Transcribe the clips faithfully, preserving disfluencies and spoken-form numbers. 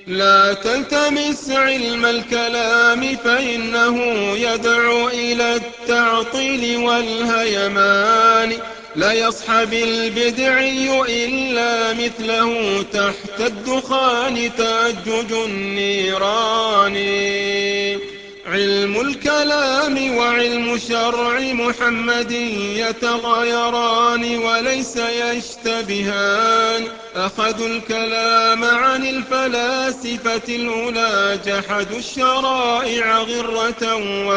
لا تلتمس علم الكلام فإنه يدعو إلى التعطيل والهيمان. لا يصحب البدعي إلا مثله تحت الدخان تأجج النيران. علم الكلام وعلم شرع محمد يتغيران وليس يشتبهان. أخذوا الكلام عن الفلاسفة الأولى جحدوا الشرائع غرة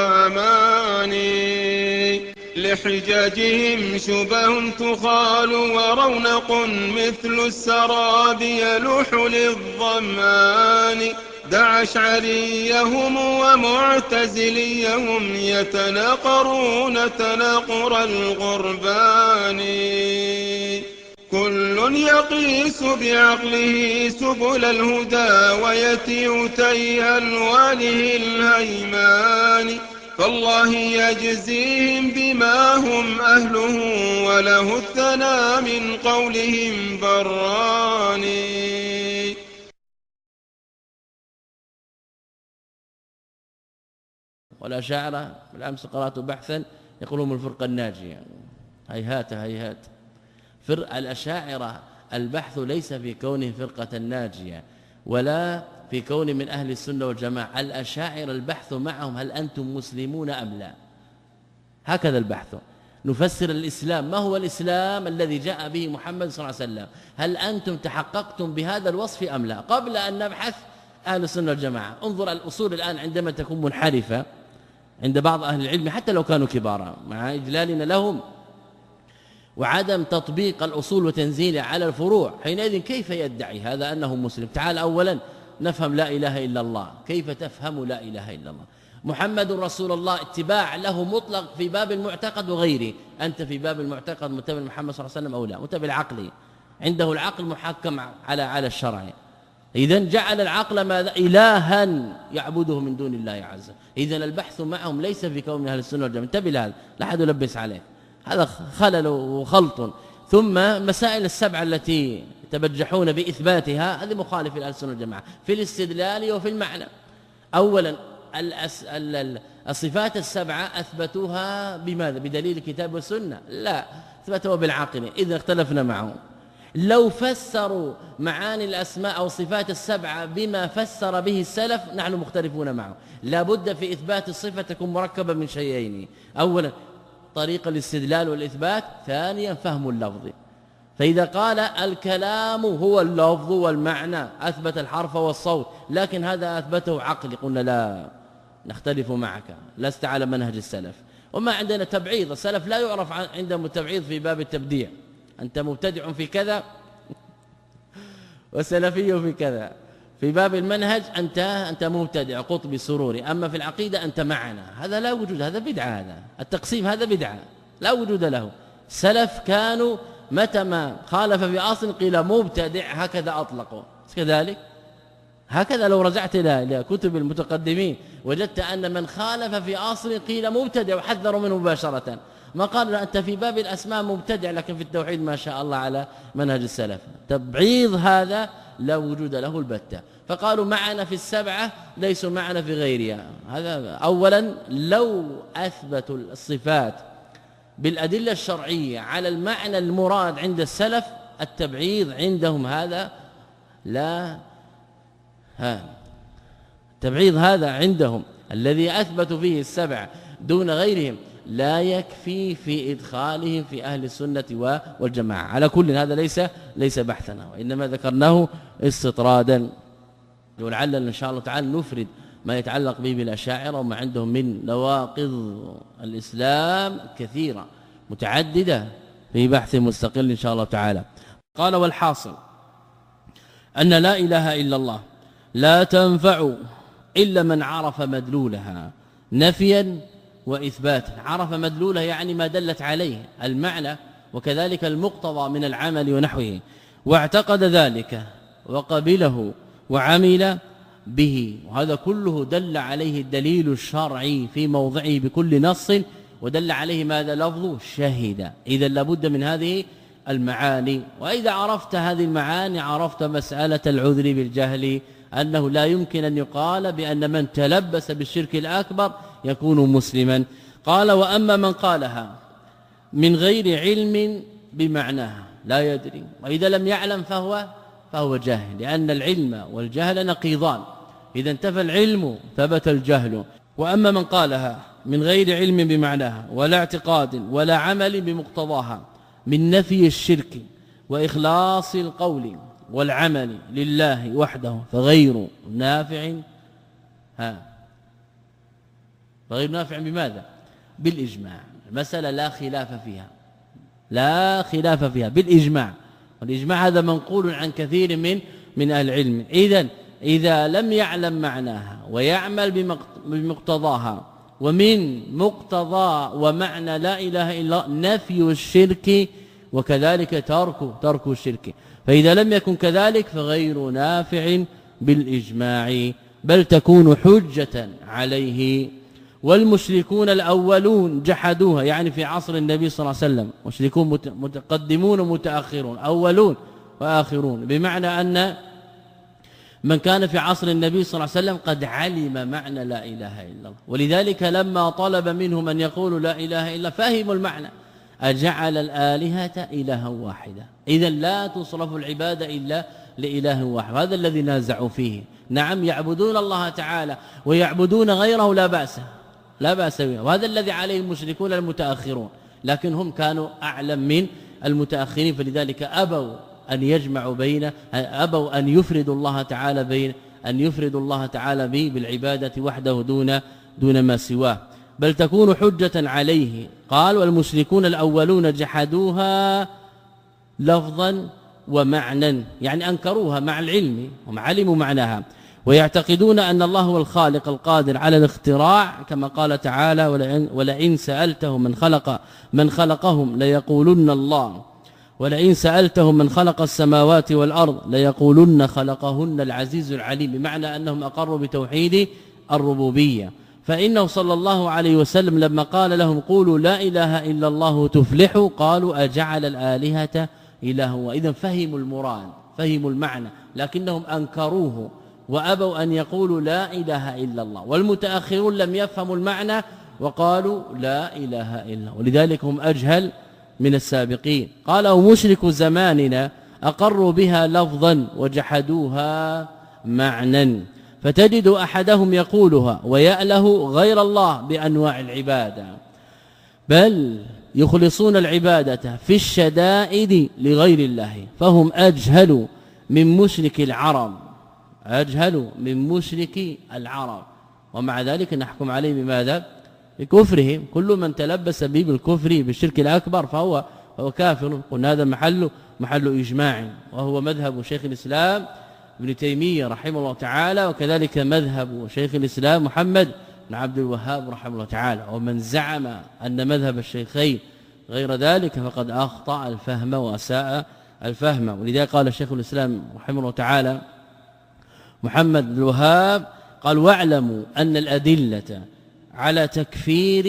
وأماني. لحجاجهم شبه تخال ورونق مثل السراب يلوح للظمان. دع أشعريهم ومعتزليهم يتناقرون تناقر الغربان. كل يقيس بعقله سبل الهدى ويتيء تيها الواله الهيمان. فالله يجزيهم بما هم أهله وله الثنى من قولهم براني. والأشاعرة بالأمس قرأت بحثا يقولون الفرقة الناجية. هيهات هيهات فرق الأشاعرة البحث ليس في كونه فرقة ناجية ولا في كون من أهل السنة والجماعة. الأشاعرة البحث معهم هل أنتم مسلمون أم لا، هكذا البحث. نفسر الإسلام، ما هو الإسلام الذي جاء به محمد صلى الله عليه وسلم، هل أنتم تحققتم بهذا الوصف أم لا، قبل أن نبحث أهل السنة والجماعة. انظر الأصول الآن عندما تكون منحرفة عند بعض أهل العلم حتى لو كانوا كبارا مع إجلالنا لهم وعدم تطبيق الأصول وتنزيلها على الفروع، حينئذ كيف يدعي هذا أنه مسلم؟ تعال أولا نفهم لا إله إلا الله. كيف تفهم لا إله إلا الله؟ محمد رسول الله اتباع له مطلق في باب المعتقد وغيره. أنت في باب المعتقد متبع محمد صلى الله عليه وسلم أو لا؟ متبع العقل، عنده العقل محكم على على الشرع. إذن جعل العقل ماذا؟ إلها يعبده من دون الله عز وجل. إذن البحث معهم ليس في كون أهل السنة والجماعة. انتبه لهذا، لا أحد يلبس عليه، هذا خلل وخلط. ثم مسائل السبعة التي تبجحون بإثباتها هذه مخالف لأهل السنة والجماعة في الاستدلال وفي المعنى. أولا الصفات السبعة أثبتوها بماذا؟ بدليل الكتاب والسنة؟ لا، أثبتوها بالعقل. إذا اختلفنا معهم. لو فسروا معاني الأسماء أو صفات السبعة بما فسر به السلف نحن مختلفون معه. لا بد في إثبات الصفة تكون مركبة من شيئين: أولا طريق الاستدلال والإثبات، ثانيا فهم اللفظ. فإذا قال الكلام هو اللفظ والمعنى أثبت الحرف والصوت، لكن هذا أثبته عقلي، قلنا لا، نختلف معك، لست على منهج السلف. وما عندنا تبعيض، السلف لا يعرف عندهم تبعيض في باب التبديع. أنت مبتدع في كذا وسلفي في كذا. في باب المنهج أنت أنت مبتدع قطبي سروري، أما في العقيدة أنت معنا. هذا لا وجود، هذا بدعة، هذا التقسيم هذا بدعة لا وجود له. سلف كانوا متى ما خالف في أصل قيل مبتدع، هكذا أطلقوا. كذلك هكذا لو رجعت إلى كتب المتقدمين وجدت أن من خالف في أصل قيل مبتدع وحذروا منه مباشرة. ما قال أنت في باب الأسماء مبتدع لكن في التوحيد ما شاء الله على منهج السلف. تبعيض هذا لا وجود له البتة. فقالوا معنا في السبعة ليسوا معنا في غيرها. هذا أولا. لو أثبتوا الصفات بالأدلة الشرعية على المعنى المراد عند السلف، التبعيض عندهم هذا لا ها التبعيض هذا عندهم الذي أثبتوا فيه السبع دون غيرهم لا يكفي في إدخالهم في أهل السنة والجماعة. على كل هذا ليس ليس بحثنا، وإنما ذكرناه استطرادا، ولعلنا إن شاء الله تعالى نفرد ما يتعلق به بالأشاعرة وما عندهم من نواقض الإسلام كثيرة متعددة في بحث مستقل إن شاء الله تعالى. قال: والحاصل أن لا إله إلا الله لا تنفع إلا من عرف مدلولها نفيا وإثباتا. عرف مدلولها يعني ما دلت عليه المعنى وكذلك المقتضى من العمل ونحوه، واعتقد ذلك وقبله وعمل به، وهذا كله دل عليه الدليل الشرعي في موضعه بكل نص، ودل عليه ماذا؟ لفظ شهد. إذا لابد من هذه المعاني، وإذا عرفت هذه المعاني عرفت مسألة العذر بالجهل أنه لا يمكن أن يقال بأن من تلبس بالشرك الأكبر يكون مسلما. قال وأما من قالها من غير علم بمعناها لا يدري، وإذا لم يعلم فهو فهو جاهل، لأن العلم والجهل نقيضان، إذا انتفى العلم ثبت الجهل. وأما من قالها من غير علم بمعناها ولا اعتقاد ولا عمل بمقتضاها من نفي الشرك وإخلاص القول والعمل لله وحده فغير نافع ها فغير نافع بماذا؟ بالإجماع. المسألة لا خلاف فيها، لا خلاف فيها بالإجماع، والإجماع هذا منقول عن كثير من من أهل العلم. إذن إذا لم يعلم معناها ويعمل بمقتضاها، ومن مقتضى ومعنى لا إله إلا نفي الشرك وكذلك ترك ترك الشرك، فإذا لم يكن كذلك فغير نافع بالإجماع، بل تكون حجة عليه. والمشركون الأولون جحدوها، يعني في عصر النبي صلى الله عليه وسلم، مشركون متقدمون ومتأخرون، أولون وآخرون، بمعنى أن من كان في عصر النبي صلى الله عليه وسلم قد علم معنى لا إله إلا الله، ولذلك لما طلب منهم أن يقولوا لا إله إلا فهموا المعنى، أجعل الآلهة إلها واحدة، إذا لا تصرف العبادة إلا لإله واحد. هذا الذي نازعوا فيه. نعم يعبدون الله تعالى ويعبدون غيره لا بأس لا بأس به، وهذا الذي عليه المشركون المتأخرون، لكن هم كانوا أعلم من المتأخرين، فلذلك أبوا أن يجمعوا بين أبوا أن يفردوا الله تعالى بين أن يفردوا الله تعالى به بالعبادة وحده دون دون ما سواه، بل تكون حجة عليه. قال والمشركون الأولون جحدوها لفظا ومعنى، يعني أنكروها مع العلم ومع علموا معناها، ويعتقدون أن الله هو الخالق القادر على الاختراع، كما قال تعالى ولئن, ولئن سألتهم من خلق من خلقهم ليقولن الله، ولئن سألتهم من خلق السماوات والأرض ليقولن خلقهن العزيز العليم، بمعنى أنهم أقروا بتوحيد الربوبية. فإنه صلى الله عليه وسلم لما قال لهم قولوا لا إله إلا الله تفلحوا، قالوا أجعل الآلهة إله، وإذا فهموا المراد فهموا المعنى، لكنهم أنكروه وأبوا أن يقولوا لا إله إلا الله، والمتأخرون لم يفهموا المعنى وقالوا لا إله إلا الله، ولذلك هم أجهل من السابقين. قالوا مشرك زماننا أقروا بها لفظا وجحدوها معنى، فتجد أحدهم يقولها ويأله غير الله بأنواع العبادة، بل يخلصون العبادة في الشدائد لغير الله، فهم أجهل من مشرك العرب أجهل من مشرك العرب، ومع ذلك نحكم عليه بماذا؟ بكفرهم. كل من تلبس به بالكفر بالشرك الأكبر فهو فهو كافر. قلنا هذا محل محل إجماع، وهو مذهب شيخ الإسلام ابن تيمية رحمه الله تعالى، وكذلك مذهب شيخ الإسلام محمد بن عبد الوهاب رحمه الله تعالى. ومن زعم أن مذهب الشيخين غير ذلك فقد أخطأ الفهم وأساء الفهم. ولذلك قال شيخ الإسلام رحمه الله تعالى محمد بن الوهاب قال واعلموا أن الأدلة على تكفير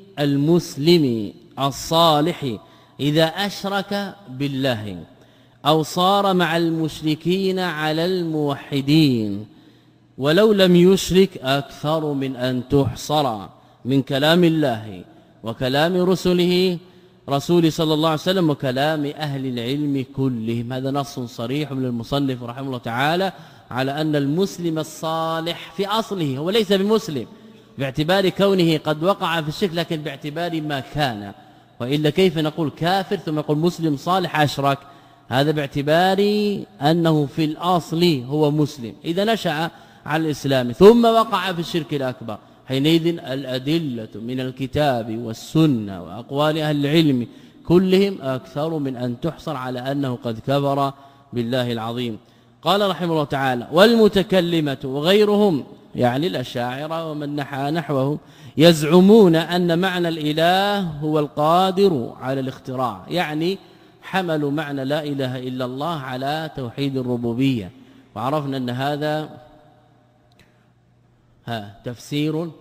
المسلم الصالح إذا أشرك بالله أو صار مع المشركين على الموحدين ولو لم يشرك أكثر من أن تحصر من كلام الله وكلام رسله رسول صلى الله عليه وسلم وكلام أهل العلم كلهم. هذا نص صريح من المصنف رحمه الله تعالى على أن المسلم الصالح في أصله هو ليس بمسلم باعتبار كونه قد وقع في الشرك، لكن باعتبار ما كان، وإلا كيف نقول كافر ثم نقول مسلم صالح أشرك؟ هذا باعتبار أنه في الأصل هو مسلم إذا نشأ على الإسلام ثم وقع في الشرك الأكبر، حينئذ الأدلة من الكتاب والسنة وأقوال أهل العلم كلهم أكثر من أن تحصر على أنه قد كفر بالله العظيم. قال رحمه الله تعالى والمتكلمة وغيرهم يعني الأشاعرة ومن نحى نحوه يزعمون أن معنى الإله هو القادر على الاختراع، يعني حملوا معنى لا إله إلا الله على توحيد الربوبية، وعرفنا أن هذا ها تفسير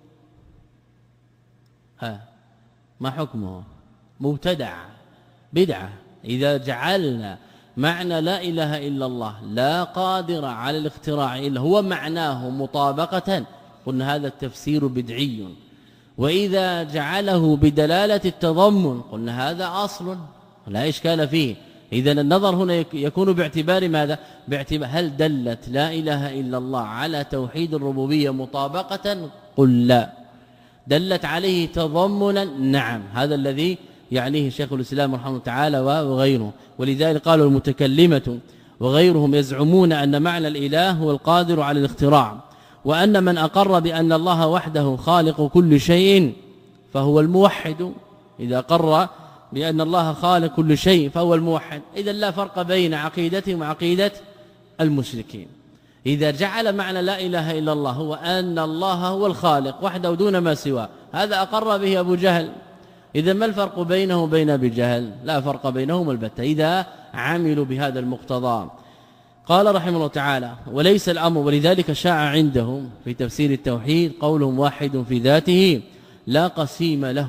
ها ما حكمه؟ مبتدع بدعة. إذا جعلنا معنى لا إله إلا الله لا قادر على الاختراع إلا هو معناه مطابقة، قلنا هذا التفسير بدعي. وإذا جعله بدلالة التضمن قلنا هذا أصل لا إشكال فيه. إذا النظر هنا يكون باعتبار ماذا؟ باعتبار هل دلت لا إله إلا الله على توحيد الربوبية مطابقة؟ قل لا. دلت عليه تضمنا؟ نعم. هذا الذي يعنيه شيخ الإسلام رحمه الله تعالى وغيره. ولذلك قالوا المتكلمة وغيرهم يزعمون أن معنى الإله هو القادر على الاختراع، وأن من أقر بأن الله وحده خالق كل شيء فهو الموحد. إذا أقر بأن الله خالق كل شيء فهو الموحد. إذا لا فرق بين عقيدتهم وعقيدة المشركين. إذا جعل معنى لا إله إلا الله هو أن الله هو الخالق وحده دون ما سواه، هذا أقر به أبو جهل. إذا ما الفرق بينه وبين أبي جهل؟ لا فرق بينهم البتة إذا عملوا بهذا المقتضى. قال رحمه الله تعالى: وليس الأمر، ولذلك شاع عندهم في تفسير التوحيد قولهم واحد في ذاته لا قسيم له،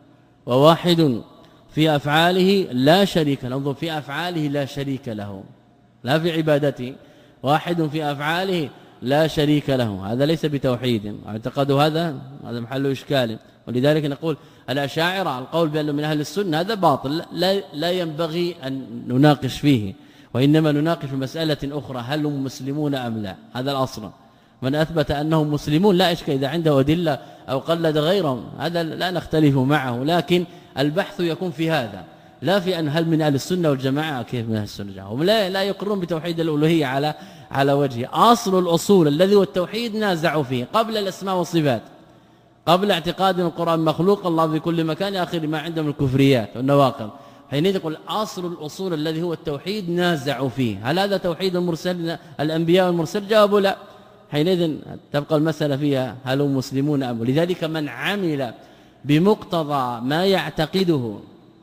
وواحد في أفعاله لا شريك له. انظر، في أفعاله لا شريك له، لا في عبادته. واحد في أفعاله لا شريك له، هذا ليس بتوحيد. اعتقدوا هذا هذا محل إشكال. ولذلك نقول الأشاعرة القول بأنه من أهل السنة هذا باطل، لا, لا ينبغي أن نناقش فيه، وإنما نناقش في مسألة أخرى: هل هم مسلمون أم لا؟ هذا الأصل. من أثبت أنهم مسلمون لا إشكال، إذا عنده أدلة أو قلد غيرهم هذا لا نختلف معه، لكن البحث يكون في هذا، لا في أن هل من أهل السنة والجماعة كيف من أهل السنة. هم لا لا يقرون بتوحيد الألوهية على على وجهه. أصل الأصول الذي هو التوحيد نازعوا فيه قبل الأسماء والصفات، قبل اعتقاد القرآن مخلوق الله في كل مكان، آخر ما عندهم الكفريات والنواقض. حينئذ يقول أصل الأصول الذي هو التوحيد نازعوا فيه. هل هذا توحيد المرسل الأنبياء والمرسل؟ جاوبوا لا. حينئذ تبقى المسألة فيها هل هم مسلمون أم. لذلك من عمل بمقتضى ما يعتقده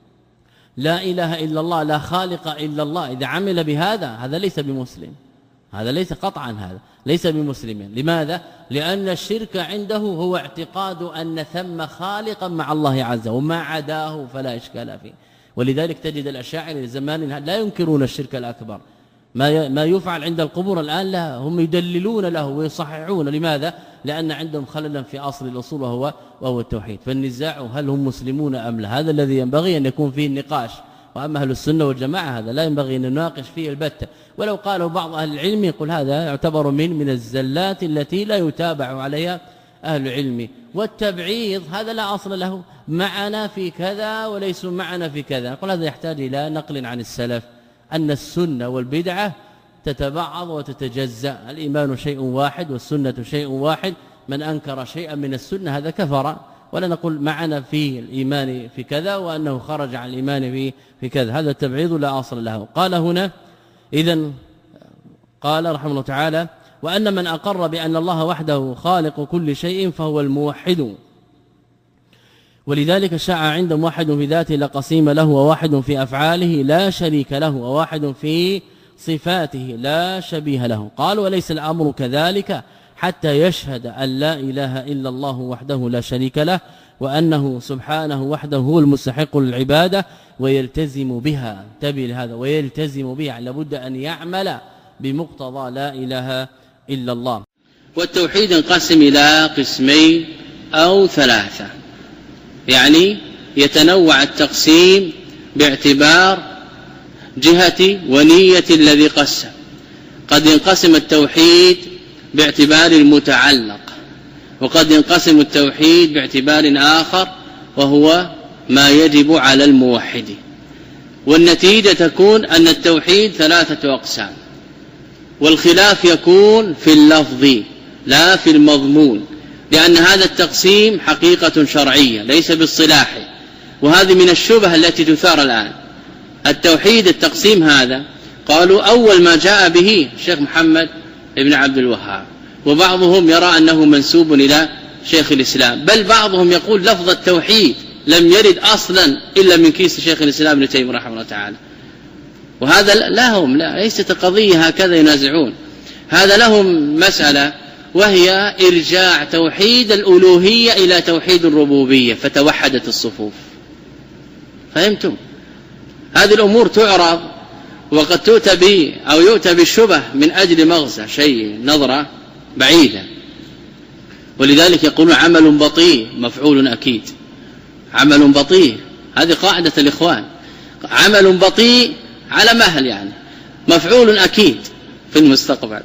لا إله إلا الله لا خالق إلا الله، إذا عمل بهذا هذا ليس بمسلم، هذا ليس قطعا، هذا ليس بمسلم. لماذا؟ لأن الشرك عنده هو اعتقاد أن ثم خالقا مع الله عز وجل، وما عداه فلا إشكال فيه. ولذلك تجد الأشاعرة لزمان لا ينكرون الشرك الأكبر. ما ما يفعل عند القبور الآن لا، هم يدللون له ويصححون. لماذا؟ لأن عندهم خللا في أصل الأصول وهو وهو التوحيد. فالنزاع هل هم مسلمون أم لا، هذا الذي ينبغي أن يكون فيه النقاش. وأما أهل السنة والجماعة هذا لا ينبغي أن نناقش فيه البتة. ولو قالوا بعض أهل العلم يقول هذا يعتبر من من الزلات التي لا يتابع عليها أهل العلم. والتبعيض هذا لا أصل له، معنا في كذا وليسوا معنا في كذا. نقول هذا يحتاج إلى نقل عن السلف أن السنة والبدعة تتبعض وتتجزأ. الإيمان شيء واحد والسنة شيء واحد، من أنكر شيئا من السنة هذا كفر. ولا نقول معنا في الإيمان في كذا وأنه خرج عن الإيمان في في كذا، هذا التبعيض لا أصل له. قال هنا إذن قال رحمه الله تعالى: وأن من أقر بأن الله وحده خالق كل شيء فهو الموحد. ولذلك شاع عندهم واحد في ذاته لا قسيم له، وواحد في أفعاله لا شريك له، وواحد في صفاته لا شبيه له. قال: وليس الأمر كذلك حتى يشهد أن لا إله إلا الله وحده لا شريك له، وأنه سبحانه وحده هو المستحق للعبادة، ويلتزم بها. انتبه لهذا، ويلتزم بها، لابد أن يعمل بمقتضى لا إله إلا الله. والتوحيد انقسم إلى قسمين أو ثلاثة، يعني يتنوع التقسيم باعتبار جهة ونية الذي قسم. قد ينقسم التوحيد باعتبار المتعلق، وقد ينقسم التوحيد باعتبار آخر وهو ما يجب على الموحد. والنتيجة تكون أن التوحيد ثلاثة أقسام، والخلاف يكون في اللفظ لا في المضمون، لأن هذا التقسيم حقيقة شرعية ليس بالصلاح. وهذه من الشبه التي تثار الآن. التوحيد التقسيم هذا قالوا أول ما جاء به الشيخ محمد ابن عبد الوهاب، وبعضهم يرى أنه منسوب إلى شيخ الإسلام، بل بعضهم يقول لفظ التوحيد لم يرد أصلا إلا من كيس شيخ الإسلام ابن تيمية رحمه الله تعالى. وهذا لا هم لا ليست قضية هكذا ينازعون، هذا لهم مسألة، وهي إرجاع توحيد الألوهية إلى توحيد الربوبية فتوحدت الصفوف. فهمتم؟ هذه الأمور تعرض وقد تؤتى به أو يؤتى بالشبه من أجل مغزى شيء نظرة بعيدة. ولذلك يقولون عمل بطيء مفعول أكيد. عمل بطيء هذه قاعدة الإخوان، عمل بطيء على مهل يعني مفعول أكيد في المستقبل.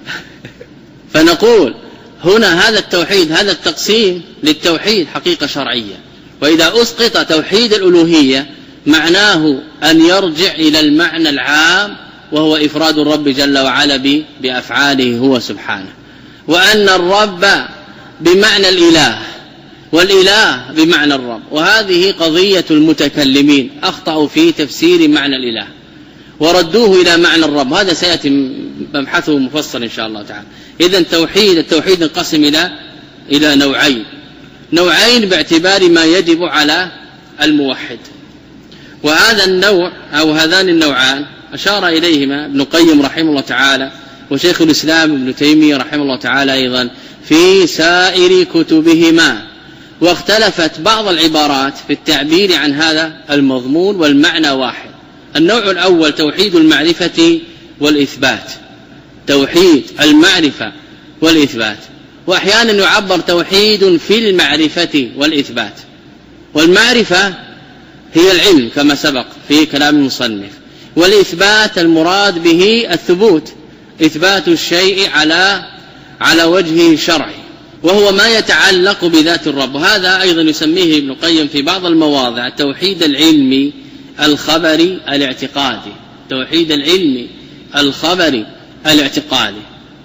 فنقول هنا هذا التوحيد هذا التقسيم للتوحيد حقيقة شرعية. وإذا أسقط توحيد الألوهية معناه أن يرجع إلى المعنى العام وهو إفراد الرب جل وعلا بأفعاله هو سبحانه، وأن الرب بمعنى الإله والإله بمعنى الرب. وهذه قضية المتكلمين أخطأوا في تفسير معنى الإله وردوه إلى معنى الرب، هذا سيأتي مبحثه مفصل إن شاء الله تعالى. إذن توحيد التوحيد انقسم إلى إلى نوعين نوعين باعتبار ما يجب على الموحد. وهذا النوع أو هذان النوعان أشار إليهما ابن القيم رحمه الله تعالى وشيخ الإسلام ابن تيمية رحمه الله تعالى أيضا في سائر كتبهما، واختلفت بعض العبارات في التعبير عن هذا المضمون والمعنى واحد. النوع الأول توحيد المعرفة والإثبات، توحيد المعرفة والإثبات، وأحيانا يعبر توحيد في المعرفة والإثبات. والمعرفة هي العلم كما سبق في كلام المصنف، والإثبات المراد به الثبوت، إثبات الشيء على على وجهه شرعي، وهو ما يتعلق بذات الرب. وهذا أيضا يسميه ابن القيم في بعض المواضع التوحيد العلمي الخبري الاعتقادي، توحيد العلمي الخبري الاعتقادي،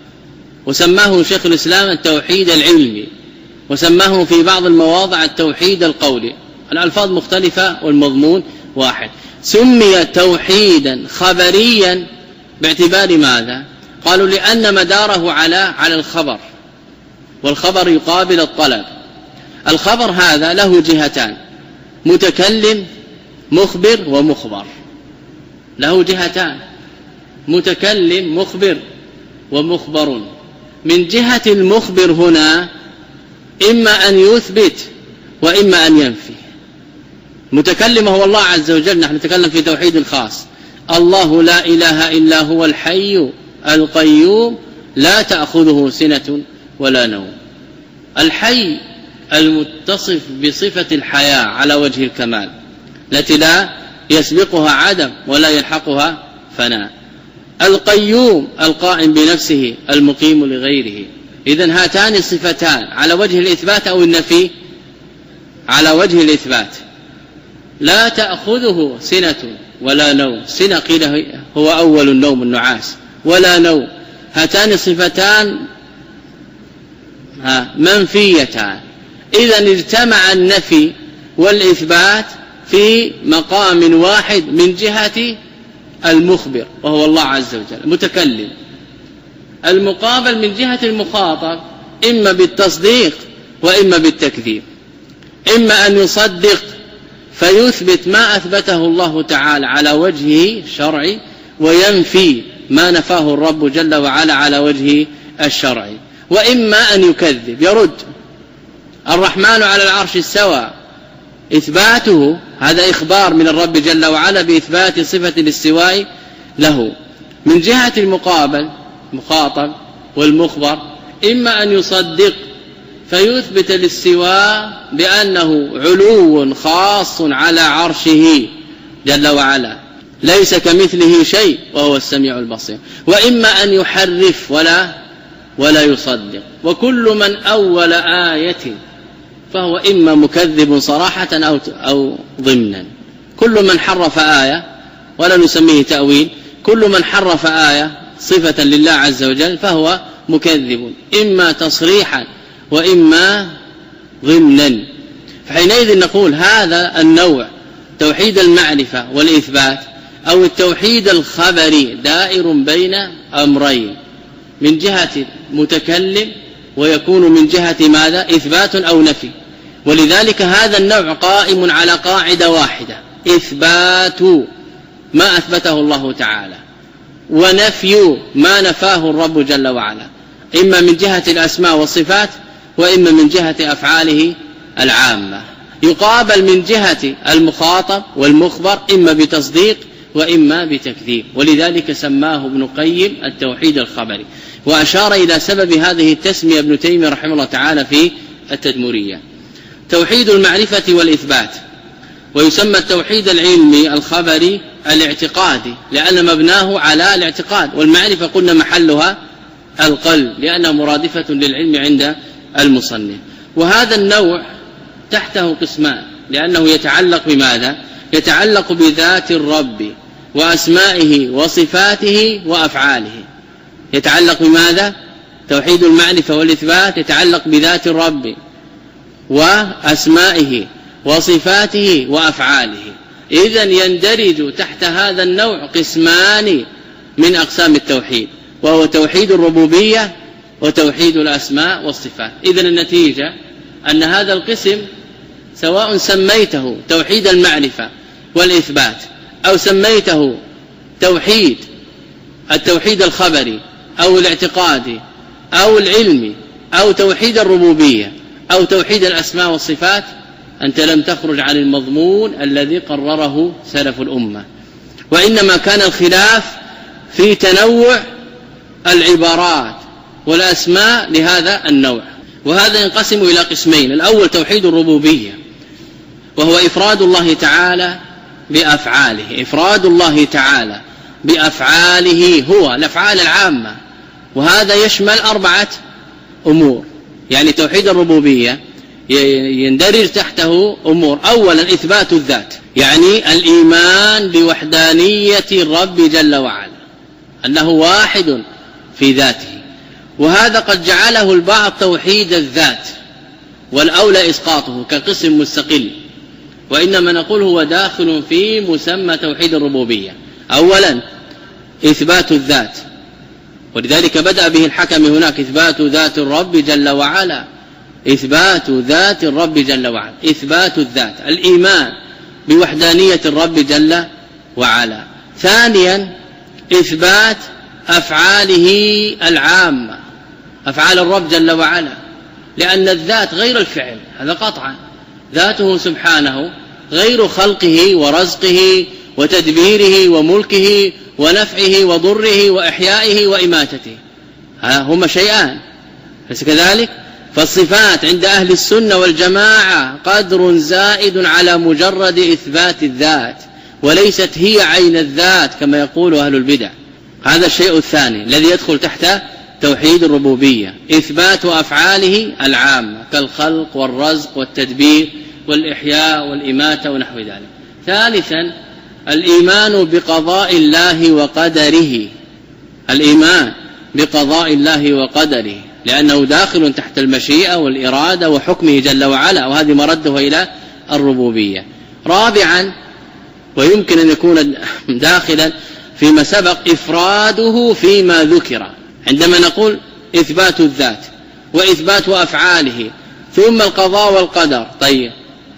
وسماه شيخ الإسلام التوحيد العلمي، وسماه في بعض المواضع التوحيد القولي. الألفاظ مختلفة والمضمون واحد. سمي توحيدا خبريا باعتبار ماذا؟ قالوا لأن مداره على على الخبر، والخبر يقابل الطلب. الخبر هذا له جهتان، متكلم مخبر ومخبر، له جهتان، متكلم مخبر ومخبر. من جهة المخبر هنا إما أن يثبت وإما أن ينفي. متكلم هو الله عز وجل، نحن نتكلم في توحيد الخاص، الله لا إله إلا هو الحي القيوم لا تأخذه سنة ولا نوم. الحي المتصف بصفة الحياة على وجه الكمال التي لا يسبقها عدم ولا يلحقها فناء. القيوم القائم بنفسه المقيم لغيره. إذن هاتان الصفتان على وجه الإثبات أو النفي؟ على وجه الإثبات. لا تأخذه سنة ولا نوم، سنة قيل هو أول النوم النعاس، ولا نوم، هاتان الصفتان منفيتان. إذن اجتمع النفي والإثبات في مقام واحد من جهة المخبر وهو الله عز وجل متكلم. المقابل من جهة المخاطب إما بالتصديق وإما بالتكذيب، إما أن يصدق فيثبت ما أثبته الله تعالى على وجهه الشرعي وينفي ما نفاه الرب جل وعلا على وجهه الشرعي، وإما أن يكذب يرد. الرحمن على العرش استوى، إثباته هذا إخبار من الرب جل وعلا بإثبات صفة الاستواء له. من جهة المقابل مخاطب والمخبر إما أن يصدق فيثبت الاستواء بأنه علو خاص على عرشه جل وعلا ليس كمثله شيء وهو السميع البصير، وإما أن يحرف ولا ولا يصدق. وكل من أول آية فهو إما مكذب صراحة أو أو ضمنا. كل من حرف آية ولا نسميه تأويل، كل من حرف آية صفة لله عز وجل فهو مكذب، إما تصريحا وإما ضمنا. فحينئذ نقول هذا النوع توحيد المعرفة والإثبات أو التوحيد الخبري دائر بين أمرين، من جهة متكلم ويكون من جهة ماذا؟ إثبات أو نفي. ولذلك هذا النوع قائم على قاعدة واحدة، إثبات ما أثبته الله تعالى ونفي ما نفاه الرب جل وعلا، إما من جهة الأسماء والصفات وإما من جهة أفعاله العامة. يقابل من جهة المخاطب والمخبر إما بتصديق وإما بتكذيب، ولذلك سماه ابن القيم التوحيد الخبري، وأشار إلى سبب هذه التسمية ابن تيمية رحمه الله تعالى في التدمرية. توحيد المعرفة والإثبات، ويسمى التوحيد العلمي الخبري الاعتقادي لأن مبناه على الاعتقاد، والمعرفة قلنا محلها القلب لأنها مرادفة للعلم عند المصنف. وهذا النوع تحته قسمان لأنه يتعلق بماذا؟ يتعلق بذات الرب وأسمائه وصفاته وأفعاله. يتعلق بماذا؟ توحيد المعرفة والإثبات يتعلق بذات الرب وأسمائه وصفاته وأفعاله. إذن يندرج تحت هذا النوع قسمان من أقسام التوحيد، وهو توحيد الربوبية وتوحيد الأسماء والصفات. إذن النتيجة أن هذا القسم سواء سميته توحيد المعرفة والإثبات أو سميته توحيد التوحيد الخبري أو الاعتقادي أو العلمي أو توحيد الربوبية أو توحيد الأسماء والصفات، أنت لم تخرج عن المضمون الذي قرره سلف الأمة، وإنما كان الخلاف في تنوع العبارات والأسماء لهذا النوع. وهذا ينقسم إلى قسمين: الأول توحيد الربوبية، وهو إفراد الله تعالى بأفعاله، إفراد الله تعالى بأفعاله هو الأفعال العامة، وهذا يشمل أربعة أمور. يعني توحيد الربوبية يندرج تحته أمور: أولا إثبات الذات، يعني الإيمان بوحدانية الرب جل وعلا أنه واحد في ذاته، وهذا قد جعله البعض توحيد الذات، والأولى إسقاطه كقسم مستقل، وإنما نقول هو داخل في مسمى توحيد الربوبية. أولا إثبات الذات، ولذلك بدأ به الحكم هناك: إثبات ذات الرب جل وعلا، إثبات ذات الرب جل وعلا، إثبات الذات، الإيمان بوحدانية الرب جل وعلا. ثانيا إثبات أفعاله العامة، أفعال الرب جل وعلا، لأن الذات غير الفعل، هذا قطعا، ذاته سبحانه غير خلقه ورزقه وتدبيره وملكه ونفعه وضره وإحيائه وإماتته، هما شيئان، بس كذلك فالصفات عند أهل السنة والجماعة قدر زائد على مجرد إثبات الذات، وليست هي عين الذات كما يقول أهل البدع. هذا الشيء الثاني الذي يدخل تحت توحيد الربوبية: إثبات أفعاله العامة كالخلق والرزق والتدبير والإحياء والإماتة ونحو ذلك. ثالثا الإيمان بقضاء الله وقدره، الإيمان بقضاء الله وقدره لأنه داخل تحت المشيئة والإرادة وحكمه جل وعلا، وهذه مرده إلى الربوبية. رابعا ويمكن أن يكون داخلا فيما سبق إفراده فيما ذكر، عندما نقول إثبات الذات وإثبات أفعاله ثم القضاء والقدر. طيب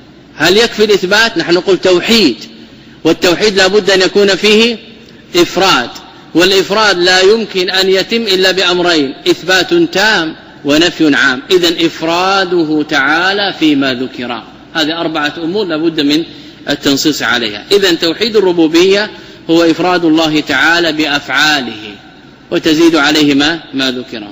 هل يكفي الإثبات؟ نحن نقول توحيد، والتوحيد لا بد أن يكون فيه إفراد، والإفراد لا يمكن أن يتم إلا بأمرين: إثبات تام ونفي عام. إذن إفراده تعالى فيما ذكر، هذه أربعة أمور لا بد من التنصيص عليها. إذن توحيد الربوبية هو إفراد الله تعالى بأفعاله وتزيد عليه ما, ما ذكر.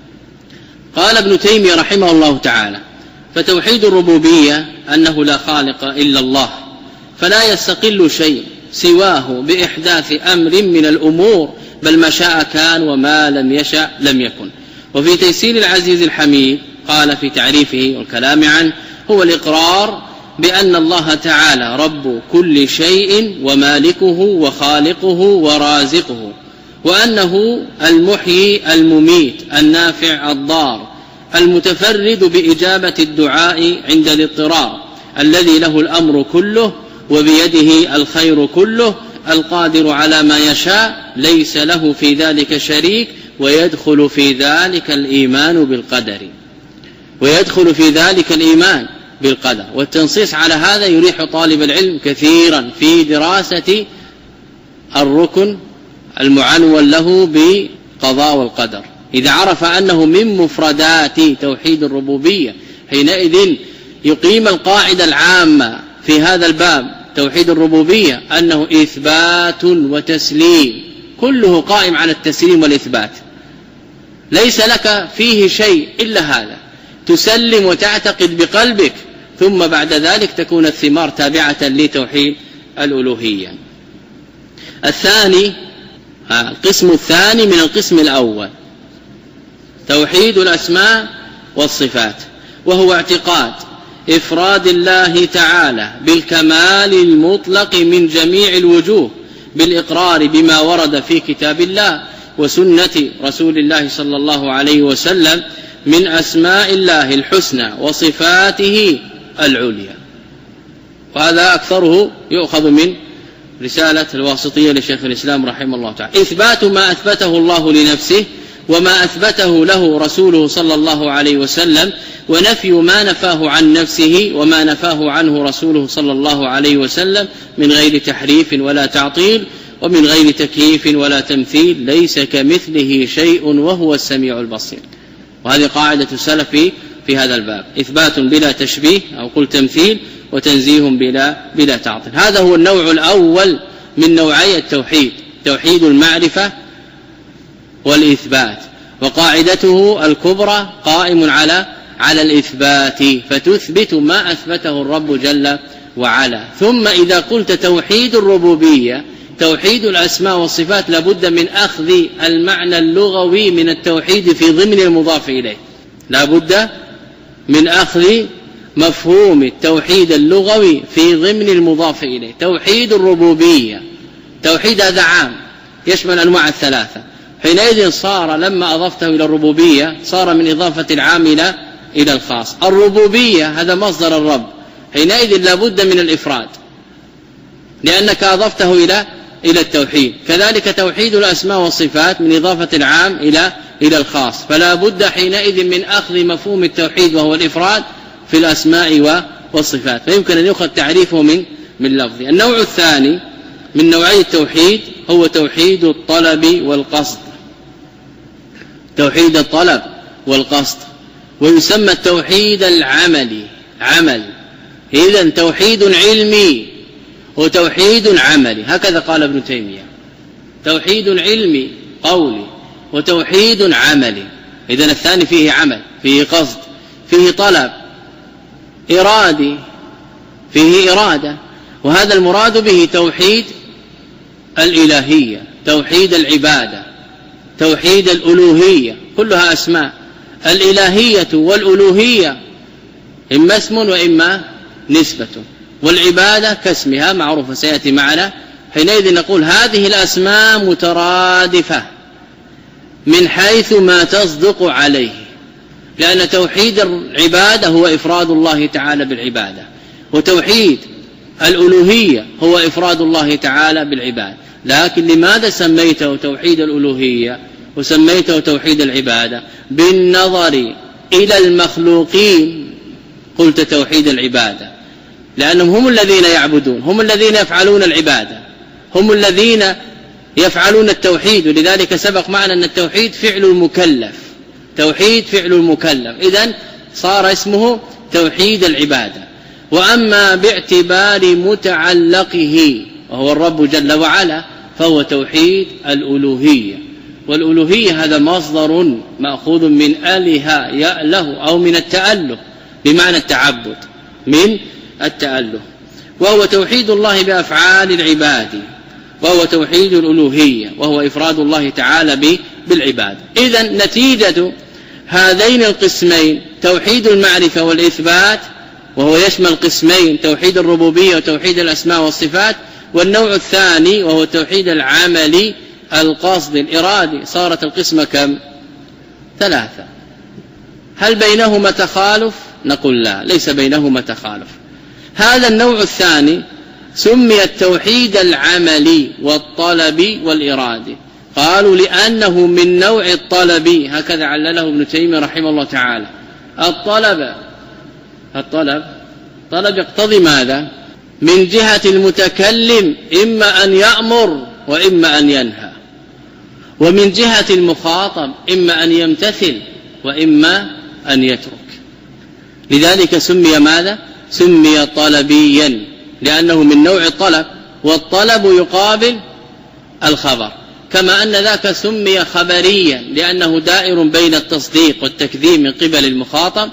قال ابن تيمية رحمه الله تعالى: فتوحيد الربوبية أنه لا خالق إلا الله، فلا يستقل شيء سواه بإحداث أمر من الأمور، بل ما شاء كان وما لم يشاء لم يكن. وفي تيسير العزيز الحميد قال في تعريفه والكلام عنه: هو الإقرار بأن الله تعالى رب كل شيء ومالكه وخالقه ورازقه، وأنه المحيي المميت النافع الضار المتفرد بإجابة الدعاء عند الاضطرار، الذي له الأمر كله وبيده الخير كله، القادر على ما يشاء، ليس له في ذلك شريك، ويدخل في ذلك الإيمان بالقدر، ويدخل في ذلك الإيمان بالقدر. والتنصيص على هذا يريح طالب العلم كثيرا في دراسة الركن المعنون له بقضاء والقدر. إذا عرف أنه من مفردات توحيد الربوبية حينئذ يقيم القاعدة العامة في هذا الباب توحيد الربوبية أنه إثبات وتسليم، كله قائم على التسليم والإثبات، ليس لك فيه شيء إلا هذا، تسلم وتعتقد بقلبك، ثم بعد ذلك تكون الثمار تابعة لتوحيد الألوهية. الثاني، القسم الثاني من القسم الأول توحيد الأسماء والصفات، وهو اعتقاد إفراد الله تعالى بالكمال المطلق من جميع الوجوه، بالإقرار بما ورد في كتاب الله وسنة رسول الله صلى الله عليه وسلم من أسماء الله الحسنى وصفاته العليا. وهذا أكثره يؤخذ من رسالة الواسطية لشيخ الإسلام رحمه الله تعالى. إثبات ما أثبته الله لنفسه وما أثبته له رسوله صلى الله عليه وسلم، ونفي ما نفاه عن نفسه وما نفاه عنه رسوله صلى الله عليه وسلم من غير تحريف ولا تعطيل ومن غير تكييف ولا تمثيل، ليس كمثله شيء وهو السميع البصير. وهذه قاعدة السلف في هذا الباب، إثبات بلا تشبيه أو قل تمثيل، وتنزيه بلا, بلا تعطيل. هذا هو النوع الأول من نوعي التوحيد، توحيد المعرفة والإثبات، وقاعدته الكبرى قائم على على الإثبات، فتثبت ما أثبته الرب جل وعلا. ثم إذا قلت توحيد الربوبية، توحيد الأسماء والصفات، لابد من أخذ المعنى اللغوي من التوحيد في ضمن المضاف إليه، لابد من أخذ مفهوم التوحيد اللغوي في ضمن المضاف إليه. توحيد الربوبية، توحيد هذا عام يشمل أنواع الثلاثة، حينئذ صار لما أضفته إلى الربوبية صار من إضافة العام إلى إلى الخاص. الربوبية هذا مصدر الرب، حينئذ لابد من الإفراد لأنك أضفته إلى إلى التوحيد. كذلك توحيد الأسماء والصفات من إضافة العام إلى إلى الخاص، فلا بد حينئذ من أخذ مفهوم التوحيد وهو الإفراد في الأسماء والصفات، فيمكن أن يؤخذ تعريفه من من لفظه. النوع الثاني من نوعي التوحيد هو توحيد الطلب والقصد، توحيد الطلب والقصد، ويسمى التوحيد العملي عمل. إذن توحيد علمي وتوحيد عملي، هكذا قال ابن تيمية، توحيد علمي قولي وتوحيد عملي. إذن الثاني فيه عمل، فيه قصد، فيه طلب، إرادي، فيه إرادة، وهذا المراد به توحيد الإلهية، توحيد العبادة، توحيد الألوهية، كلها أسماء. الإلهية والألوهية إما اسم وإما نسبة، والعبادة كاسمها معروفة سيأتي معنا. حينئذ نقول هذه الأسماء مترادفة من حيث ما تصدق عليه، لأن توحيد العبادة هو إفراد الله تعالى بالعبادة، وتوحيد الألوهية هو إفراد الله تعالى بالعبادة. لكن لماذا سميته توحيد الألوهية وسميته توحيد العبادة؟ بالنظر إلى المخلوقين قلت توحيد العبادة، لأنهم هم الذين يعبدون، هم الذين يفعلون العبادة، هم الذين يفعلون التوحيد، ولذلك سبق معنا أن التوحيد فعل المكلف، توحيد فعل المكلف، إذن صار اسمه توحيد العبادة. وأما باعتبار متعلقه وهو الرب جل وعلا فهو توحيد الألوهية، والألوهية هذا مصدر مأخوذ من أله يأله أو من التأله بمعنى التعبد، من التأله، وهو توحيد الله بأفعال العباد، وهو توحيد الألوهية وهو إفراد الله تعالى بالعباد. إذن نتيجة هذين القسمين توحيد المعرفة والإثبات، وهو يشمل قسمين توحيد الربوبية وتوحيد الأسماء والصفات، والنوع الثاني وهو التوحيد العملي القصد الإرادي، صارت القسمة كم؟ ثلاثة. هل بينهما تخالف؟ نقول لا، ليس بينهما تخالف. هذا النوع الثاني سمي التوحيد العملي والطلب والإرادي، قالوا لأنه من نوع الطلب، هكذا علله ابن تيمية رحمه الله تعالى. الطلب الطلب طلب يقتضي ماذا؟ من جهة المتكلم إما أن يأمر وإما أن ينهى، ومن جهة المخاطب إما أن يمتثل وإما أن يترك. لذلك سمي ماذا؟ سمي طلبيا، لأنه من نوع الطلب، والطلب يقابل الخبر، كما أن ذاك سمي خبريا لأنه دائر بين التصديق والتكذيب من قبل المخاطب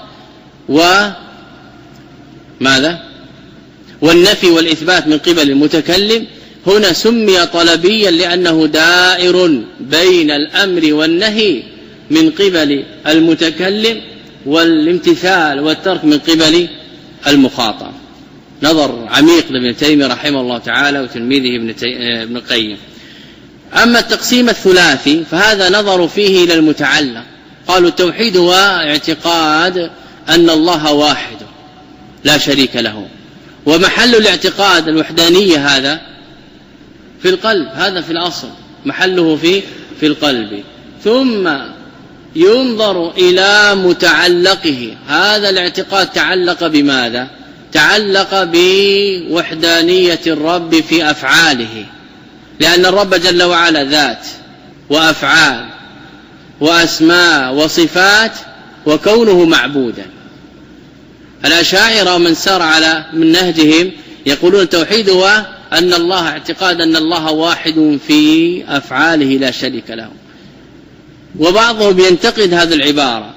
وماذا والنفي والإثبات من قبل المتكلم. هنا سمي طلبيا لأنه دائر بين الأمر والنهي من قبل المتكلم والامتثال والترك من قبل المخاطب. نظر عميق لابن تيمية رحمه الله تعالى وتلميذه ابن, ابن القيم. أما التقسيم الثلاثي فهذا نظر فيه إلى المتعلق. قالوا التوحيد هو اعتقاد أن الله واحد لا شريك له، ومحل الاعتقاد الوحدانية هذا في القلب، هذا في الأصل محله في في القلب. ثم ينظر إلى متعلقه، هذا الاعتقاد تعلق بماذا؟ تعلق بوحدانية الرب في أفعاله، لأن الرب جل وعلا ذات وأفعال وأسماء وصفات وكونه معبودا. الأشاعرة ومن سار على من نهجهم يقولون التوحيد هو أن الله اعتقاد أن الله واحد في أفعاله لا شريك له، وبعضهم ينتقد هذه العبارة،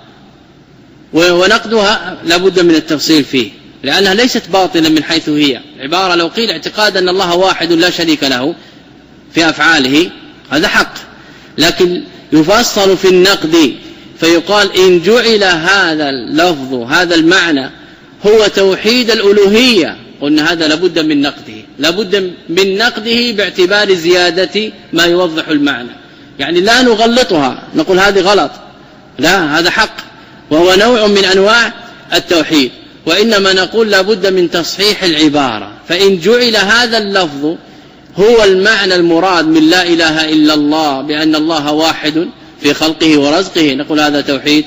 ونقدها لابد من التفصيل فيه لأنها ليست باطلة من حيث هي. العبارة لو قيل اعتقاد أن الله واحد لا شريك له في أفعاله هذا حق، لكن يفصل في النقد فيقال إن جعل هذا اللفظ هذا المعنى هو توحيد الألوهية، قلنا هذا لابد من نقده، لابد من نقده باعتبار زيادة ما يوضح المعنى. يعني لا نغلطها نقول هذه غلط، لا هذا حق وهو نوع من أنواع التوحيد، وإنما نقول لابد من تصحيح العبارة. فإن جعل هذا اللفظ هو المعنى المراد من لا إله إلا الله بأن الله واحد في خلقه ورزقه نقول هذا توحيد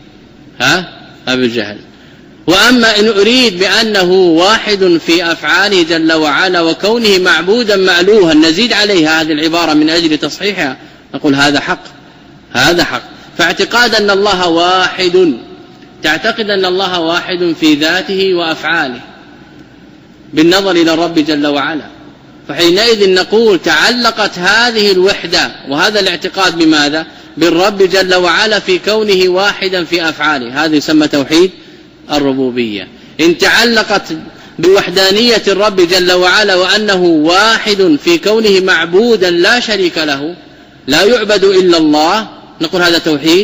ها أبي الجهل. وأما إن أريد بأنه واحد في أفعاله جل وعلا وكونه معبودا مألوها نزيد عليها هذه العبارة من أجل تصحيحها نقول هذا حق، هذا حق. فاعتقاد أن الله واحد، تعتقد أن الله واحد في ذاته وأفعاله بالنظر إلى الرب جل وعلا، فحينئذ نقول تعلقت هذه الوحدة وهذا الاعتقاد بماذا؟ بالرب جل وعلا في كونه واحدا في أفعاله، هذا يسمى توحيد الربوبية. إن تعلقت بوحدانية الرب جل وعلا وأنه واحد في كونه معبودا لا شريك له لا يعبد إلا الله نقول هذا توحيد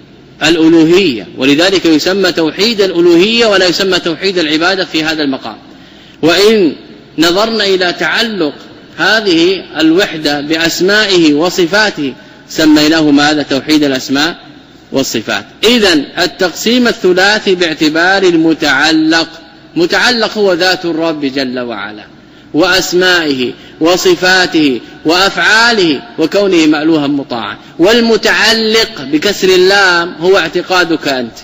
الألوهية، ولذلك يسمى توحيد الألوهية ولا يسمى توحيد العبادة في هذا المقام. وإن نظرنا إلى تعلق هذه الوحدة بأسمائه وصفاته سميناه ماذا؟ توحيد الأسماء والصفات. إذن التقسيم الثلاثي باعتبار المتعلق، متعلق هو ذات الرب جل وعلا وأسمائه وصفاته وأفعاله وكونه مألوها مطاعا، والمتعلق بكسر اللام هو اعتقادك أنت،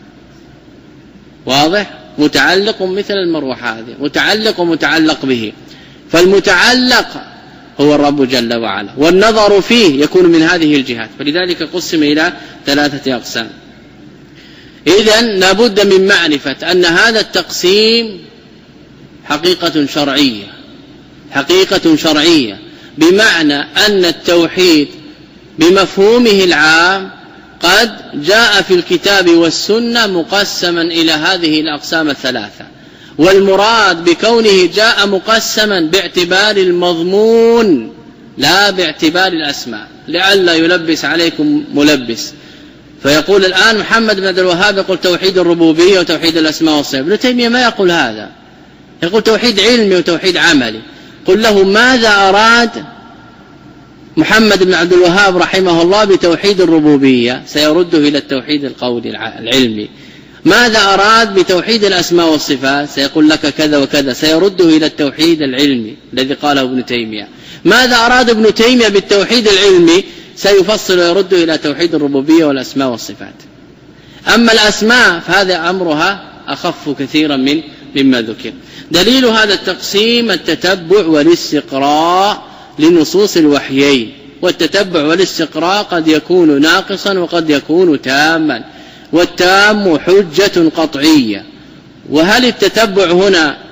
واضح؟ متعلق مثل المروحة هذه متعلق ومتعلق به، فالمتعلق هو الرب جل وعلا والنظر فيه يكون من هذه الجهات، فلذلك قسم إلى ثلاثة أقسام. إذن لابد من معرفة أن هذا التقسيم حقيقة شرعية، حقيقة شرعية بمعنى أن التوحيد بمفهومه العام قد جاء في الكتاب والسنة مقسما إلى هذه الأقسام الثلاثة، والمراد بكونه جاء مقسما باعتبار المضمون لا باعتبار الأسماء، لئلا يلبس عليكم ملبس فيقول الآن محمد بن عبد الوهاب يقول توحيد الربوبية وتوحيد الأسماء والصفات. ابن تيمية ما يقول هذا، يقول توحيد علمي وتوحيد عملي. قل له ماذا أراد محمد بن عبد الوهاب رحمه الله بتوحيد الربوبية؟ سيرده إلى التوحيد القولي العلمي. ماذا أراد بتوحيد الأسماء والصفات؟ سيقول لك كذا وكذا، سيرده إلى التوحيد العلمي الذي قاله ابن تيمية. ماذا أراد ابن تيمية بالتوحيد العلمي؟ سيفصل ويرده إلى توحيد الربوبية والأسماء والصفات. أما الأسماء فهذا أمرها أخف كثيرا من مما ذكر. دليل هذا التقسيم التتبع والاستقراء لنصوص الوحيين، والتتبع والاستقراء قد يكون ناقصا وقد يكون تاما، والتام حجة قطعية. وهل التتبع هنا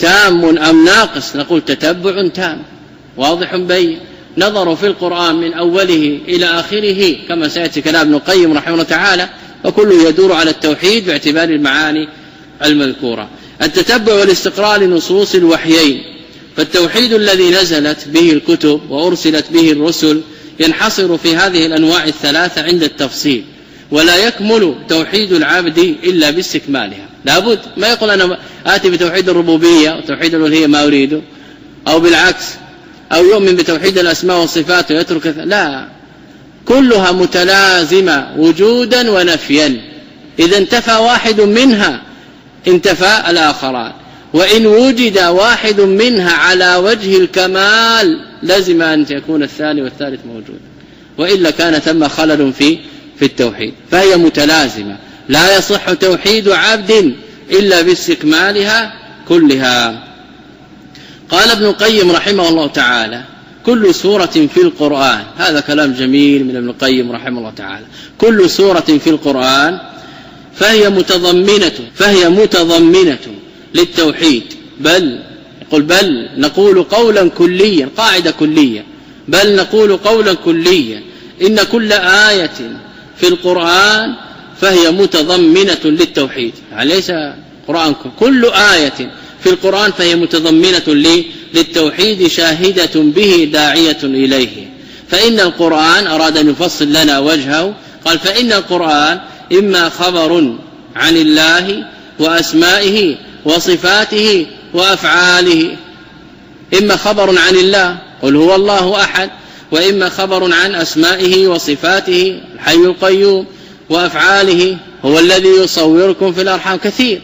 تام أم ناقص؟ نقول تتبع تام واضح بين. نظروا في القرآن من أوله إلى آخره كما سيأتي كلام ابن القيم رحمه الله تعالى، وكله يدور على التوحيد باعتبار المعاني المذكورة. التتبع والاستقراء لنصوص الوحيين، فالتوحيد الذي نزلت به الكتب وأرسلت به الرسل ينحصر في هذه الأنواع الثلاثة عند التفصيل، ولا يكمل توحيد العبد إلا باستكمالها. لابد ما يقول أنا آتي بتوحيد الربوبية وتوحيد الألوهية ما أريده، أو بالعكس، أو يؤمن بتوحيد الأسماء والصفات ويترك، لا، كلها متلازمة وجودا ونفيا. إذا انتفى واحد منها انتفى الآخران، وإن وجد واحد منها على وجه الكمال لازم أن يكون الثاني والثالث موجود، وإلا كان ثم خلل في في التوحيد. فهي متلازمة، لا يصح توحيد عبد إلا باستكمالها كلها. قال ابن القيم رحمه الله تعالى: كل سورة في القرآن، هذا كلام جميل من ابن القيم رحمه الله تعالى، كل سورة في القرآن فهي متضمنة فهي متضمنة للتوحيد، بل يقول بل نقول قولا كليا، قاعدة كلية، بل نقول قولا كليا إن كل آية في القرآن فهي متضمنة للتوحيد. يعني ليس قرآن، كل آية في القرآن فهي متضمنة للتوحيد شاهدة به داعية إليه. فإن القرآن أراد أن يفصل لنا وجهه، قال: فإن القرآن إما خبر عن الله وأسمائه وصفاته وأفعاله، إما خبر عن الله قل هو الله أحد، وإما خبر عن أسمائه وصفاته الحي القيوم، وأفعاله هو الذي يصوركم في الأرحام، كثير.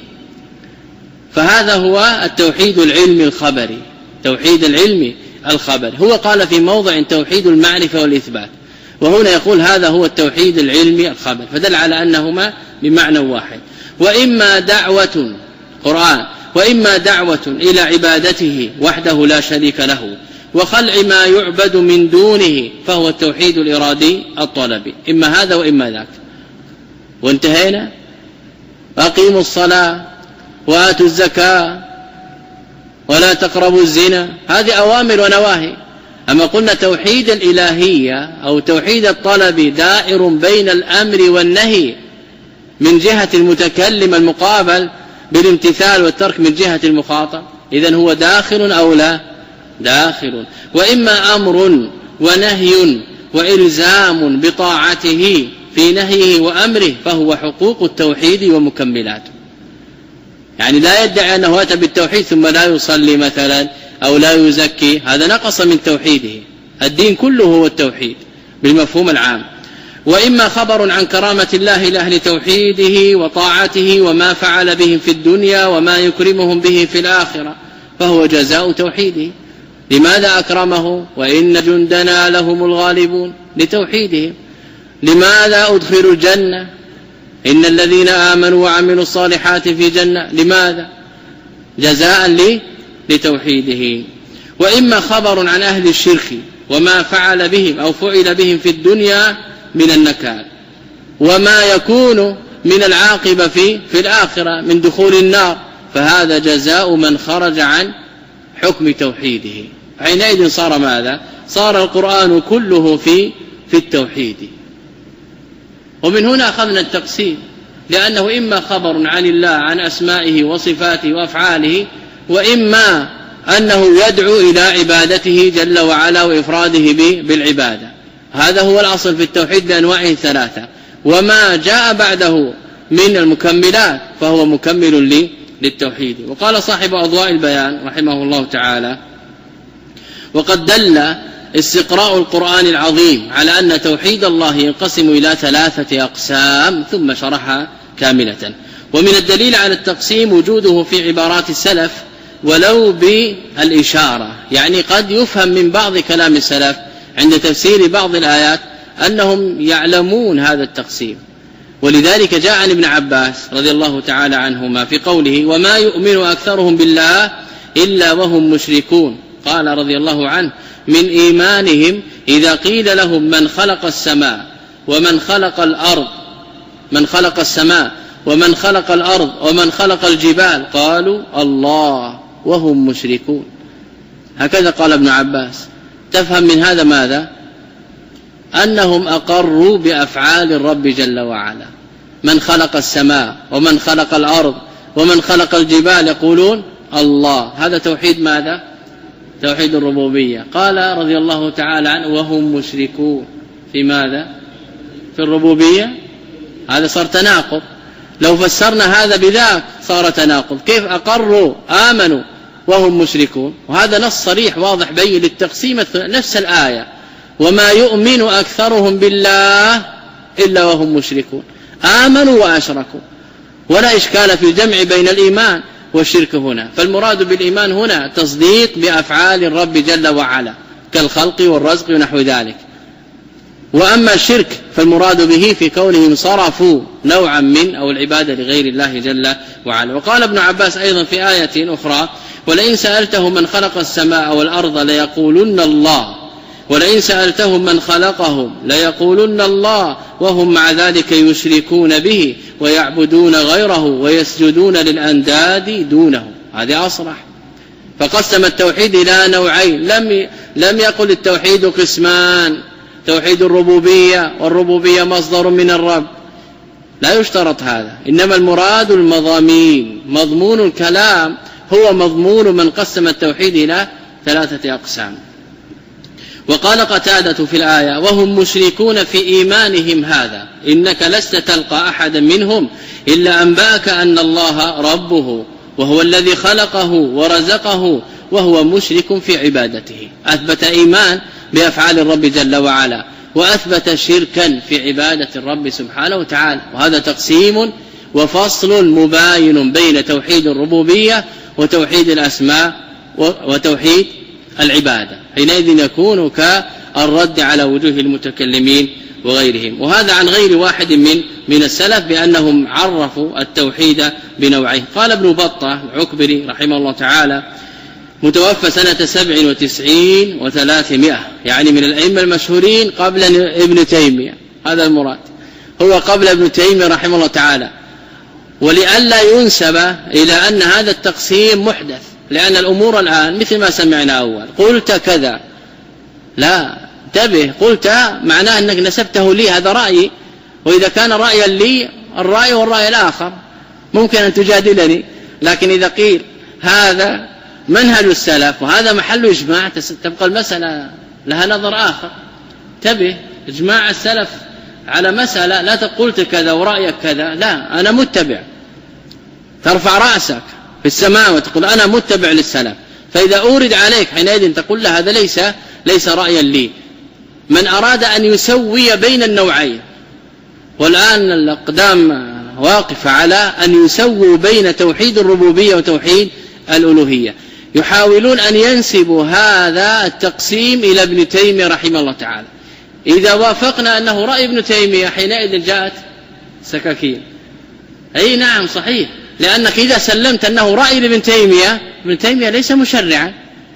فهذا هو التوحيد العلمي الخبري، توحيد العلمي الخبري. هو قال في موضع توحيد المعرفة والإثبات، وهنا يقول هذا هو التوحيد العلمي الخبري، فدل على أنهما بمعنى واحد. وإما دعوة قرآن وإما دعوة إلى عبادته وحده لا شريك له وخلع ما يعبد من دونه، فهو التوحيد الإرادي الطلبي، إما هذا وإما ذاك. وانتهينا. أقيموا الصلاة وآتوا الزكاة ولا تقربوا الزنا، هذه أوامر ونواهي. أما قلنا توحيد الإلهية أو توحيد الطلب دائر بين الأمر والنهي من جهة المتكلم المقابل بالامتثال والترك من جهة المخاطب، إذن هو داخل أو لا داخل. وإما أمر ونهي وإلزام بطاعته في نهيه وأمره، فهو حقوق التوحيد ومكملاته. يعني لا يدعي أنه أتى بالتوحيد ثم لا يصلي مثلا أو لا يزكي، هذا نقص من توحيده. الدين كله هو التوحيد بالمفهوم العام. وإما خبر عن كرامة الله لأهل توحيده وطاعته وما فعل بهم في الدنيا وما يكرمهم به في الآخرة، فهو جزاء توحيده. لماذا أكرمه؟ وإن جندنا لهم الغالبون، لتوحيدهم. لماذا أدخلوا الجنة؟ إن الذين آمنوا وعملوا الصالحات في جنة، لماذا؟ جزاء لتوحيده. وإما خبر عن أهل الشرك وما فعل بهم أو فعل بهم في الدنيا من النكال، وما يكون من العاقبة في, في الآخرة من دخول النار، فهذا جزاء من خرج عن حكم توحيده. حينئذ صار ماذا؟ صار القرآن كله في, في التوحيد. ومن هنا أخذنا التقسيم، لأنه إما خبر عن الله عن أسمائه وصفاته وأفعاله، وإما أنه يدعو إلى عبادته جل وعلا وإفراده بالعبادة. هذا هو الأصل في التوحيد بأنواعه الثلاثة. وما جاء بعده من المكملات فهو مكمل للتوحيد. وقال صاحب أضواء البيان رحمه الله تعالى: وقد دل استقراء القرآن العظيم على أن توحيد الله ينقسم إلى ثلاثة أقسام، ثم شرحها كاملة. ومن الدليل على التقسيم وجوده في عبارات السلف ولو بالإشارة، يعني قد يفهم من بعض كلام السلف عند تفسير بعض الآيات أنهم يعلمون هذا التقسيم. ولذلك جاء عن ابن عباس رضي الله تعالى عنهما في قوله: وما يؤمن أكثرهم بالله إلا وهم مشركون، قال رضي الله عنه: من إيمانهم إذا قيل لهم من خلق السماء ومن خلق الأرض من خلق السماء ومن خلق الأرض ومن خلق الجبال قالوا الله. وهم مشركون. هكذا قال ابن عباس. تفهم من هذا ماذا؟ أنهم أقروا بأفعال الرب جل وعلا. من خلق السماء ومن خلق الأرض ومن خلق الجبال يقولون الله. هذا توحيد ماذا؟ توحيد الربوبية. قال رضي الله تعالى عنه وهم مشركون في ماذا؟ في الربوبية. هذا صار تناقض. لو فسرنا هذا بذاك صار تناقض. كيف أقروا آمنوا وهم مشركون؟ وهذا نص صريح واضح بين للتقسيم نفس الآية وما يؤمن أكثرهم بالله إلا وهم مشركون. آمنوا وأشركوا ولا إشكال في الجمع بين الإيمان والشرك هنا. فالمراد بالإيمان هنا تصديق بأفعال الرب جل وعلا كالخلق والرزق ونحو ذلك. وأما الشرك فالمراد به في كونهم صرفوا نوعا من أو العبادة لغير الله جل وعلا. وقال ابن عباس أيضا في آية أخرى ولئن سألتهم من خلق السماء والأرض ليقولن الله ولئن سألتهم من خلقهم ليقولن الله وهم مع ذلك يشركون به ويعبدون غيره ويسجدون للأنداد دونه. هذه أصرح. فقسم التوحيد إلى نوعين. لم لم يقل التوحيد قسمان، توحيد الربوبية والربوبية مصدر من الرب، لا يشترط هذا. إنما المراد المضامين. مضمون الكلام هو مضمون من قسم التوحيد إلى ثلاثة أقسام. وقال قتادة في الآية وهم مشركون في إيمانهم هذا إنك لست تلقى أحدا منهم إلا أنباك أن الله ربه وهو الذي خلقه ورزقه وهو مشرك في عبادته. أثبت إيمان بأفعال الرب جل وعلا وأثبت شركا في عبادة الرب سبحانه وتعالى. وهذا تقسيم وفصل مباين بين توحيد الربوبية وتوحيد الأسماء وتوحيد العبادة. حينئذ يكون كالرد على وجوه المتكلمين وغيرهم. وهذا عن غير واحد من من السلف بأنهم عرفوا التوحيد بنوعين. قال ابن بطة العكبري رحمه الله تعالى متوفى سنة سبع وتسعين وثلاثمائة، يعني من الأئمة المشهورين قبل ابن تيمية. هذا المراد، هو قبل ابن تيمية رحمه الله تعالى. ولئلا ينسب إلى أن هذا التقسيم محدث، لأن الأمور الآن مثل ما سمعنا أول قلت كذا، لا انتبه، قلت معناه أنك نسبته لي، هذا رأيي، وإذا كان رأيا لي الرأي والرأي الآخر ممكن أن تجادلني. لكن إذا قيل هذا منهج السلف وهذا محل إجماع تبقى المسألة لها نظر آخر. انتبه، إجماع السلف على مسألة لا تقولت كذا ورأيك كذا، لا أنا متبع، ترفع رأسك في السماء وتقول أنا متبع للسلف. فإذا أورد عليك حينئذ تقول له هذا ليس ليس رأيا لي. من أراد أن يسوي بين النوعين، والآن الأقدام واقفة على أن يسووا بين توحيد الربوبية وتوحيد الألوهية، يحاولون أن ينسبوا هذا التقسيم إلى ابن تيمية رحمه الله تعالى. إذا وافقنا أنه رأي ابن تيمية حينئذ جاءت سكاكين. أي نعم صحيح، لأنك إذا سلمت أنه رأي لابن تيمية، ابن تيمية ليس مشرعا،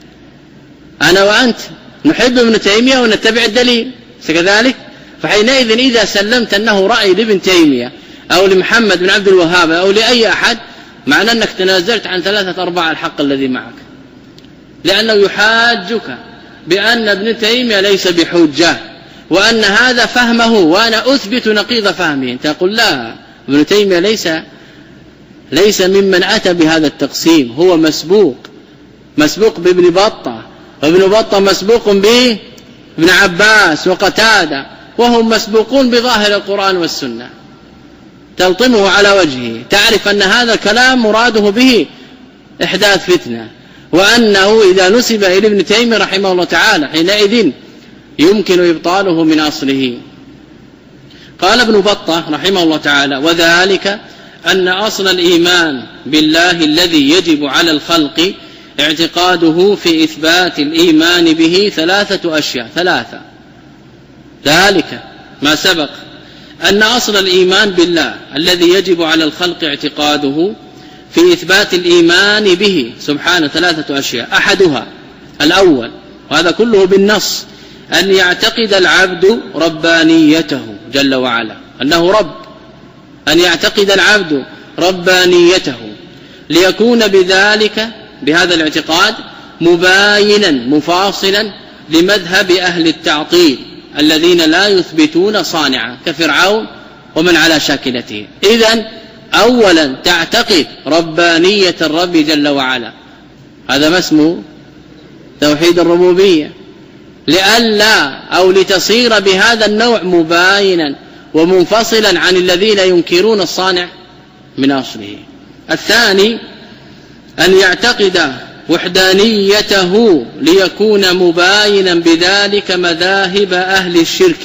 أنا وأنت نحب ابن تيمية ونتبع الدليل كذلك. فحينئذ إذا سلمت أنه رأي لابن تيمية أو لمحمد بن عبد الوهاب أو لأي أحد، معنى أنك تنازلت عن ثلاثة أرباع الحق الذي معك، لأنه يحاجك بأن ابن تيمية ليس بحجة وأن هذا فهمه وأنا أثبت نقيض فهمه. تقول لا، ابن تيمية ليس ليس ممن أتى بهذا التقسيم، هو مسبوق مسبوق بابن بطة، وابن بطة مسبوق بابن عباس وقتادة، وهم مسبوقون بظاهر القرآن والسنة. تلطمه على وجهه، تعرف أن هذا الكلام مراده به إحداث فتنة، وأنه إذا نسب إلى ابن تيمية رحمه الله تعالى حينئذ يمكن إبطاله من أصله. قال ابن بطة رحمه الله تعالى وذلك أن أصل الإيمان بالله الذي يجب على الخلق اعتقاده في إثبات الإيمان به ثلاثة أشياء ثلاثة ذلك ما سبق أن أصل الإيمان بالله الذي يجب على الخلق اعتقاده في إثبات الإيمان به سبحانه ثلاثة أشياء. أحدها الأول، وهذا كله بالنص، أن يعتقد العبد ربانيته جل وعلا، أنه رب، أن يعتقد العبد ربانيته ليكون بذلك بهذا الاعتقاد مباينا مفاصلا لمذهب أهل التعطيل الذين لا يثبتون صانعا كفرعون ومن على شاكلته. إذن أولا تعتقد ربانية الرب جل وعلا، هذا ما اسمه توحيد الربوبية، لئلا أو لتصير بهذا النوع مباينا ومنفصلا عن الذين ينكرون الصانع من أصله. الثاني أن يعتقد وحدانيته ليكون مباينا بذلك مذاهب أهل الشرك.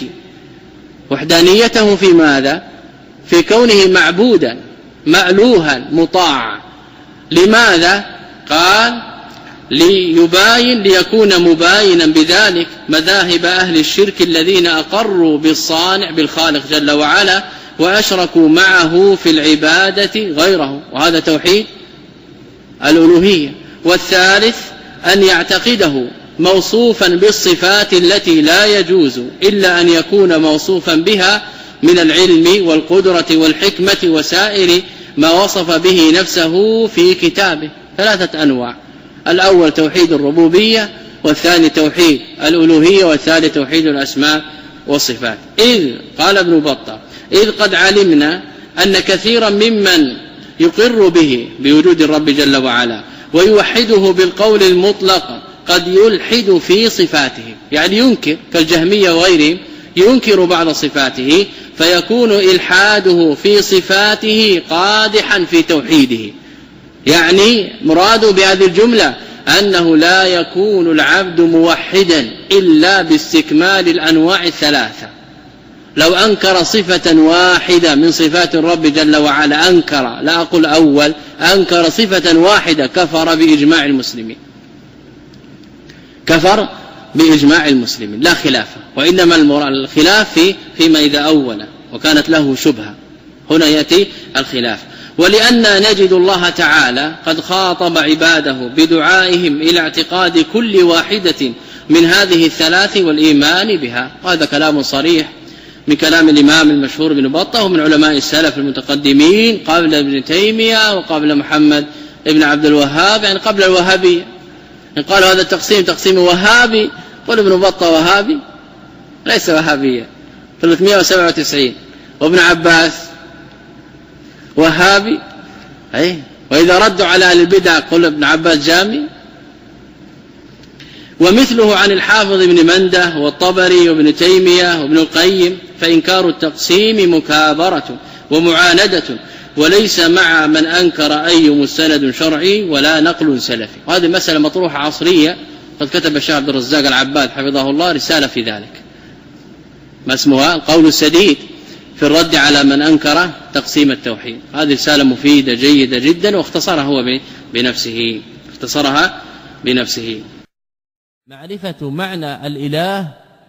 وحدانيته في ماذا؟ في كونه معبودا مألوها مطاعا. لماذا؟ قال ليباين ليكون مباينا بذلك مذاهب أهل الشرك الذين أقروا بالصانع بالخالق جل وعلا وأشركوا معه في العبادة غيره، وهذا توحيد الألوهية. والثالث أن يعتقده موصوفا بالصفات التي لا يجوز إلا أن يكون موصوفا بها من العلم والقدرة والحكمة وسائر ما وصف به نفسه في كتابه. ثلاثة أنواع: الأول توحيد الربوبية، والثاني توحيد الألوهية، والثالث توحيد الأسماء والصفات. إذ قال ابن بطة إذ قد علمنا أن كثيرا ممن يقر به بوجود الرب جل وعلا ويوحده بالقول المطلق قد يلحد في صفاته، يعني ينكر كالجهمية وغيرهم، ينكر بعض صفاته فيكون إلحاده في صفاته قادحا في توحيده. يعني مراد بهذه الجملة أنه لا يكون العبد موحدا إلا باستكمال الأنواع الثلاثة. لو أنكر صفة واحدة من صفات الرب جل وعلا، أنكر لا أقول أول، أنكر صفة واحدة كفر بإجماع المسلمين، كفر بإجماع المسلمين لا خلاف. وإنما الخلاف في فيما إذا أول وكانت له شبهة، هنا يأتي الخلاف. ولأننا نجد الله تعالى قد خاطب عباده بدعائهم إلى اعتقاد كل واحدة من هذه الثلاث والإيمان بها. وهذا كلام صريح من كلام الإمام المشهور بن بطة ومن علماء السلف المتقدمين قبل ابن تيمية وقبل محمد ابن عبد الوهاب، يعني قبل الوهابية. إن قالوا هذا التقسيم تقسيم وهابي، قل ابن بطة وهابي ليس وهابيا ثلاثمائة وسبعة وتسعين، وابن عباس وهابي. أي وإذا ردوا على أهل البدع قل ابن عباس جامي. ومثله عن الحافظ ابن منده والطبري وابن تيمية وابن القيم، فإنكار التقسيم مكابرة ومعاندة وليس مع من أنكر أي مستند شرعي ولا نقل سلفي. وهذه مسألة مطروحة عصرية، قد كتب الشيخ عبد الرزاق العباد حفظه الله رسالة في ذلك ما اسمها القول السديد في الرد على من أنكر تقسيم التوحيد. هذه رسالة مفيدة جيدة جدا، واختصرها هو بنفسه اختصرها بنفسه. معرفة معنى الإله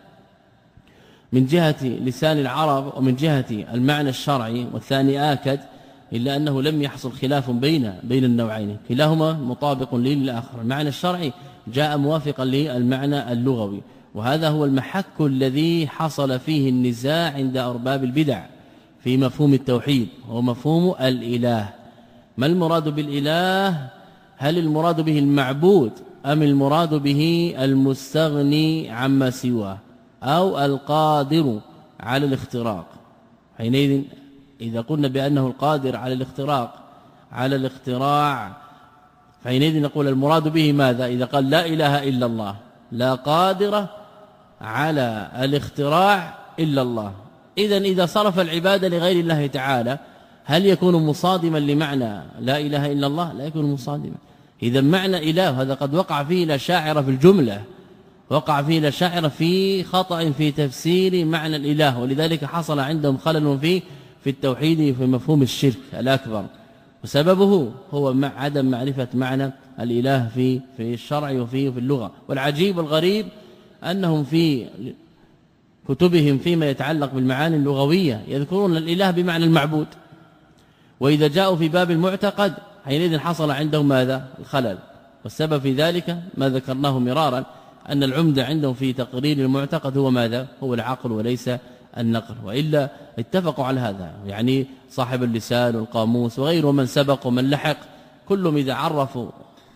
من جهة لسان العرب ومن جهة المعنى الشرعي، والثاني آكد، إلا أنه لم يحصل خلاف بين بين النوعين، كلاهما مطابق للآخر. المعنى الشرعي جاء موافقا للمعنى اللغوي، وهذا هو المحك الذي حصل فيه النزاع عند أرباب البدع في مفهوم التوحيد، هو مفهوم الإله. ما المراد بالإله؟ هل المراد به المعبود أم المراد به المستغني عما سواه أو القادر على الاختراق؟ حينئذ إذا قلنا بأنه القادر على الاختراق على الاختراع فحينئذ نقول المراد به ماذا؟ إذا قال لا إله إلا الله، لا قادر على الاختراع إلا الله. إذن إذا صرف العبادة لغير الله تعالى هل يكون مصادما لمعنى لا إله إلا الله؟ لا يكون مصادما. إذا معنى إله هذا قد وقع فيه الأشاعرة في الجملة، وقع فيه الأشاعرة في خطأ في تفسير معنى الإله، ولذلك حصل عندهم خلل فيه في التوحيد في مفهوم الشرك الأكبر، وسببه هو مع عدم معرفة معنى الإله في في الشرع وفي في اللغة. والعجيب والغريب أنهم في كتبهم فيما يتعلق بالمعاني اللغوية يذكرون الإله بمعنى المعبود، وإذا جاءوا في باب المعتقد حينئذ حصل عندهم ماذا؟ الخلل. والسبب في ذلك ما ذكرناه مرارا، أن العمدة عندهم في تقرير المعتقد هو ماذا؟ هو العقل وليس النقل، وإلا اتفقوا على هذا. يعني صاحب اللسان والقاموس وغيره من سبق ومن لحق كلهم إذا عرفوا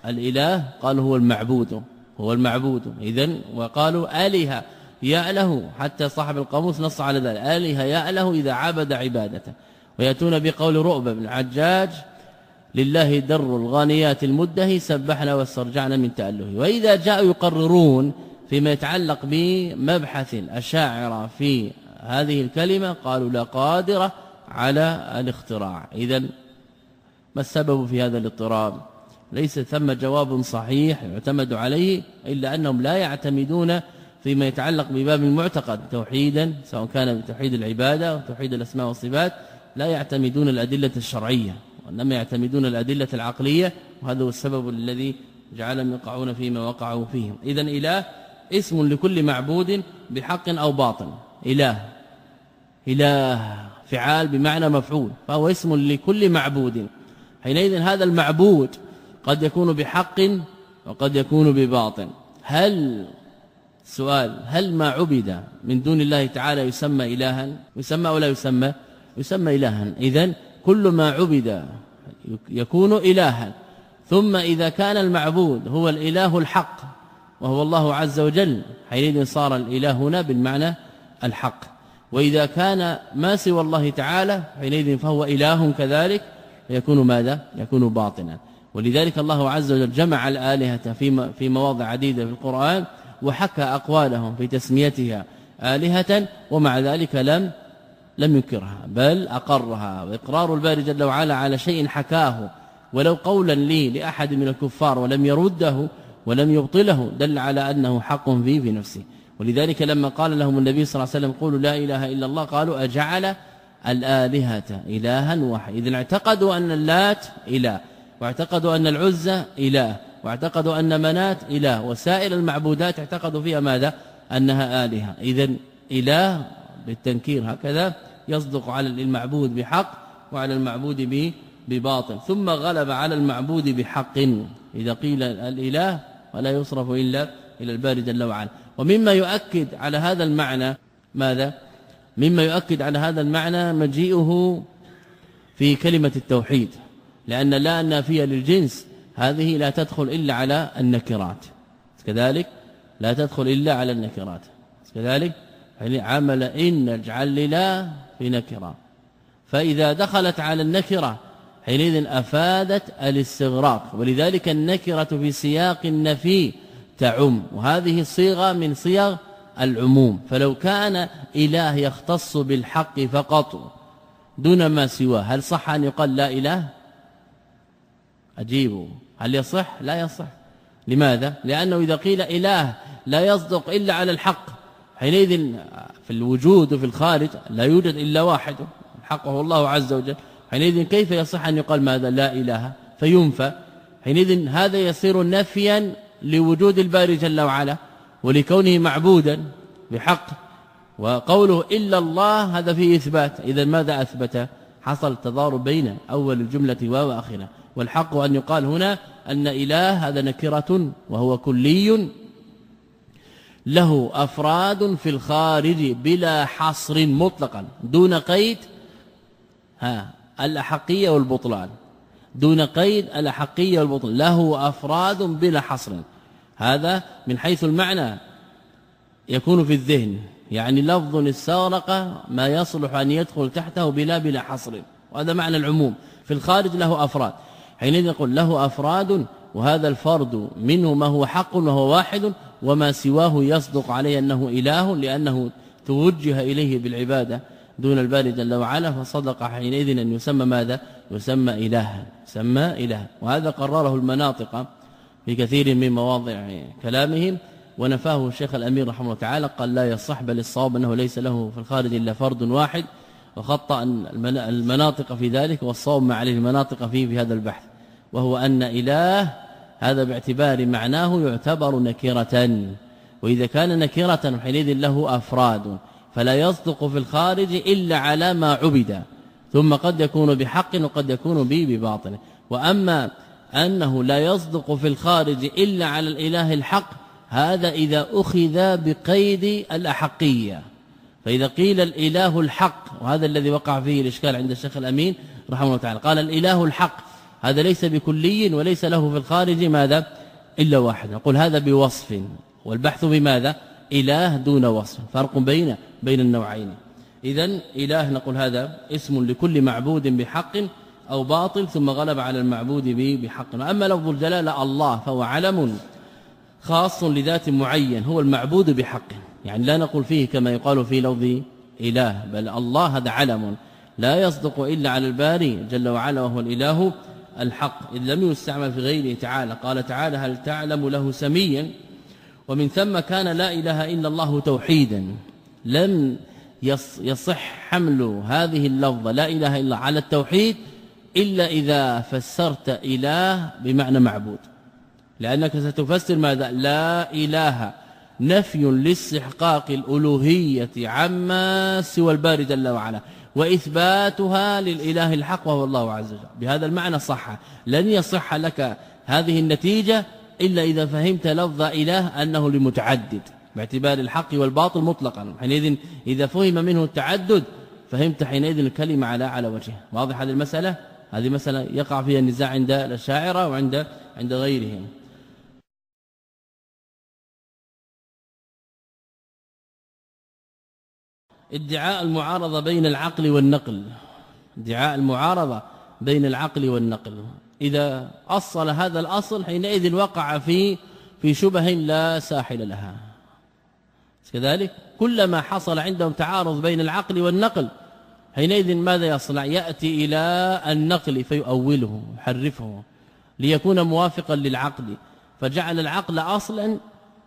الإله قالوا هو المعبود هو المعبود إذن وقالوا آلهة يأله حتى صاحب القاموس نص على ذلك آلهة يأله إذا عبد عبادته ويأتون بقول رؤبة بن الحجاج لله در الغانيات المدهي سبحنا واسترجعنا من تأله. وإذا جاءوا يقررون فيما يتعلق بمبحث الأشاعرة في هذه الكلمة قالوا لا قادرة على الاختراع. إذن ما السبب في هذا الاضطراب؟ ليس ثم جواب صحيح يعتمد عليه إلا أنهم لا يعتمدون فيما يتعلق بباب المعتقد توحيدا سواء كان بتوحيد العبادة أو توحيد الأسماء والصفات لا يعتمدون الأدلة الشرعية وإنما يعتمدون الأدلة العقلية وهذا هو السبب الذي جعلهم يقعون فيما وقعوا فيه. إذن إله اسم لكل معبود بحق أو باطل إله إله فعال بمعنى مفعول فهو اسم لكل معبود. حينئذ هذا المعبود قد يكون بحق وقد يكون بباطل. هل سؤال هل ما عبد من دون الله تعالى يسمى إلها يسمى ولا يسمى يسمى إلها. إذن كل ما عبد يكون إلها. ثم إذا كان المعبود هو الإله الحق وهو الله عز وجل حينئذ صار الإله هنا بالمعنى الحق. وإذا كان ما سوى الله تعالى حينئذ فهو إله كذلك يكون ماذا يكون باطنا. ولذلك الله عز وجل جمع الآلهة في في مواضع عديدة في القرآن وحكى أقوالهم في تسميتها آلهة ومع ذلك لم لم ينكرها بل أقرها. وإقرار الباري جل وعلا على شيء حكاه ولو قولا لي لأحد من الكفار ولم يرده ولم يبطله دل على أنه حق فيه في نفسه. ولذلك لما قال لهم النبي صلى الله عليه وسلم قولوا لا إله إلا الله قالوا أجعل الآلهة إلها واحد. إذن اعتقدوا أن اللات إله واعتقدوا أن العزى إله واعتقدوا أن منات إله وسائر المعبودات اعتقدوا فيها ماذا أنها آلهة. إذن إله بالتنكير هكذا يصدق على المعبود بحق وعلى المعبود بباطل ثم غلب على المعبود بحق إذا قيل الإله ولا يصرف إلا إلى الباري جل وعلا. ومما يؤكد على هذا المعنى ماذا مما يؤكد على هذا المعنى مجيئه في كلمة التوحيد لأن لا النافية للجنس هذه لا تدخل إلا على النكرات كذلك لا تدخل إلا على النكرات كذلك عمل إن اجعل لا في نكرة فإذا دخلت على النكرة حينئذ أفادت الاستغراق. ولذلك النكرة في سياق النفي تعم وهذه الصيغة من صيغ العموم. فلو كان إله يختص بالحق فقط دون ما سواه هل صح أن يقال لا إله؟ أجيبوا هل يصح؟ لا يصح. لماذا؟ لأنه إذا قيل إله لا يصدق إلا على الحق حينئذ في الوجود وفي الخارج لا يوجد إلا واحد الحق هو الله عز وجل. حينئذ كيف يصح أن يقال ماذا لا إله فينفى. حينئذ هذا يصير نفيا لوجود الباري جل وعلا ولكونه معبودا بحق وقوله إلا الله هذا فيه إثبات. إذا ماذا أثبت؟ حصل تضارب بين أول الجملة وآخرها. والحق أن يقال هنا أن إله هذا نكرة وهو كلي له أفراد في الخارج بلا حصر مطلقا دون قيد ها الأحقية والبطلان دون قيد الأحقية والبطلان له أفراد بلا حصر. هذا من حيث المعنى يكون في الذهن يعني لفظ السارقة ما يصلح أن يدخل تحته بلا بلا حصر وهذا معنى العموم. في الخارج له أفراد حينئذ نقول له أفراد وهذا الفرد منه ما هو حق وهو واحد وما سواه يصدق عليه أنه إله لأنه توجه إليه بالعبادة دون الباري جل وعلا فصدق حينئذ أن يسمى ماذا يسمى إلها يسمى إله. وهذا قرره المناطق في كثير من مواضع كلامهم ونفاه الشيخ الأمير رحمه الله تعالى قال لا يصح بل الصواب أنه ليس له في الخارج إلا فرد واحد وخطأ المناطق في ذلك والصواب ما عليه المناطق فيه في هذا البحث وهو أن إله هذا باعتبار معناه يعتبر نكرة وإذا كان نكرة حينئذ له أفراد فلا يصدق في الخارج إلا على ما عبد ثم قد يكون بحق وقد يكون به بباطل. وأما أنه لا يصدق في الخارج إلا على الإله الحق هذا إذا أخذ بقيد الأحقية. فإذا قيل الإله الحق وهذا الذي وقع فيه الإشكال عند الشيخ الأمين رحمه الله تعالى قال الإله الحق هذا ليس بكلي وليس له في الخارج ماذا إلا واحد. نقول هذا بوصف، والبحث بماذا إله دون وصف، فرق بين بين النوعين. إذن إله نقول هذا اسم لكل معبود بحق أو باطل ثم غلب على المعبود بحق. أما لفظ الجلالة الله فهو علم خاص لذات معين هو المعبود بحق، يعني لا نقول فيه كما يقال في لفظ إله، بل الله هذا علم لا يصدق إلا على الباري جل وعلا وهو الإله الحق، إذ لم يستعمل في غيره تعالى. قال تعالى هل تعلم له سميا، ومن ثم كان لا إله إلا الله توحيدا. لم يصح حمل هذه اللفظة لا إله إلا على التوحيد إلا إذا فسرت إله بمعنى معبود، لأنك ستفسر ماذا لا إله نفي لاستحقاق الألوهية عما سوى الباري جل وعلا، وإثباتها للإله الحق وهو الله عز وجل. بهذا المعنى صح. لن يصح لك هذه النتيجة إلا إذا فهمت لفظ إله أنه لمتعدد باعتبار الحق والباطل مطلقا. حينئذ إذا فهم منه التعدد فهمت حينئذ الكلمة على على وجهها. واضح هذه المسألة؟ هذه مسألة يقع فيها النزاع عند الأشاعرة وعند عند غيرهم. ادعاء المعارضة بين العقل والنقل. ادعاء المعارضة بين العقل والنقل إذا أصل هذا الأصل حينئذ وقع في في شبه لا ساحل لها. كذلك كلما حصل عندهم تعارض بين العقل والنقل حينئذ ماذا يصنع؟ يأتي إلى النقل فيؤوله يحرفه ليكون موافقا للعقل، فجعل العقل أصلا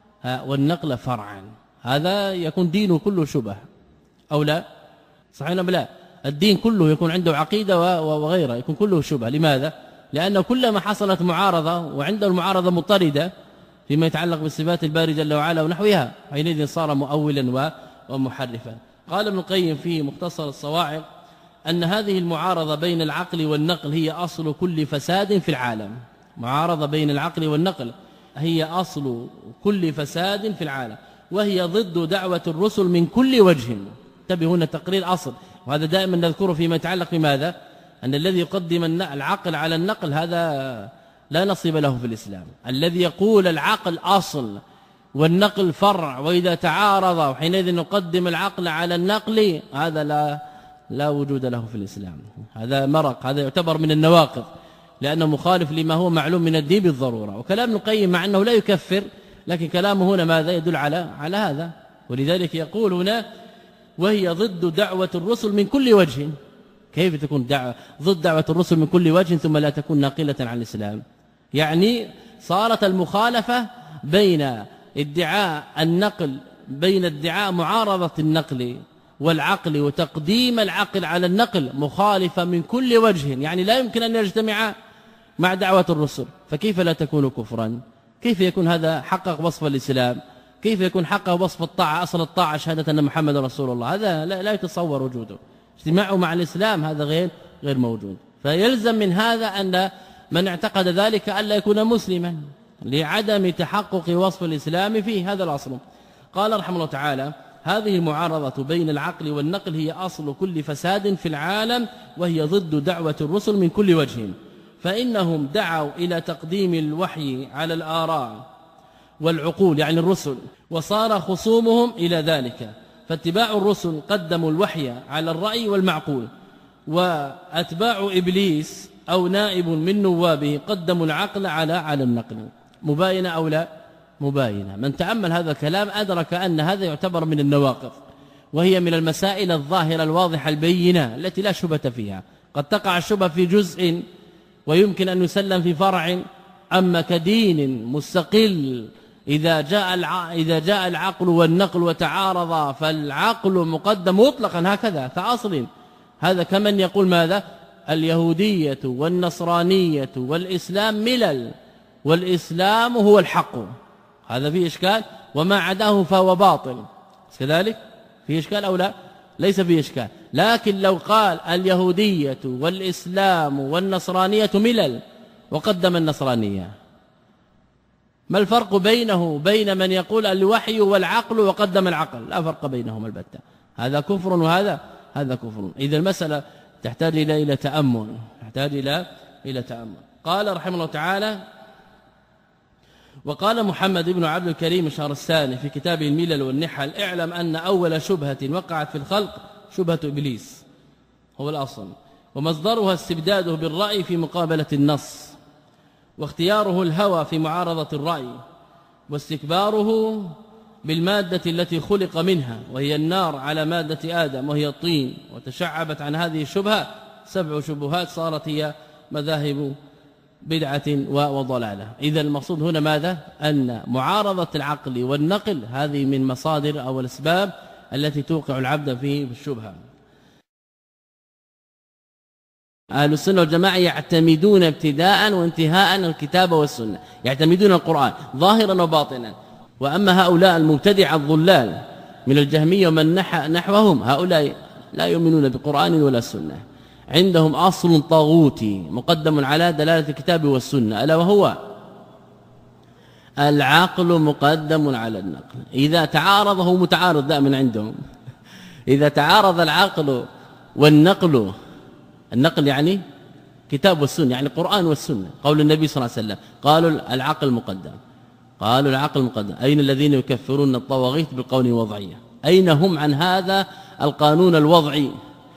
والنقل فرعا. هذا يكون دينه كله شبه أو لا؟ صحيح أم لا؟ الدين كله يكون عنده عقيدة وغيره يكون كله شبه. لماذا؟ لأنه كلما حصلت معارضة وعنده المعارضة مضطردة فيما يتعلق بصفات الباري جل وعلا ونحوها حينئذ صار مؤولا ومحرفا. قال ابن القيم في مختصر الصواعق أن هذه المعارضة بين العقل والنقل هي أصل كل فساد في العالم. معارضة بين العقل والنقل هي أصل كل فساد في العالم، وهي ضد دعوة الرسل من كل وجه. انتبهوا هنا تقرير أصل، وهذا دائما نذكره فيما يتعلق بماذا؟ أن الذي يقدم العقل على النقل هذا لا نصيب له في الإسلام. الذي يقول العقل أصل والنقل فرع وإذا تعارض وحينئذ نقدم العقل على النقل هذا لا لا وجود له في الإسلام. هذا مرق، هذا يعتبر من النواقض لأنه مخالف لما هو معلوم من الدين بالضرورة. وكلام ابن القيم مع أنه لا يكفر لكن كلامه هنا ماذا يدل على على هذا. ولذلك يقول هنا وهي ضد دعوة الرسل من كل وجه. كيف تكون دعوة ضد دعوة الرسل من كل وجه ثم لا تكون ناقلة عن الإسلام؟ يعني صارت المخالفة بين ادعاء النقل بين ادعاء معارضة النقل والعقل وتقديم العقل على النقل مخالفة من كل وجه، يعني لا يمكن أن يجتمع مع دعوة الرسل. فكيف لا تكون كفرا؟ كيف يكون هذا حقق وصف الإسلام؟ كيف يكون حقق وصف الطاعة؟ أصل الطاعة شهادة أن محمد رسول الله، هذا لا, لا يتصور وجوده. اجتماعه مع الإسلام هذا غير غير موجود. فيلزم من هذا أن من اعتقد ذلك ألا يكون مسلما لعدم تحقق وصف الإسلام فيه. هذا الأصل. قال رحمه الله تعالى هذه المعارضة بين العقل والنقل هي أصل كل فساد في العالم، وهي ضد دعوة الرسل من كل وجه. فإنهم دعوا إلى تقديم الوحي على الآراء والعقول يعني الرسل، وصار خصومهم إلى ذلك. فاتباع الرسل قدموا الوحي على الرأي والمعقول، وأتباع إبليس أو نائب من نوابه قدموا العقل على على النقل. مباينة أو لا؟ مباينة. من تأمل هذا الكلام أدرك أن هذا يعتبر من النواقض، وهي من المسائل الظاهرة الواضحة البينة التي لا شبهة فيها. قد تقع الشبهة في جزء ويمكن أن يسلم في فرع، أما كدين مستقل إذا جاء إذا جاء العقل والنقل وتعارضا فالعقل مقدم مطلقا هكذا كأصل. هذا كمن يقول ماذا؟ اليهودية والنصرانية والإسلام ملل والإسلام هو الحق. هذا فيه إشكال، وما عداه فهو باطل. كذلك فيه إشكال أو لا؟ ليس فيه إشكال. لكن لو قال اليهودية والإسلام والنصرانية ملل وقدم النصرانية، ما الفرق بينه بين من يقول الوحي والعقل وقدم العقل؟ لا فرق بينهما البتة. هذا كفر وهذا هذا كفر. إذا المسألة تحتاج إلى إلى تأمل، تحتاج إلى إلى تأمل. قال رحمه الله تعالى: وقال محمد بن عبد الكريم الشهرستاني في كتابه الملل والنحل: اعلم أن أول شبهة وقعت في الخلق شبهة إبليس، هو الأصل، ومصدرها استبداده بالرأي في مقابلة النص، واختياره الهوى في معارضة الرأي، واستكباره بالمادة التي خلق منها وهي النار على مادة آدم وهي الطين. وتشعبت عن هذه الشبهة سبع شبهات صارت هي مذاهب بدعة وضلالة. إذا المقصود هنا ماذا؟ أن معارضة العقل والنقل هذه من مصادر أو الأسباب التي توقع العبد في الشبهة. أهل السنة والجماعة يعتمدون ابتداء وانتهاء الكتاب والسنة، يعتمدون القرآن ظاهرا وباطنا. وأما هؤلاء المبتدع الضلال من الجهمية ومن نحوهم، هؤلاء لا يؤمنون بقرآن ولا سنة، عندهم أصل طاغوتي مقدم على دلالة الكتاب والسنة، ألا وهو العقل مقدم على النقل. إذا تعارض، هو متعارض دائما عندهم، إذا تعارض العقل والنقل، النقل يعني كتاب والسنة، يعني القرآن والسنة، قول النبي صلى الله عليه وسلم، قالوا العقل مقدم، قالوا العقل مقدم. أين الذين يكفرون الطواغيت بالقول الوضعية؟ أين هم عن هذا القانون الوضعي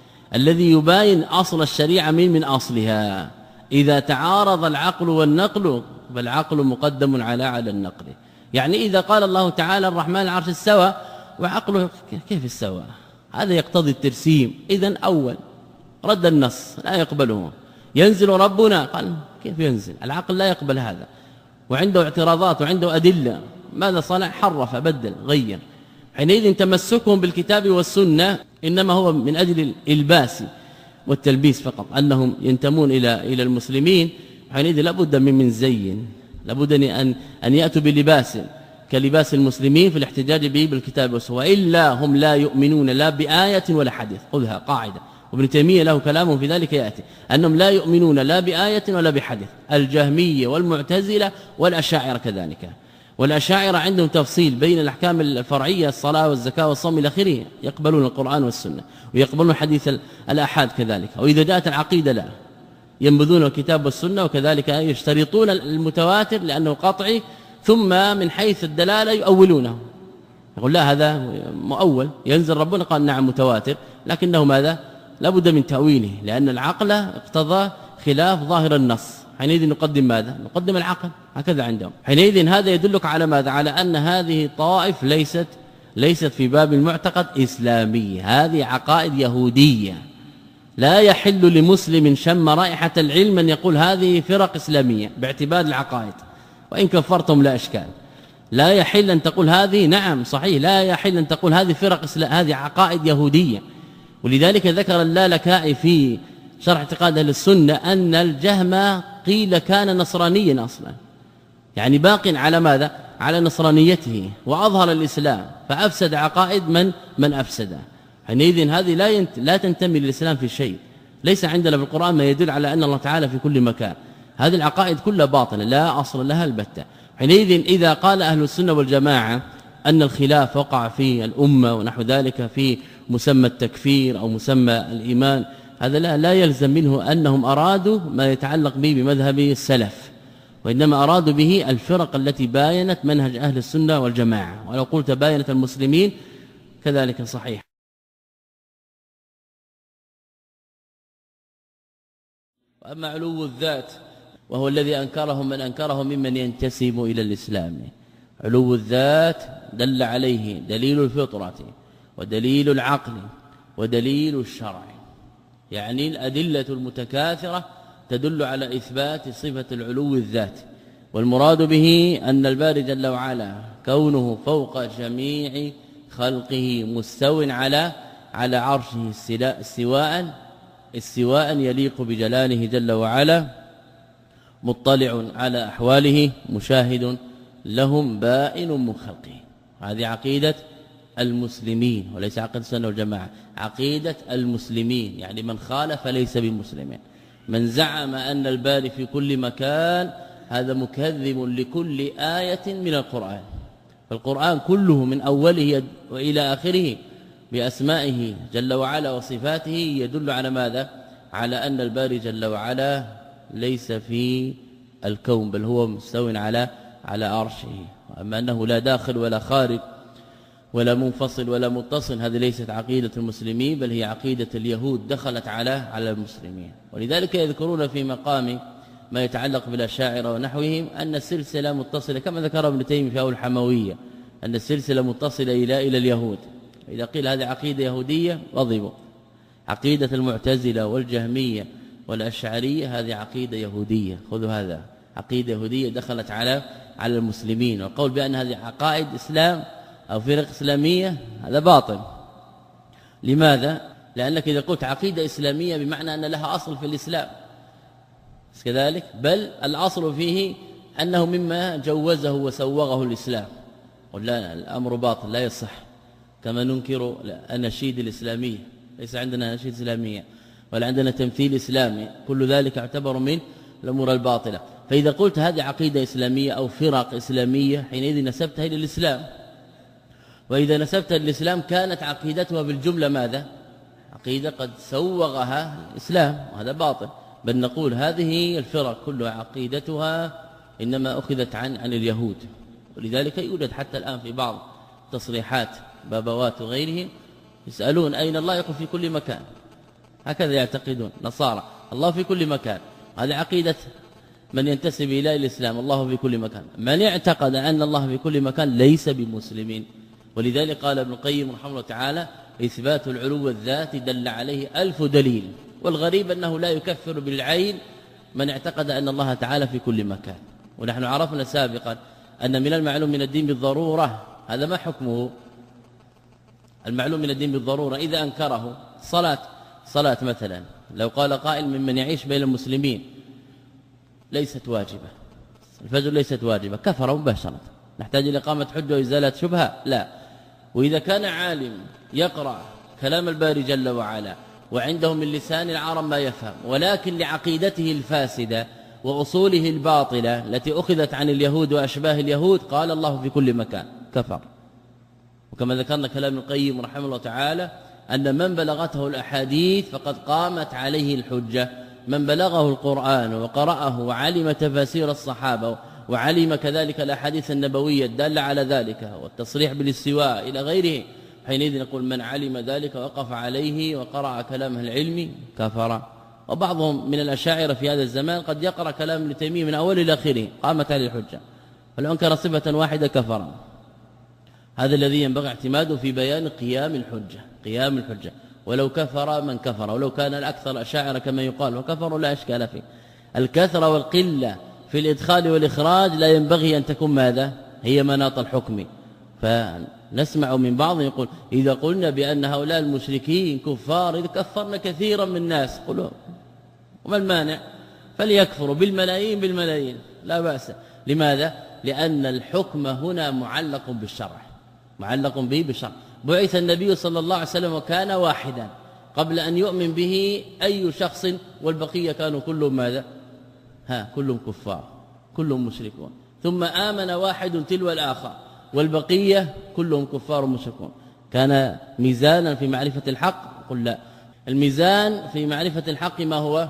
الذي يباين أصل الشريعة من من أصلها؟ إذا تعارض العقل والنقل فالعقل مقدم على على النقل. يعني إذا قال الله تعالى الرحمن العرش استوى وعقله كيف استوى، هذا يقتضي الترسيم. إذن أول رد النص لا يقبله. ينزل ربنا، قال كيف ينزل؟ العقل لا يقبل هذا، وعنده اعتراضات وعنده أدلة. ماذا صنع؟ حرف، بدل، غير. حينئذ تمسكهم بالكتاب والسنة إنما هو من أجل الإلباس والتلبيس فقط، أنهم ينتمون إلى إلى المسلمين. حينئذ لابد من من زين، لابد أن أن يأتوا بلباس كلباس المسلمين في الاحتجاج به بالكتاب والسنة، وإلا هم لا يؤمنون لا بآية ولا حديث. خذها قاعدة، وابن تيمية له كلام في ذلك يأتي، أنهم لا يؤمنون لا بآية ولا بحديث. الجهمية والمعتزلة والأشاعرة كذلك. والأشاعرة عندهم تفصيل بين الأحكام الفرعية، الصلاة والزكاة والصوم إلى آخره، يقبلون القرآن والسنة ويقبلون حديث الآحاد كذلك. وإذا جاءت العقيدة لا، ينبذون الكتاب والسنة، وكذلك يشترطون المتواتر لأنه قطعي، ثم من حيث الدلالة يؤولونه، يقول لا هذا مؤول، ينزل ربنا قال نعم متواتر، لكنه ماذا؟ لابد من تأويله، لأن العقل اقتضى خلاف ظاهر النص. حينئذ نقدم ماذا؟ نقدم العقل، هكذا عندهم. حينئذ هذا يدلك على ماذا؟ على أن هذه الطائف ليست ليست في باب المعتقد إسلامية، هذه عقائد يهودية. لا يحل لمسلم شم رائحة العلم أن يقول هذه فرق إسلامية باعتبار العقائد، وإن كفرتم لا إشكال. لا يحل أن تقول هذه، نعم صحيح، لا يحل أن تقول هذه فرق إسلام، هذه عقائد يهودية. ولذلك ذكر اللالكائي في شرح اعتقاد اهل السنه ان الجهم قيل كان نصرانيا اصلا، يعني باق على ماذا؟ على نصرانيته، واظهر الاسلام فافسد عقائد من من افسد. حينئذ هذه لا ينت... لا تنتمي للاسلام في شيء. ليس عندنا في القران ما يدل على ان الله تعالى في كل مكان. هذه العقائد كلها باطله لا اصل لها البتة. حينئذ اذا قال اهل السنه والجماعه ان الخلاف وقع في الامه ونحو ذلك في مسمى التكفير أو مسمى الإيمان، هذا لا, لا يلزم منه أنهم أرادوا ما يتعلق به بمذهب السلف، وإنما أرادوا به الفرق التي باينت منهج أهل السنة والجماعة. ولو قلت باينت المسلمين كذلك صحيح. وأما علو الذات وهو الذي أنكره من أنكره ممن ينتسب إلى الإسلام، علو الذات دل عليه دليل الفطرة ودليل العقل ودليل الشرع، يعني الأدلة المتكاثرة تدل على إثبات صفة العلو الذات. والمراد به أن الباري جل وعلا كونه فوق جميع خلقه مستو على على عرشه استواء استواء يليق بجلاله جل وعلا، مطلع على أحواله مشاهد لهم بائن من خلقه. هذه عقيدة المسلمين وليس عقيدة السنة والجماعة، عقيدة المسلمين، يعني من خالف ليس بمسلم. من زعم أن الباري في كل مكان هذا مكذب لكل آية من القرآن. فالقرآن كله من أوله وإلى آخره بأسمائه جل وعلا وصفاته يدل على ماذا؟ على أن الباري جل وعلا ليس في الكون بل هو مستو على على عرشه. أما أنه لا داخل ولا خارج ولا منفصل ولا متصل، هذه ليست عقيدة المسلمين بل هي عقيدة اليهود دخلت على على المسلمين. ولذلك يذكرون في مقام ما يتعلق بالأشاعرة ونحوهم أن السلسلة متصلة كما ذكر ابن تيمية في أول الحموية، أن السلسلة متصلة إلى إلى اليهود. إذا قيل هذه عقيدة يهودية غضبوا. عقيدة المعتزلة والجهمية والأشعرية هذه عقيدة يهودية، خذوا هذا، عقيدة يهودية دخلت على على المسلمين. والقول بأن هذه عقائد إسلام أو فرق إسلامية هذا باطل. لماذا؟ لأنك إذا قلت عقيدة إسلامية بمعنى أن لها أصل في الإسلام كذلك، بل الأصل فيه أنه مما جوزه وسوغه الإسلام. قل لا، الأمر باطل لا يصح، كما ننكر النشيد الإسلامية، ليس عندنا نشيد إسلامية ولا عندنا تمثيل إسلامي، كل ذلك يعتبر من الأمور الباطلة. فإذا قلت هذه عقيدة إسلامية أو فرق إسلامية حينئذ نسبتها إلى الإسلام، وإذا نسبتها للإسلام كانت عقيدتها بالجملة ماذا؟ عقيدة قد سوغها الإسلام، وهذا باطل. بل نقول هذه الفرق كلها عقيدتها إنما أخذت عن عن اليهود. ولذلك يوجد حتى الآن في بعض تصريحات بابوات وغيرهم يسألون أين الله؟ يقول في كل مكان. هكذا يعتقدون نصارى، الله في كل مكان. هذه عقيدة من ينتسب إلى الإسلام، الله في كل مكان. من اعتقد أن الله في كل مكان ليس بمسلمين. ولذلك قال ابن القيم رحمه الله تعالى إثبات العلو الذاتي دل عليه ألف دليل. والغريب أنه لا يكفر بالعين من اعتقد أن الله تعالى في كل مكان. ونحن عرفنا سابقا أن من المعلوم من الدين بالضرورة، هذا ما حكمه؟ المعلوم من الدين بالضرورة إذا أنكره صلاة صلاة مثلا، لو قال قائل ممن يعيش بين المسلمين ليست واجبة، الفجر ليست واجبة، كفر مباشرة. نحتاج إلى إقامة حجة وإزالة شبهة؟ لا. وإذا كان عالم يقرأ كلام الباري جل وعلا وعنده من لسان العرب ما يفهم، ولكن لعقيدته الفاسدة وأصوله الباطلة التي أخذت عن اليهود وأشباه اليهود قال الله في كل مكان، كفر. وكما ذكرنا كلام القيم رحمه الله تعالى أن من بلغته الأحاديث فقد قامت عليه الحجة. من بلغه القرآن وقرأه وعلم تفاسير الصحابة وعلم كذلك الأحاديث النبوية الدالة على ذلك والتصريح بالاستواء إلى غيره، حينئذ نقول من علم ذلك وقف عليه وقرأ كلامه العلمي كفر. وبعضهم من الأشاعرة في هذا الزمان قد يقرأ كلام ابن تيمية من أول إلى آخره قامت عليه الحجة، فلو أنكر صفة واحدة كفر. هذا الذي ينبغي اعتماده في بيان قيام الحجة، قيام الحجة. ولو كفر من كفر، ولو كان الأكثر الأشاعرة كما يقال وكفروا لا إشكال فيه. الكثرة والقلة في الإدخال والإخراج لا ينبغي أن تكون ماذا؟ هي مناط الحكم. فنسمع من بعض يقول إذا قلنا بأن هؤلاء المشركين كفار إذا كفرنا كثيرا من الناس، قلوا وما المانع؟ فليكفروا بالملايين بالملايين لا بأس. لماذا؟ لأن الحكم هنا معلق بالشرع، معلق به بالشرع. بعث النبي صلى الله عليه وسلم وكان واحدا قبل أن يؤمن به أي شخص، والبقية كانوا كلهم ماذا؟ ها كلهم كفار، كلهم مشركون. ثم آمن واحد تلو الآخر والبقية كلهم كفار مشركون. كان ميزانا في معرفة الحق؟ قل لا. الميزان في معرفة الحق ما هو؟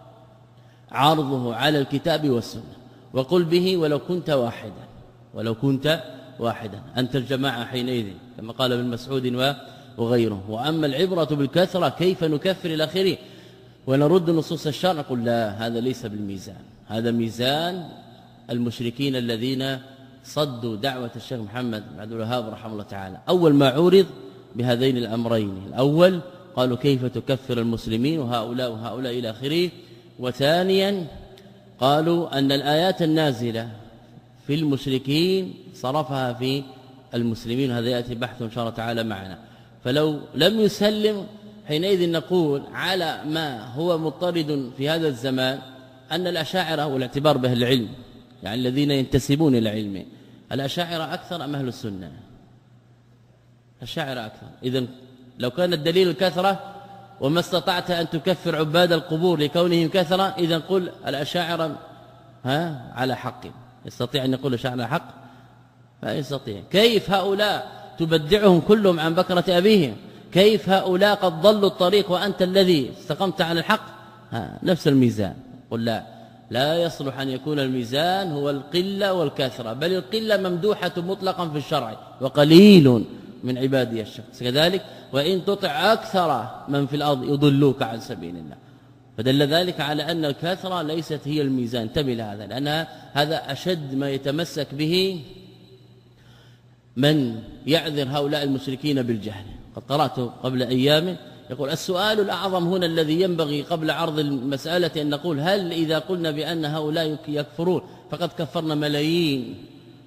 عرضه على الكتاب والسنة. وقل به ولو كنت واحدا، ولو كنت واحدا أنت الجماعة حينئذ كما قال ابن مسعود وغيره. وأما العبرة بالكثرة كيف نكفر إلى آخره ونرد نصوص الشرع، قل لا، هذا ليس بالميزان. هذا ميزان المشركين الذين صدوا دعوة الشيخ محمد بن عبد الوهاب رحمه الله تعالى. أول ما عورض بهذين الأمرين، الأول قالوا كيف تكفر المسلمين وهؤلاء وهؤلاء إلى آخره، وثانيا قالوا أن الآيات النازلة في المشركين صرفها في المسلمين. هذا يأتي بحث إن شاء الله تعالى معنا. فلو لم يسلم حينئذ نقول على ما هو مضطرد في هذا الزمان أن الأشاعرة، والاعتبار بأهل العلم يعني الذين ينتسبون إلى العلم، الأشاعرة أكثر أم أهل السنة؟ الأشاعرة أكثر. إذن لو كان الدليل الكثرة وما استطعت أن تكفر عباد القبور لكونهم كثرة، إذن قل الأشاعرة ها على حق. يستطيع أن يقول الأشاعرة على حق؟ لا يستطيع. كيف هؤلاء تبدعهم كلهم عن بكرة أبيهم؟ كيف هؤلاء قد ضلوا الطريق وأنت الذي استقمت على الحق؟ ها نفس الميزان. قل لا، لا يصلح أن يكون الميزان هو القلة والكثرة، بل القلة ممدوحة مطلقا في الشرع، وقليل من عبادي الشخص كذلك، وإن تطع أكثر من في الأرض يضلوك عن سبيل الله. فدل ذلك على أن الكثرة ليست هي الميزان. انتبه لهذا، لأن هذا أشد ما يتمسك به من يعذر هؤلاء المشركين بالجهل. قد قرأت قبل أيام يقول السؤال الأعظم هنا الذي ينبغي قبل عرض المسألة أن نقول هل إذا قلنا بأن هؤلاء يكفرون فقد كفرنا ملايين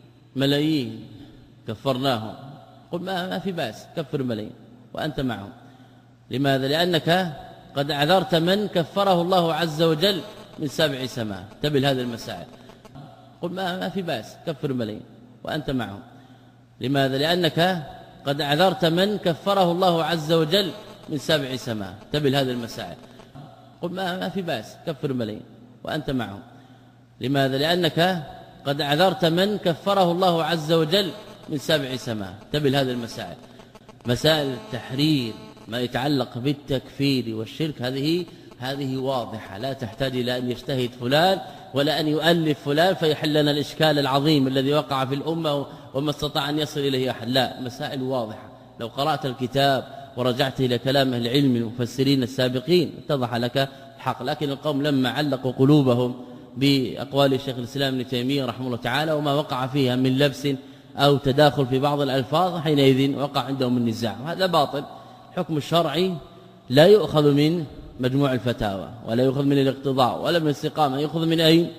ملايين كفرناهم؟ قل ما في بأس، كفر ملايين وأنت معهم. لماذا؟ لأنك قد أعذرت من كفره الله عز وجل من سبع سماء. انتبه لهذه المسائل. قل ما في بأس، كفر ملايين وأنت معهم. لماذا؟ لأنك قد أعذرت من كفره الله عز وجل من سبع سماء. انتبه لهذه المسائل. قل ما في بأس، كفر ملايين وأنت معهم. لماذا؟ لأنك قد أعذرت من كفره الله عز وجل من سبع سماء. انتبه لهذه المسائل. مسائل التحرير ما يتعلق بالتكفير والشرك هذه هذه واضحة، لا تحتاج إلى أن يجتهد فلان ولا أن يؤلف فلان فيحل لنا الإشكال العظيم الذي وقع في الأمة وما استطاع أن يصل إليه أحد. لا، مسائل واضحة. لو قرأت الكتاب ورجعت إلى كلام أهل العلم المفسرين السابقين اتضح لك الحق. لكن القوم لما علقوا قلوبهم بأقوال شيخ الإسلام ابن تيمية رحمه الله تعالى وما وقع فيها من لبس أو تداخل في بعض الألفاظ حينئذ وقع عندهم النزاع، وهذا باطل. الحكم الشرعي لا يؤخذ من مجموع الفتاوى ولا يؤخذ من الاقتضاء ولا من الاستقامة، يؤخذ من أين؟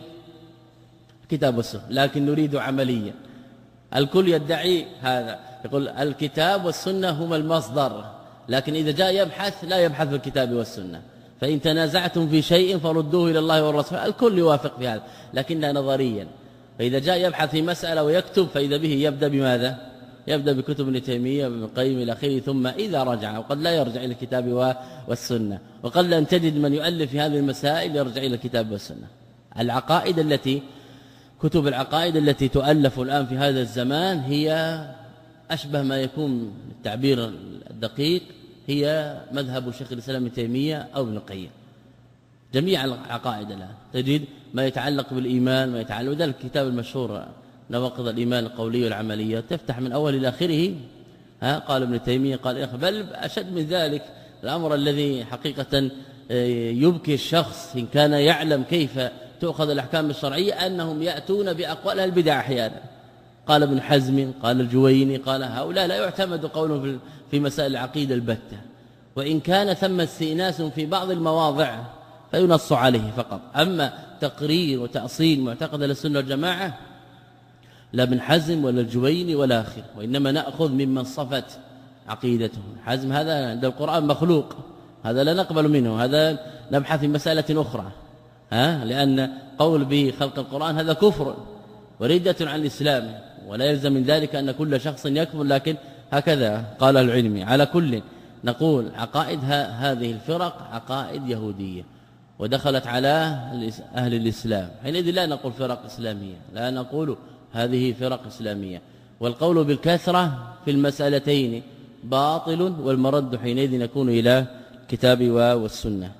الكتاب والسنة. لكن نريد عمليا. الكل يدعي هذا، يقول الكتاب والسنة هما المصدر، لكن إذا جاء يبحث لا يبحث في الكتاب والسنة. فإن تنازعتم في شيء فردوه إلى الله والرسول. الكل يوافق في هذا، لكنها نظريا. فإذا جاء يبحث في مسألة ويكتب فإذا به يبدأ بماذا؟ يبدأ بكتب ابن تيمية وابن القيم إلى آخره، ثم إذا رجع، وقد لا يرجع إلى الكتاب والسنة، وقد لا تجد من يؤلف في هذه المسائل يرجع إلى الكتاب والسنة. العقائد التي كتب العقائد التي تؤلف الآن في هذا الزمان هي أشبه ما يكون التعبير الدقيق هي مذهب شيخ الإسلام ابن تيمية أو ابن القيم. جميع العقائد الآن تجد ما يتعلق بالإيمان، ما يتعلق بذلك الكتاب المشهور نواقض الإيمان القولي والعملية، تفتح من أول إلى آخره ها قال ابن تيمية قال، بل أشد من ذلك الأمر الذي حقيقة يبكي الشخص إن كان يعلم كيف تؤخذ الأحكام الشرعية أنهم يأتون بأقوال البدع أحيانا. قال ابن حزم، قال الجويني، قال هؤلاء لا يعتمد قولهم في مسائل العقيدة البتة، وإن كان ثم استئناس في بعض المواضع فينص عليه فقط. أما تقرير وتأصيل معتقد السنة والجماعة لا ابن حزم ولا الجويني ولا آخر، وإنما نأخذ ممن صفت عقيدته. حزم هذا عند القرآن مخلوق، هذا لا نقبل منه، هذا نبحث في مسألة أخرى، ها لأن قول بخلق القرآن هذا كفر وردة عن الإسلام، ولا يلزم من ذلك أن كل شخص يكفر، لكن هكذا قال العلم. على كل نقول عقائد هذه الفرق عقائد يهودية ودخلت على أهل الإسلام، حينئذ لا نقول فرق إسلامية، لا نقول هذه فرق إسلامية. والقول بالكثرة في المسألتين باطل، والمرد حينئذ يكون إلى الكتاب والسنة.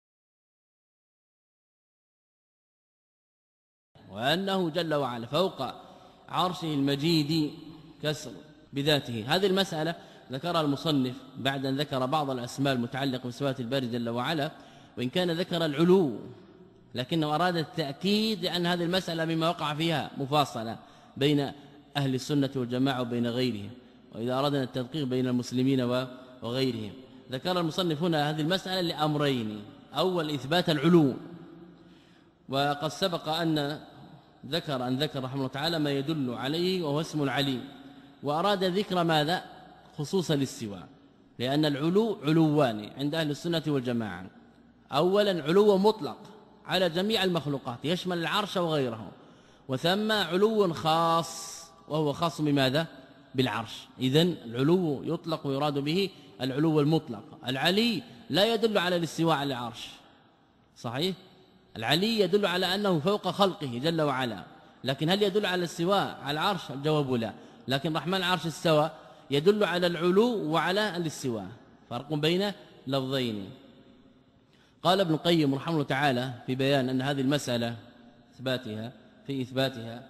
وأنه جل وعلا فوق عرشه المجيد كسر بذاته. هذه المسألة ذكرها المصنف بعد أن ذكر بعض الأسماء المتعلقة بصفات الباري جل وعلا، وإن كان ذكر العلو لكنه أراد التأكيد لأن هذه المسألة مما وقع فيها مفاصلة بين أهل السنة والجماعة وبين غيرهم، وإذا أردنا التدقيق بين المسلمين وغيرهم. ذكر المصنف هنا هذه المسألة لأمرين: أول إثبات العلو، وقد سبق أن ذكر أن ذكر رحمه الله تعالى ما يدل عليه وهو اسم العليم، وأراد ذكر ماذا؟ خصوصا للسواء، لأن العلو علوان عند أهل السنة والجماعة. أولا علو مطلق على جميع المخلوقات يشمل العرش وغيره، وثم علو خاص وهو خاص بماذا؟ بالعرش. إذن العلو يطلق ويراد به العلو المطلق. العلي لا يدل على الاستواء على العرش، صحيح؟ العلي يدل على أنه فوق خلقه جل وعلا، لكن هل يدل على الاستواء على العرش؟ الجواب لا. لكن رحمن العرش استوى يدل على العلو وعلى الاستواء، فرق بين لفظين. قال ابن القيم رحمه الله تعالى في بيان أن هذه المسألة إثباتها في إثباتها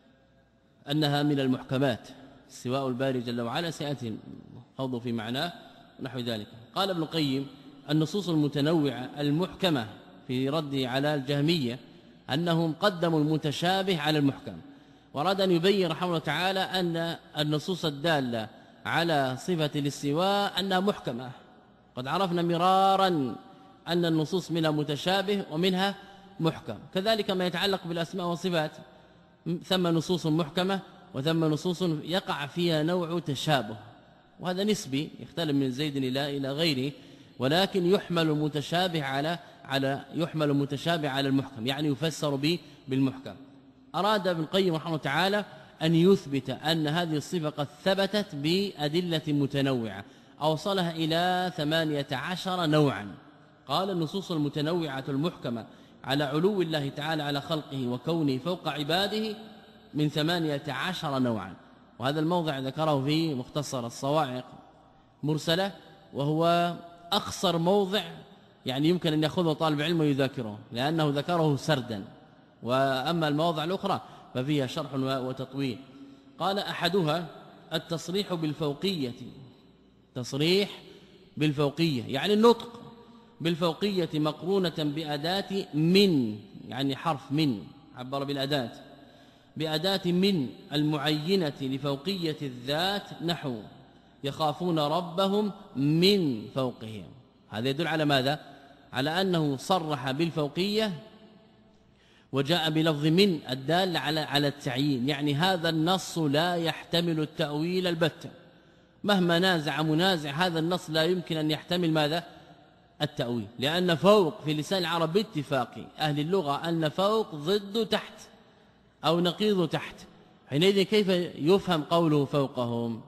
أنها من المحكمات استواء الباري جل وعلا سيأتي الخوض في معناه ونحو ذلك. قال ابن القيم النصوص المتنوعة المحكمة في رده على الجهمية أنهم قدموا المتشابه على المحكم، وأراد أن يبين رحمه الله تعالى أن النصوص الدالة على صفة الاستواء أنها محكمة. قد عرفنا مرارا أن النصوص منها متشابه ومنها محكم، كذلك ما يتعلق بالأسماء والصفات ثم نصوص محكمة وثم نصوص يقع فيها نوع تشابه، وهذا نسبي يختلف من زيد إلى إلى غيره، ولكن يحمل المتشابه على على يحمل المتشابه على المحكم، يعني يفسر به بالمحكم. أراد ابن القيم رحمه الله تعالى أن يثبت أن هذه الصفة قد ثبتت بأدلة متنوعة أوصلها إلى ثمانية عشر نوعا. قال النصوص المتنوعة المحكمة على علو الله تعالى على خلقه وكونه فوق عباده من ثمانية عشر نوعا، وهذا الموضع ذكره في مختصر الصواعق مرسلة، وهو أخصر موضع يعني يمكن أن يأخذه طالب علم ويذاكره، لأنه ذكره سردا، وأما المواضع الأخرى ففيها شرح وتطويل. قال أحدها التصريح بالفوقية، تصريح بالفوقية يعني النطق بالفوقية مقرونة بأداة من، يعني حرف من عبر بالأداة بأداة من المعينة لفوقية الذات، نحو يخافون ربهم من فوقهم. هذا يدل على ماذا؟ على أنه صرح بالفوقية وجاء بلفظ من الدال على على التعيين، يعني هذا النص لا يحتمل التأويل البتة، مهما نازع منازع هذا النص لا يمكن أن يحتمل ماذا؟ التأويل، لأن فوق في لسان العرب باتفاق أهل اللغة أن فوق ضد تحت أو نقيض تحت، حينئذ كيف يفهم قوله فوقهم؟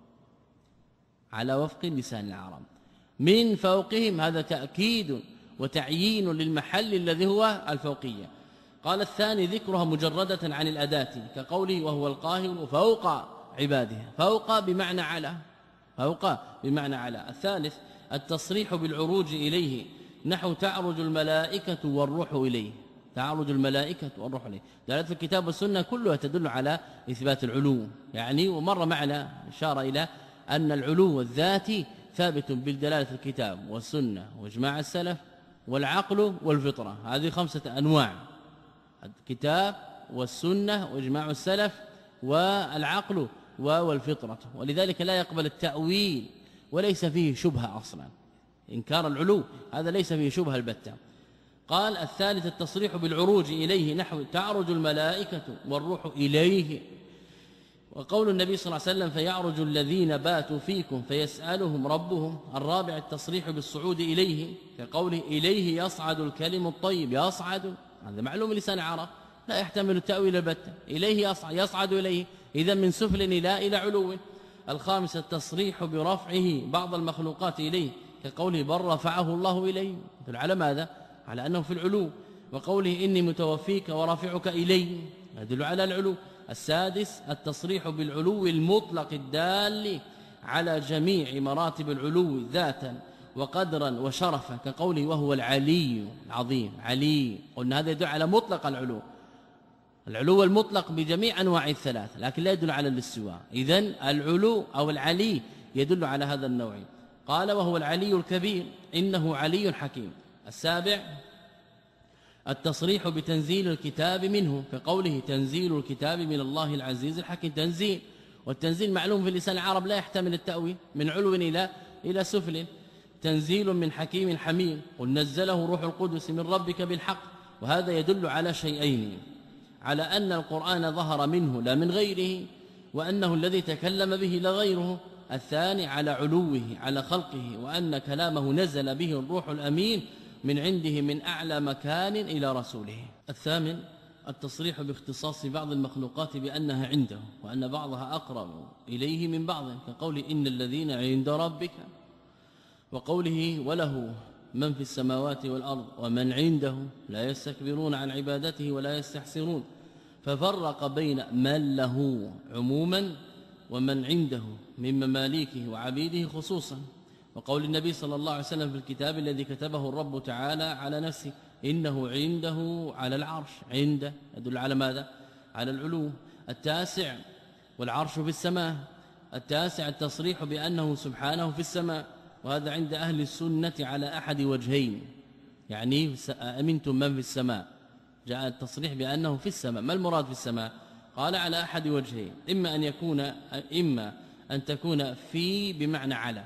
على وفق لسان العرب. من فوقهم هذا تأكيد وتعيين للمحل الذي هو الفوقية. قال الثاني ذكرها مجردة عن الأداة كقوله وهو القاهر فوق عباده، فوق بمعنى على، فوق بمعنى على. الثالث التصريح بالعروج إليه، نحو تعرج الملائكة والروح إليه، تعرج الملائكة والروح إليه. دلالة الكتاب والسنة كلها تدل على إثبات العلو، يعني ومر معنا إشارة إلى أن العلو الذاتي ثابت بالدلالة الكتاب والسنة واجماع السلف والعقل والفطرة، هذه خمسة أنواع: الكتاب والسنة واجماع السلف والعقل والفطرة، ولذلك لا يقبل التأويل وليس فيه شبهة أصلا. إنكار العلو هذا ليس فيه شبهة البتة. قال الثالث التصريح بالعروج إليه، نحو تعرج الملائكة والروح إليه، وقول النبي صلى الله عليه وسلم فيعرج الذين باتوا فيكم فيسألهم ربهم. الرابع التصريح بالصعود إليه، كقوله إليه يصعد الكلم الطيب، يصعد هذا معلوم لسان العرب لا يحتمل التأويل البتة، إليه يصعد، يصعد إليه إذا من سفل إلى إلى علو. الخامس التصريح برفعه بعض المخلوقات إليه، كقوله بل رفعه الله إليه، يدل على ماذا؟ على أنه في العلو. وقوله إني متوفيك ورافعك إليه يدل على العلو. السادس التصريح بالعلو المطلق الدال على جميع مراتب العلو ذاتا وقدرا وشرفا، كقوله وهو العلي العظيم، علي، قلنا هذا يدل على مطلق العلو، العلو المطلق بجميع انواع الثلاث، لكن لا يدل على الاستواء. اذن العلو او العلي يدل على هذا النوع. قال وهو العلي الكبير انه علي حكيم. السابع التصريح بتنزيل الكتاب منه، كقوله تنزيل الكتاب من الله العزيز الحكيم. تنزيل، والتنزيل معلوم في لسان العرب لا يحتمل التأويل، من علو الى الى سفل. تنزيل من حكيم حميد، قل نزله روح القدس من ربك بالحق. وهذا يدل على شيئين: على أن القرآن ظهر منه لا من غيره، وأنه الذي تكلم به لا غيره. الثاني على علوه على خلقه، وأن كلامه نزل به الروح الأمين من عنده من أعلى مكان إلى رسوله. الثامن التصريح باختصاص بعض المخلوقات بأنها عنده، وأن بعضها أقرب إليه من بعض، كقول إن الذين عند ربك، وقوله وله من في السماوات والأرض ومن عنده لا يستكبرون عن عبادته ولا يستحسرون، ففرق بين من له عموما ومن عنده من مماليكه وعبيده خصوصا. وقول النبي صلى الله عليه وسلم في الكتاب الذي كتبه الرب تعالى على نفسه إنه عنده على العرش، عنده يدل على ماذا؟ على العلو. التاسع والعرش في السماء. التاسع التصريح بأنه سبحانه في السماء، وهذا عند أهل السنة على أحد وجهين، يعني أمنتم من في السماء، جاء التصريح بأنه في السماء. ما المراد في السماء؟ قال على أحد وجهين، إما أن يكون إما أن تكون في بمعنى على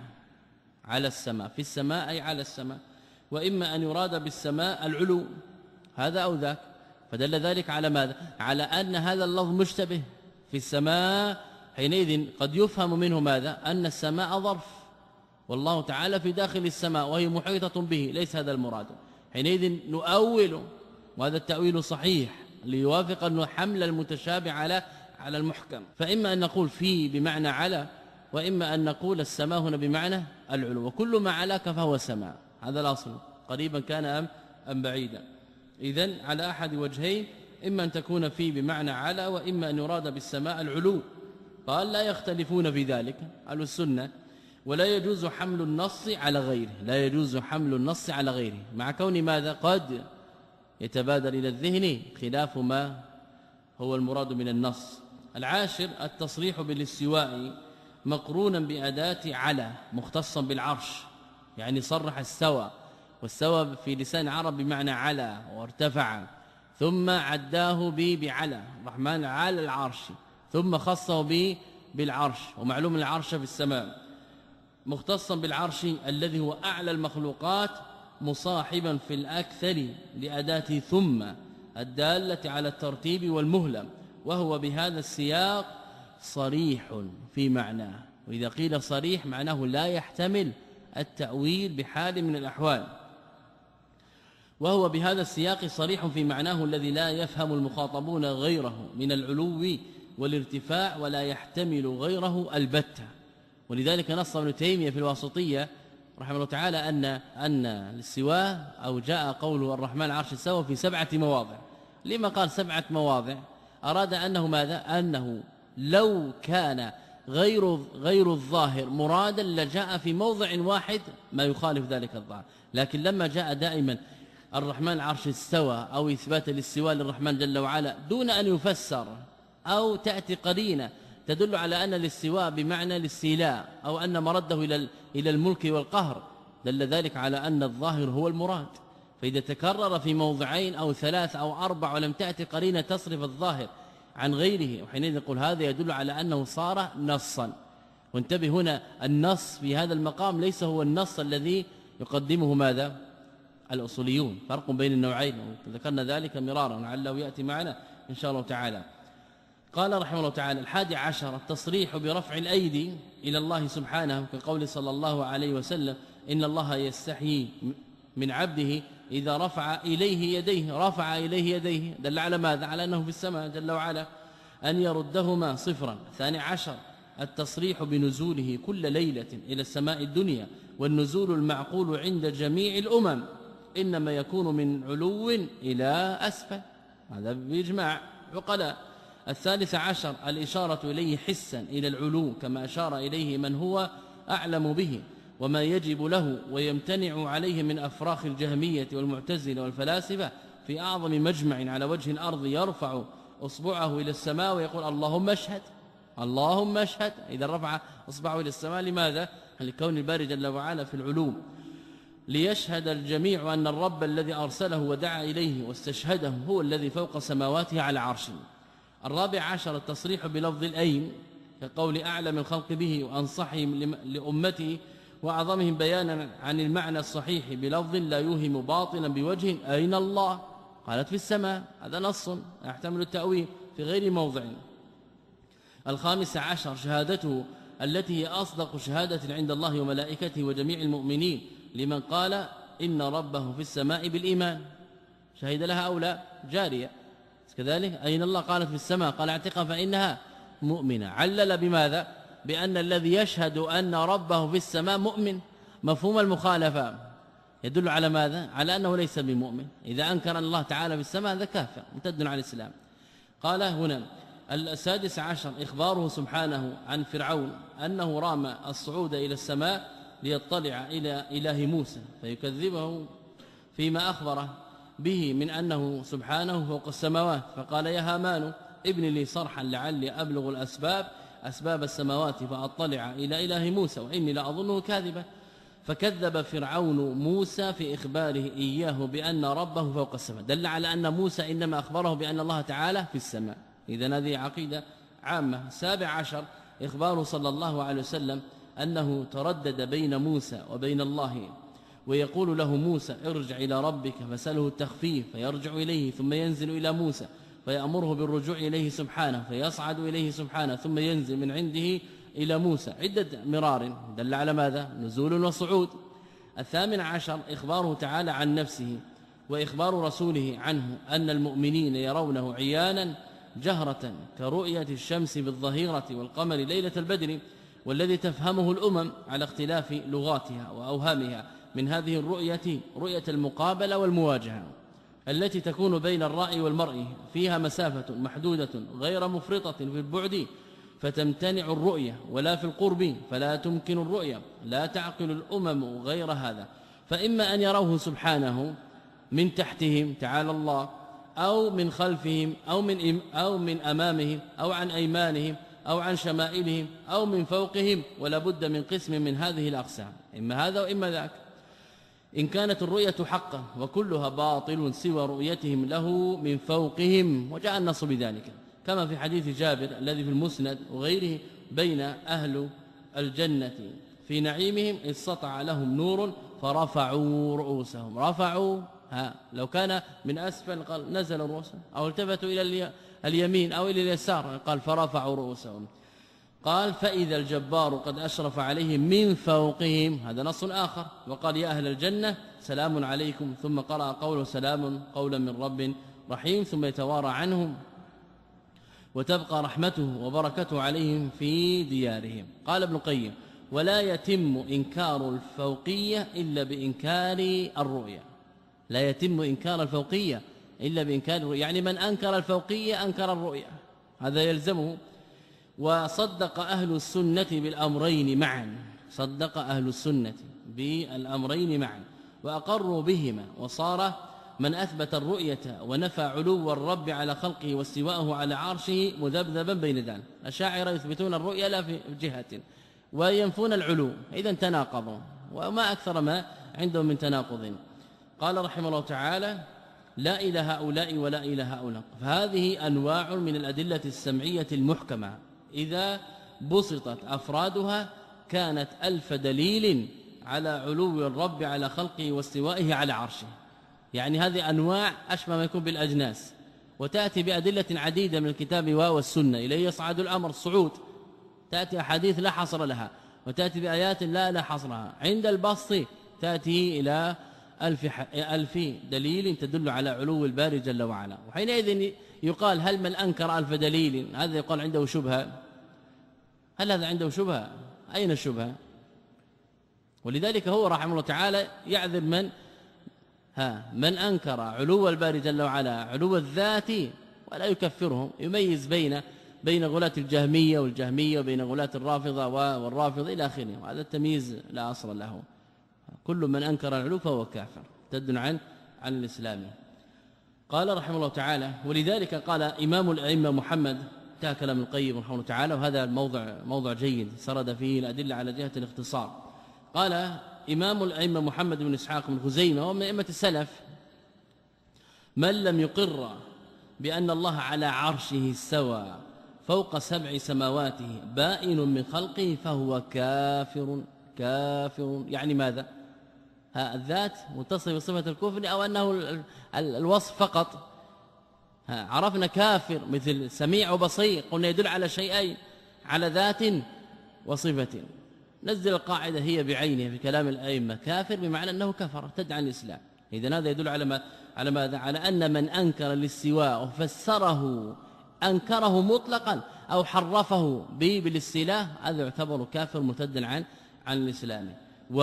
على السماء، في السماء أي على السماء، وإما أن يراد بالسماء العلو، هذا أو ذاك. فدل ذلك على ماذا؟ على أن هذا اللفظ مشتبه في السماء، حينئذ قد يفهم منه ماذا؟ أن السماء ظرف والله تعالى في داخل السماء وهي محيطة به، ليس هذا المراد. حينئذ نؤول، وهذا التأويل صحيح ليوافق أنه حمل المتشابه على على المحكم. فإما أن نقول في بمعنى على، وإما أن نقول السماء هنا بمعنى العلو، وكل ما علاك فهو سماء، هذا الأصل، قريبا كان أم أم بعيدا. إذن على أحد وجهين، إما أن تكون في بمعنى على، وإما أن يراد بالسماء العلو. قال لا يختلفون في ذلك أهل السنة، ولا يجوز حمل النص على غيره، لا يجوز حمل النص على غيره، مع كون ماذا؟ قد يتبادر إلى الذهن خلاف ما هو المراد من النص. العاشر التصريح بالاستواء مقرونا بأداة على مختصا بالعرش، يعني صرح السوى، والسوى في لسان العرب بمعنى على وارتفع، ثم عداه ب بعلى الرحمن على العرش، ثم خصه ب بالعرش، ومعلوم العرش في السماء، مختصا بالعرش الذي هو أعلى المخلوقات، مصاحبا في الأكثر لأداة ثم الدالة على الترتيب والمهلة، وهو بهذا السياق صريح في معناه. وإذا قيل صريح معناه لا يحتمل التأويل بحال من الأحوال، وهو بهذا السياق صريح في معناه الذي لا يفهم المخاطبون غيره من العلو والارتفاع، ولا يحتمل غيره البتة. ولذلك نص ابن تيمية في الواسطية رحمه الله تعالى أن أن الاستواء أو جاء قوله الرحمن العرش استوى في سبعة مواضع. لما قال سبعة مواضع؟ أراد أنه ماذا؟ أنه لو كان غير غير الظاهر مرادا لجاء في موضع واحد ما يخالف ذلك الظاهر، لكن لما جاء دائما الرحمن العرش استوى أو إثبات الاستواء للرحمن جل وعلا دون أن يفسر أو تأتي قرينة تدل على أن الاستواء بمعنى الاستيلاء أو أن مرده إلى إلى الملك والقهر، دل ذلك على أن الظاهر هو المراد. فإذا تكرر في موضعين أو ثلاث أو أربع ولم تأتي قرينة تصرف الظاهر عن غيره، وحينئذ نقول هذا يدل على أنه صار نصا. وانتبه هنا، النص في هذا المقام ليس هو النص الذي يقدمه ماذا؟ الأصوليون، فرق بين النوعين، وذكرنا ذلك مرارا لعله يأتي معنا إن شاء الله تعالى. قال رحمه الله تعالى: الحادي عشر التصريح برفع الأيدي إلى الله سبحانه، كقول صلى الله عليه وسلم: إن الله يستحيي من عبده إذا رفع إليه يديه رفع إليه يديه، دل على ماذا؟ على أنه في السماء جل وعلا، أن يردهما صفرا. الثاني عشر التصريح بنزوله كل ليلة إلى السماء الدنيا، والنزول المعقول عند جميع الأمم إنما يكون من علو إلى أسفل، هذا بإجماع عقلاء. الثالث عشر الإشارة إليه حسا إلى العلو، كما أشار إليه من هو أعلم به وما يجب له ويمتنع عليه من أفراخ الجهمية والمعتزلة والفلاسفة في أعظم مجمع على وجه الأرض، يرفع أصبعه إلى السماء ويقول: اللهم اشهد اللهم اشهد. إذا رفع أصبعه إلى السماء لماذا؟ لكون الباري جل وعلا في العلو، ليشهد الجميع أن الرب الذي أرسله ودعا إليه واستشهده هو الذي فوق سماواته على عرشه. الرابع عشر التصريح بلفظ الأين، كقول أعلم الخلق به وأنصحهم لأمته وأعظمهم بيانا عن المعنى الصحيح بلفظ لا يوهم باطلا بوجه: أين الله؟ قالت في السماء، هذا نص يحتمل التأويل في غير موضع. الخامس عشر شهادته التي هي أصدق شهادة عند الله وملائكته وجميع المؤمنين لمن قال إن ربه في السماء بالإيمان، شهد لها أو لا؟ جارية كذلك. أين الله؟ قالت في السماء، قال اعتقها فإنها مؤمنة. علل بماذا؟ بأن الذي يشهد أن ربه في السماء مؤمن. مفهوم المخالفة يدل على ماذا؟ على أنه ليس بمؤمن. إذا أنكر أن الله تعالى في السماء هذا كافر مرتد عن الإسلام. قال هنا السادس عشر إخباره سبحانه عن فرعون أنه رام الصعود إلى السماء ليطلع إلى إله موسى فيكذبه فيما أخبره به من أنه سبحانه فوق السماوات، فقال يا هامان ابن لي صرحا لعلي أبلغ الأسباب أسباب السماوات فأطلع إلى إله موسى وإني لأظنه كاذبا. فكذب فرعون موسى في إخباره إياه بأن ربه فوق السماء، دل على أن موسى إنما أخبره بأن الله تعالى في السماء. إذن هذه عقيدة عامة. سابع عشر إخباره صلى الله عليه وسلم أنه تردد بين موسى وبين الله، ويقول له موسى ارجع إلى ربك فسأله التخفيف فيرجع إليه ثم ينزل إلى موسى فيأمره بالرجوع إليه سبحانه فيصعد إليه سبحانه ثم ينزل من عنده إلى موسى عدة مرار، دل على ماذا؟ نزول وصعود. الثامن عشر إخباره تعالى عن نفسه وإخبار رسوله عنه أن المؤمنين يرونه عيانا جهرة كرؤية الشمس بالظهيرة والقمر ليلة البدر، والذي تفهمه الأمم على اختلاف لغاتها وأوهامها من هذه الرؤية رؤية المقابلة والمواجهة التي تكون بين الرأي والمرء، فيها مسافة محدودة غير مفرطة في البعد فتمتنع الرؤية، ولا في القرب فلا تمكن الرؤية، لا تعقل الأمم غير هذا، فإما أن يروه سبحانه من تحتهم تعالى الله، أو من خلفهم، أو من أو من أمامهم، أو عن أيمانهم، أو عن شمائلهم، أو من فوقهم، ولا بد من قسم من هذه الأقسام، إما هذا وإما ذاك. إن كانت الرؤية حقا وكلها باطل سوى رؤيتهم له من فوقهم، وجاء النص بذلك كما في حديث جابر الذي في المسند وغيره بين أهل الجنة في نعيمهم إذ سطع لهم نور فرفعوا رؤوسهم. رفعوا ها لو كان من أسفل قال نزل رؤوسهم، أو التفتوا إلى اليمين أو إلى اليسار قال فرفعوا رؤوسهم. قال فإذا الجبار قد أشرف عليهم من فوقهم، هذا نص آخر، وقال يا أهل الجنة سلام عليكم، ثم قرأ قوله سلام قولا من رب رحيم، ثم يتوارى عنهم وتبقى رحمته وبركته عليهم في ديارهم. قال ابن القيم ولا يتم إنكار الفوقية إلا بإنكار الرؤية، لا يتم إنكار الفوقية إلا بإنكار الرؤية، يعني من أنكر الفوقية أنكر الرؤية، هذا يلزمه. وصدق أهل السنة بالأمرين معا، صدق أهل السنة بالأمرين معا وأقروا بهما، وصار من أثبت الرؤية ونفى علو الرب على خلقه واستواءه على عرشه مذبذبا بين ذلك. الأشاعرة يثبتون الرؤية لا في جهة وينفون العلو، إذن تناقضوا، وما أكثر ما عندهم من تناقض. قال رحمه الله تعالى لا إلى هؤلاء ولا إلى هؤلاء، فهذه أنواع من الأدلة السمعية المحكمة إذا بسطت أفرادها كانت ألف دليل على علو الرب على خلقه واستوائه على عرشه. يعني هذه أنواع أشبه ما يكون بالأجناس، وتأتي بأدلة عديدة من الكتاب والسنة إليه يصعد الأمر الصعود، تأتي أحاديث لا حصر لها، وتأتي بآيات لا لا حصرها. عند البسط تأتي إلى ألف, ألف دليل تدل على علو الباري جل وعلا، وحينئذ يقال هل من أنكر ألف دليل هذا يقال عنده شبهة؟ هل هذا عنده شبهة؟ أين الشبهة؟ ولذلك هو رحمه الله تعالى يعذر من ها من أنكر علو الباري جل وعلا علو الذات ولا يكفرهم، يميز بين بين غلاة الجهمية والجهمية وبين غلاة الرافضة والرافضة إلى آخره، وهذا التمييز لا أصل له. كل من أنكر العلو فهو كافر تد عن عن الإسلام. قال رحمه الله تعالى ولذلك قال إمام الأئمة محمد، انتهى كلام القيم رحمه الله تعالى، وهذا الموضع موضع جيد سرد فيه الأدلة على جهة الاختصار. قال إمام الأئمة محمد بن إسحاق بن خزيمة ومن أئمة السلف من لم يقر بأن الله على عرشه استوى فوق سبع سماواته بائن من خلقه فهو كافر. كافر يعني ماذا؟ ها الذات متصف بصفة الكفر أو أنه الوصف فقط؟ ها عرفنا كافر مثل سميع وبصير، قلنا يدل على شيئين، على ذات وصفة. نزل القاعدة هي بعينها في كلام الأئمة كافر بمعنى أنه كفر ارتد عن الإسلام. إذن هذا يدل على ما على ماذا؟ على أن من أنكر الاستواء وفسره أنكره مطلقا أو حرفه بالاستيلاء هذا يعتبر كافر مرتدا عن عن الإسلام.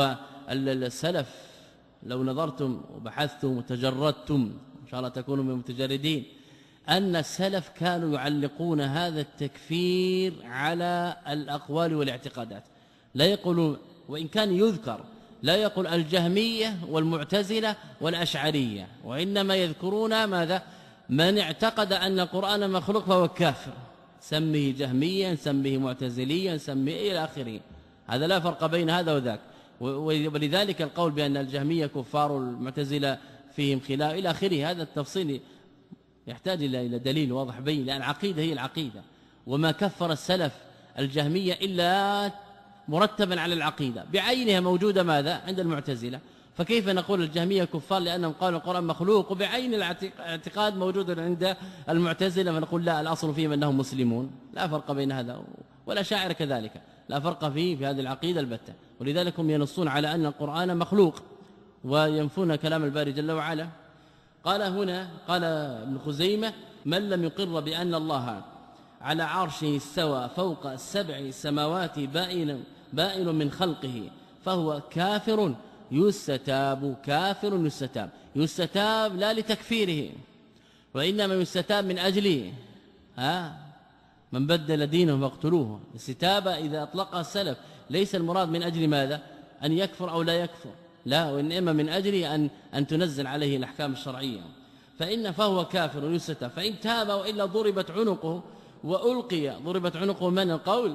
والسلف لو نظرتم وبحثتم وتجردتم إن شاء الله تكونوا من المتجردين أن السلف كانوا يعلقون هذا التكفير على الأقوال والاعتقادات، لا يقولون وإن كان يذكر لا يقول الجهمية والمعتزلة والأشعرية، وإنما يذكرون ماذا؟ من اعتقد أن القرآن مخلوق فهو كافر، سميه جهميا سميه معتزليا سميه إلى آخره. هذا لا فرق بين هذا وذاك، ولذلك القول بأن الجهمية كفار المعتزلة فيهم خلاف إلى آخره، هذا التفصيل يحتاج إلى دليل واضح بين، لأن العقيدة هي العقيدة، وما كفر السلف الجهمية إلا مرتبا على العقيدة بعينها موجودة ماذا؟ عند المعتزلة. فكيف نقول الجهمية كفار لأنهم قالوا القرآن مخلوق وبعين الاعتقاد موجود عند المعتزلة، فنقول لا، الأصل فيهم أنهم مسلمون؟ لا فرق بين هذا، ولا شاعر كذلك لا فرق فيه في هذه العقيدة البتة. ولذلك هم ينصون على أن القرآن مخلوق وينفون كلام الباري جل وعلا. قال هنا قال ابن خزيمة: من لم يقر بأن الله على عرشه استوى فوق السبع سماوات بائن بائن من خلقه فهو كافر يستتاب. كافر يستتاب، يستتاب لا لتكفيره، وإنما يستتاب من أجله ها من بدل دينه فاقتلوه. الاستتابة إذا أطلقها السلف ليس المراد من أجل ماذا؟ أن يكفر أو لا يكفر، لا، وإنما من أجل أن أن تنزل عليه الأحكام الشرعية. فإن فهو كافر يستتاب، فإن تاب وإلا ضربت عنقه وألقي. ضربت عنقه من؟ القول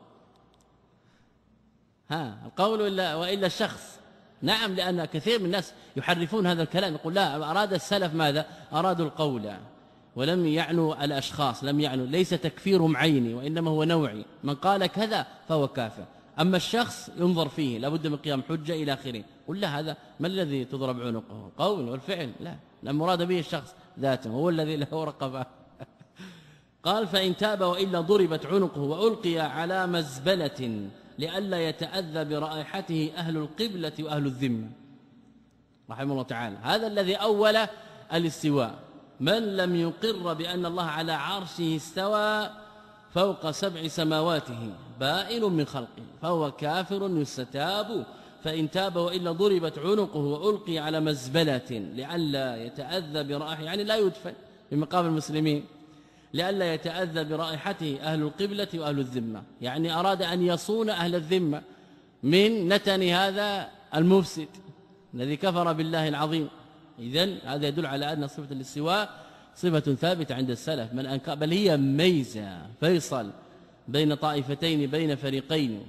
ها القول إلا وإلا الشخص. نعم، لأن كثير من الناس يحرفون هذا الكلام، يقول لا، أراد السلف ماذا؟ أرادوا القول ولم يعنوا الأشخاص، لم يعنوا، ليس تكفيرهم عيني وإنما هو نوعي، من قال كذا فهو كافر. أما الشخص ينظر فيه، لابد من قيام حجة إلى آخره. قل لا، هذا ما الذي تضرب عنقه؟ قول والفعل، لا، المراد به الشخص ذاته، هو الذي له رقبة. قال: فإن تاب وإلا ضربت عنقه وألقي على مزبلة لئلا يتأذى برائحته أهل القبلة وأهل الذمة. رحمه الله تعالى. هذا الذي أول الاستواء. من لم يقر بأن الله على عرشه استوى فوق سبع سماواته بائن من خلقه فهو كافر يستتاب. فإن تاب وإلا ضربت عنقه وألقي على مزبلة لئلا يتأذى برائحته، يعني لا يدفن بمقام المسلمين، لئلا يتأذى برائحته أهل القبلة وأهل الذمة، يعني أراد أن يصون أهل الذمة من نتن هذا المفسد الذي كفر بالله العظيم. إذن هذا يدل على أن صفة الاستواء صفة ثابتة عند السلف، من أنكر، بل هي ميزة فيصل بين طائفتين بين فريقين.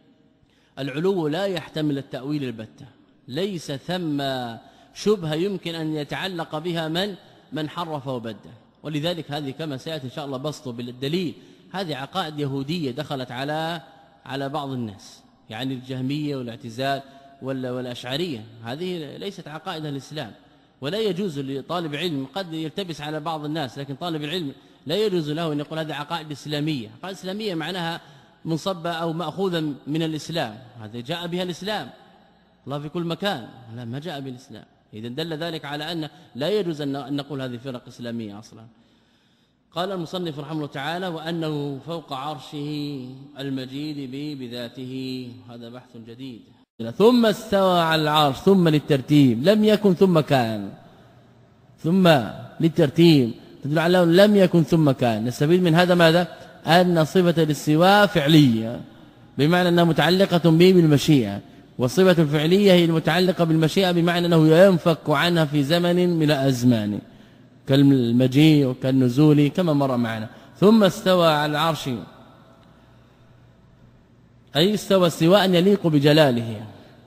العلو لا يحتمل التأويل البتة، ليس ثم شبهة يمكن أن يتعلق بها من من حرف وبدل. ولذلك هذه كما سيأتي إن شاء الله بسطه بالدليل، هذه عقائد يهودية دخلت على على بعض الناس، يعني الجهمية والاعتزال والأشعرية، هذه ليست عقائد الإسلام. ولا يجوز لطالب علم، قد يلتبس على بعض الناس، لكن طالب العلم لا يجوز له أن يقول هذه عقائد إسلامية. عقائد إسلامية معناها منصبة أو مأخوذة من الإسلام، هذا جاء بها الإسلام الله في كل مكان، لا، ما جاء بالإسلام. إذن دل ذلك على أن لا يجوز أن نقول هذه فرق إسلامية أصلا. قال المصنف رحمه الله تعالى: وأنه فوق عرشه المجيد بذاته. هذا بحث جديد. ثم استوى على العرش، ثم للترتيب، لم يكن ثم كان، ثم للترتيب تدل على أنه لم يكن ثم كان. نستفيد من هذا ماذا؟ أن صفة الاستواء فعلية، بمعنى أنها متعلقة به بالمشيئة، والصفة الفعلية هي المتعلقة بالمشيئة بمعنى أنه ينفك عنها في زمن من الأزمان، كالمجيء وكالنزول كما مر معنا. ثم استوى على العرش، أي استوى استواء يليق بجلاله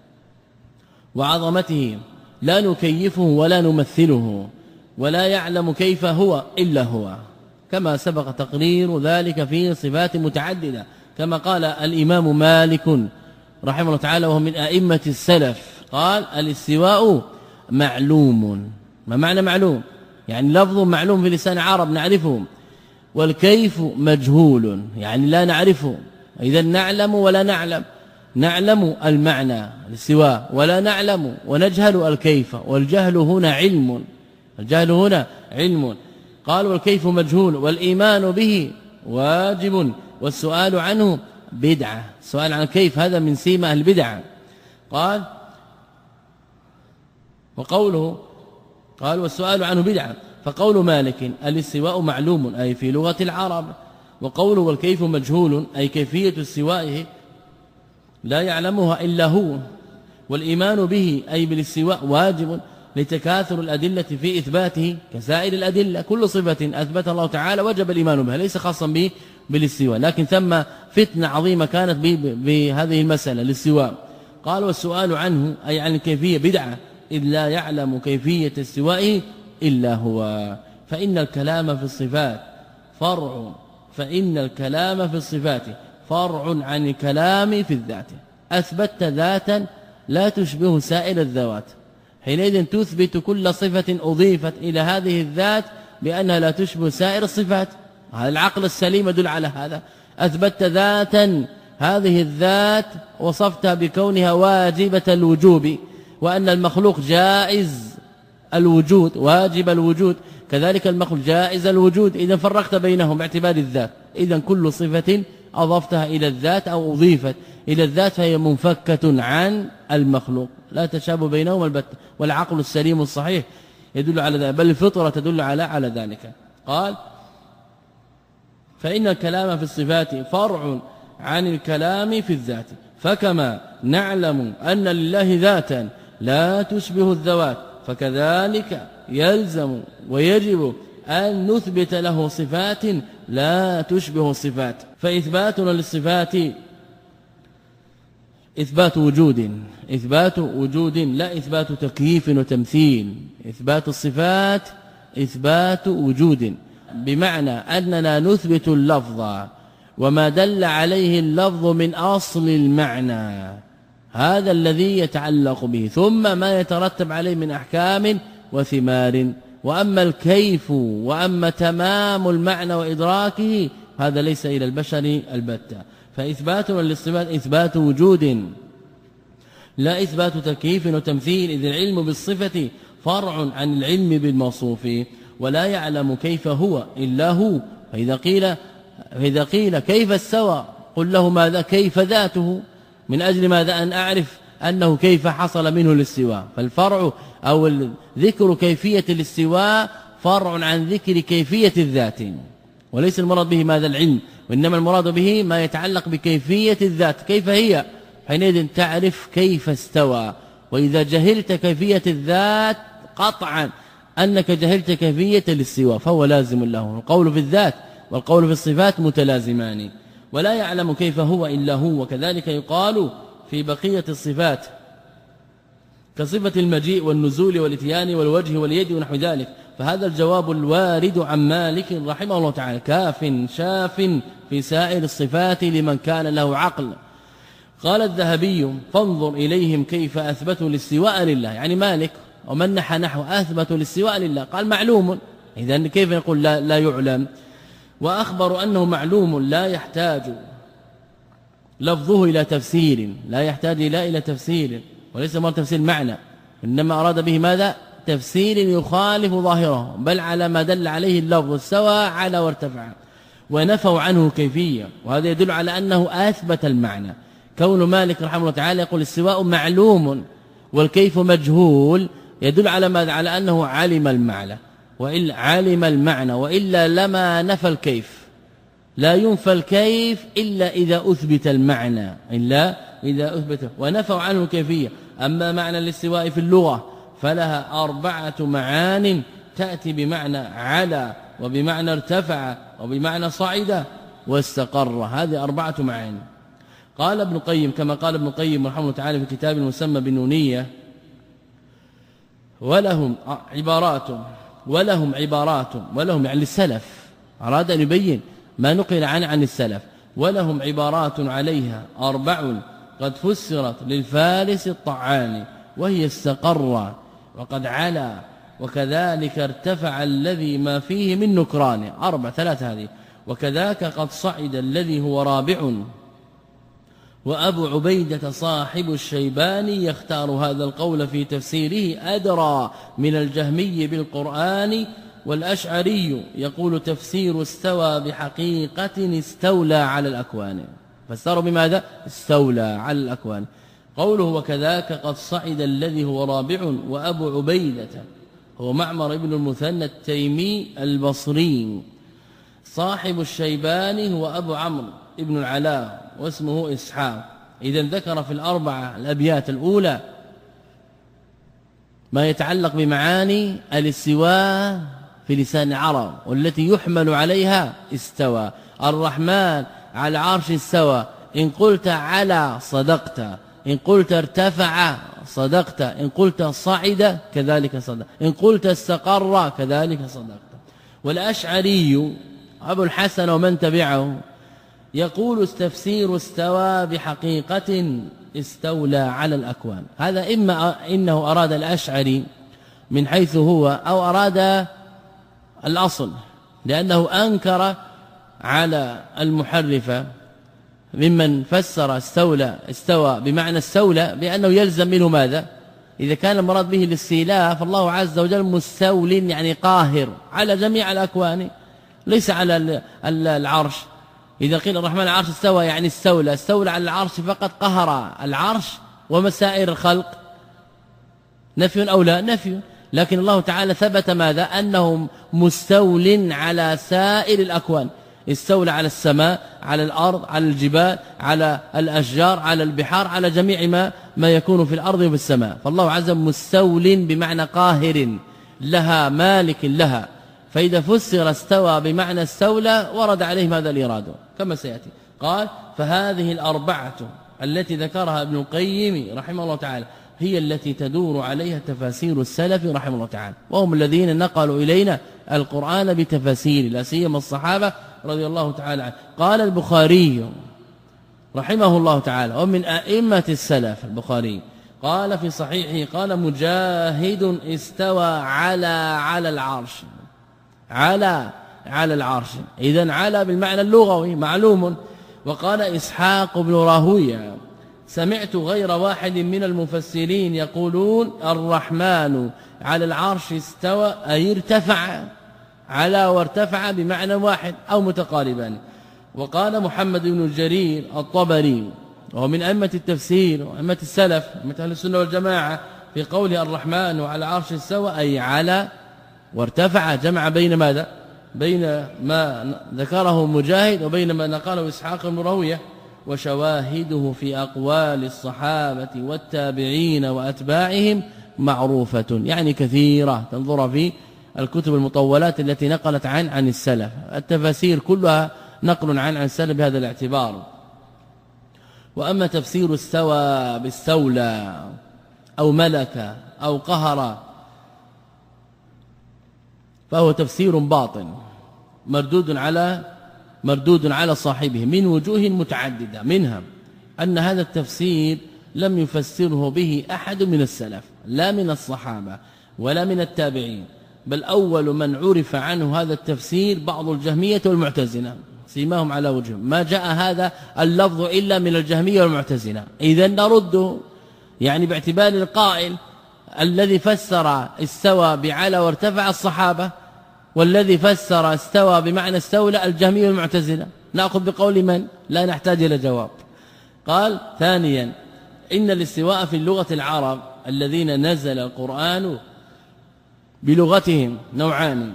وعظمته، لا نكيفه ولا نمثله، ولا يعلم كيف هو إلا هو، كما سبق تقرير ذلك في صفات متعددة، كما قال الإمام مالك رحمه الله تعالى وهو من أئمة السلف، قال: الاستواء معلوم. ما معنى معلوم؟ يعني لفظ معلوم في لسان العرب نعرفه، والكيف مجهول يعني لا نعرفه. إذا نعلم ولا نعلم، نعلم المعنى الاستواء ولا نعلم، ونجهل الكيف، والجهل هنا علم، الجهل هنا علم. قال: والكيف مجهول، والإيمان به واجب، والسؤال عنه بدعة. السؤال عن الكيف هذا من سيمة البدعة. قال: وقوله قال: والسؤال عنه بدعة. فقول مالك: الاستواء معلوم أي في لغة العرب، وقوله: والكيف مجهول أي كيفية استوائه لا يعلمها إلا هو، والإيمان به أي بالاستواء واجب لتكاثر الأدلة في إثباته كسائر الأدلة. كل صفة أثبتها الله تعالى وجب الإيمان بها، ليس خاصا به بالاستواء. لكن ثم فتنة عظيمة كانت بهذه المسألة الاستواء. قال والسؤال عنه أي عن الكيفية بدعة، إذ لا يعلم كيفية استوائه إلا هو. فإن الكلام في الصفات فرع فإن الكلام في الصفات فرع عن الكلام في الذات. أثبت ذاتا لا تشبه سائر الذوات، حينئذ تثبت كل صفة أضيفت إلى هذه الذات بأنها لا تشبه سائر الصفات. هذا العقل السليم يدل على هذا. أثبت ذاتا، هذه الذات وصفتها بكونها واجبة الوجوب، وأن المخلوق جائز الوجود واجب الوجود، كذلك المخلوق جائز الوجود. إذا فرقت بينهم باعتبار الذات، إذا كل صفة أضفتها إلى الذات أو أضيفت إلى الذات فهي منفكة عن المخلوق، لا تشابه بينهم البتة. والعقل السليم الصحيح يدل على ذلك، بل الفطرة تدل على على ذلك. قال فإن الكلام في الصفات فرع عن الكلام في الذات، فكما نعلم أن لله ذاتا لا تشبه الذوات، فكذلك يلزم ويجب أن نثبت له صفات لا تشبه الصفات. فإثباتنا للصفات إثبات وجود إثبات وجود لا إثبات تكييف وتمثيل. إثبات الصفات إثبات وجود، بمعنى أننا نثبت اللفظ وما دل عليه اللفظ من أصل المعنى، هذا الذي يتعلق به، ثم ما يترتب عليه من أحكام وثمار. وأما الكيف وأما تمام المعنى وإدراكه هذا ليس إلى البشر البتة. فإثباتنا للصفات إثبات وجود لا إثبات تكييف وتمثيل، إذ العلم بالصفة فرع عن العلم بالموصوف، ولا يعلم كيف هو إلا هو. فإذا قيل فإذا قيل كيف استوى قل له ماذا كيف ذاته، من أجل ماذا أن أعرف أنه كيف حصل منه الاستواء. فالفرع أو ذكر كيفية الاستواء فرع عن ذكر كيفية الذات، وليس المراد به ماذا العلم، وإنما المراد به ما يتعلق بكيفية الذات كيف هي، حينئذ تعرف كيف استوى. وإذا جهلت كيفية الذات قطعا أنك جهلت كيفية الاستواء فهو لازم له. القول في الذات والقول في الصفات متلازمان. ولا يعلم كيف هو إلا هو، وكذلك يقال في بقية الصفات كصفة المجيء والنزول والاتيان والوجه واليد ونحو ذلك. فهذا الجواب الوارد عن مالك رحمه الله تعالى كاف شاف في سائر الصفات لمن كان له عقل. قال الذهبي فانظر إليهم كيف أثبتوا الاستواء لله، يعني مالك ومن نحى نحو أثبتوا الاستواء لله، قال معلوم، إذن كيف نقول لا, لا يعلم؟ وأخبر أنه معلوم لا يحتاج لفظه إلى تفسير، لا يحتاج إلى إلى تفسير، وليس مرة تفسير معنى، إنما أراد به ماذا؟ تفسير يخالف ظاهره، بل على ما دل عليه اللفظ استوى على وارتفع، ونفوا عنه كيفية. وهذا يدل على أنه أثبت المعنى. كون مالك رحمه الله تعالى يقول السواء معلوم والكيف مجهول يدل على ماذا؟ على أنه علم المعنى، وإلا علم المعنى وإلا لما نفى الكيف. لا ينفى الكيف إلا إذا أثبت المعنى، إلا إذا أثبت، ونفوا عنه كيفية. أما معنى الاستواء في اللغة فلها أربعة معان تأتي بمعنى على وبمعنى ارتفع وبمعنى صعد واستقر، هذه أربعة معاني. قال ابن القيم كما قال ابن القيم رحمه الله تعالى في كتاب المسمى بالنونية ولهم عبارات ولهم عبارات ولهم يعني السلف، أراد أن يبين ما نقل عن عن السلف. ولهم عبارات عليها أربع قد فسرت للفارس الطعان، وهي استقر وقد علا وكذلك ارتفع الذي ما فيه من نكران، أربع ثلاث هذه. وكذاك قد صعد الذي هو رابع. وأبو عبيدة صاحب الشيباني يختار هذا القول في تفسيره أدرى من الجهمي بالقرآن. والأشعري يقول تفسير استوى بحقيقة استولى على الأكوان، فسروا بماذا؟ استولى على الأكوان. قوله وكذاك قد صعد الذي هو رابع. وأبو عبيدة هو معمر ابن المثنى التيمي البصري. صاحب الشيباني هو أبو عمرو ابن العلاء واسمه إسحاق. إذا ذكر في الأربعة الأبيات الأولى ما يتعلق بمعاني الاستواء في لسان العرب والتي يحمل عليها استوى. الرحمن على العرش استوى، إن قلت على صدقت، إن قلت ارتفع صدقت، إن قلت صعد كذلك صدقت، إن قلت استقر كذلك صدقت. والأشعري أبو الحسن ومن تبعه يقول تفسير استوى بحقيقة استولى على الأكوان. هذا إما إنه أراد الأشعري من حيث هو أو أراد الأصل، لأنه أنكر على المحرفة ممن فسر استولى استوى بمعنى استولى بأنه يلزم منه ماذا؟ إذا كان المراد به الاستيلاء فالله عز وجل مستول يعني قاهر على جميع الأكوان ليس على العرش. إذا قيل الرحمن العرش استوى يعني استولى، استولى على العرش فقط قهر العرش ومسائر الخلق، نفي أو لا؟ نفي. لكن الله تعالى ثبت ماذا؟ أنه مستول على سائر الأكوان، استولى على السماء، على الأرض، على الجبال، على الأشجار، على البحار، على جميع ما ما يكون في الأرض وفي السماء. فالله عز وجل مستول بمعنى قاهر لها مالك لها. فإذا فسر استوى بمعنى استولى ورد عليه هذا الإراد كما سيأتي. قال فهذه الأربعة التي ذكرها ابن القيم رحمه الله تعالى هي التي تدور عليها تفاسير السلف رحمه الله تعالى، وهم الذين نقلوا إلينا القرآن بتفاسير لا سيما الصحابة رضي الله تعالى عنهم. قال البخاري رحمه الله تعالى ومن أئمة السلف البخاري قال في صحيحه قال مجاهد استوى على على العرش، على على العرش، إذن على بالمعنى اللغوي معلوم. وقال إسحاق بن راهويه سمعت غير واحد من المفسرين يقولون الرحمن على العرش استوى أي ارتفع، على وارتفع بمعنى واحد أو متقاربان. وقال محمد بن جرير الطبري ومن أئمة التفسير وأئمة السلف مثل أهل السنة والجماعة في قوله الرحمن على العرش استوى أي على وارتفع، جمع بين ماذا؟ بين ما ذكره مجاهد وبين ما نقله إسحاق بن راهويه. وشواهده في أقوال الصحابة والتابعين وأتباعهم معروفة يعني كثيرة، تنظر في الكتب المطولات التي نقلت عن عن السلف، التفاسير كلها نقل عن عن السلف بهذا الاعتبار. وأما تفسير استوى باستولى أو ملك أو قهر فهو تفسير باطل مردود على مردود على صاحبه من وجوه متعددة، منها أن هذا التفسير لم يفسره به أحد من السلف لا من الصحابة ولا من التابعين، بل أول من عرف عنه هذا التفسير بعض الجهمية والمعتزلة سيماهم على وجههم، ما جاء هذا اللفظ إلا من الجهمية والمعتزلة. إذن نرده يعني باعتبار القائل الذي فسر استوى بعلى وارتفع الصحابة، والذي فسر استوى بمعنى استولى الجهمية والمعتزلة، نأخذ بقول من؟ لا نحتاج إلى جواب. قال ثانيا إن الاستواء في اللغة العرب الذين نزل القرآن بلغتهم نوعان،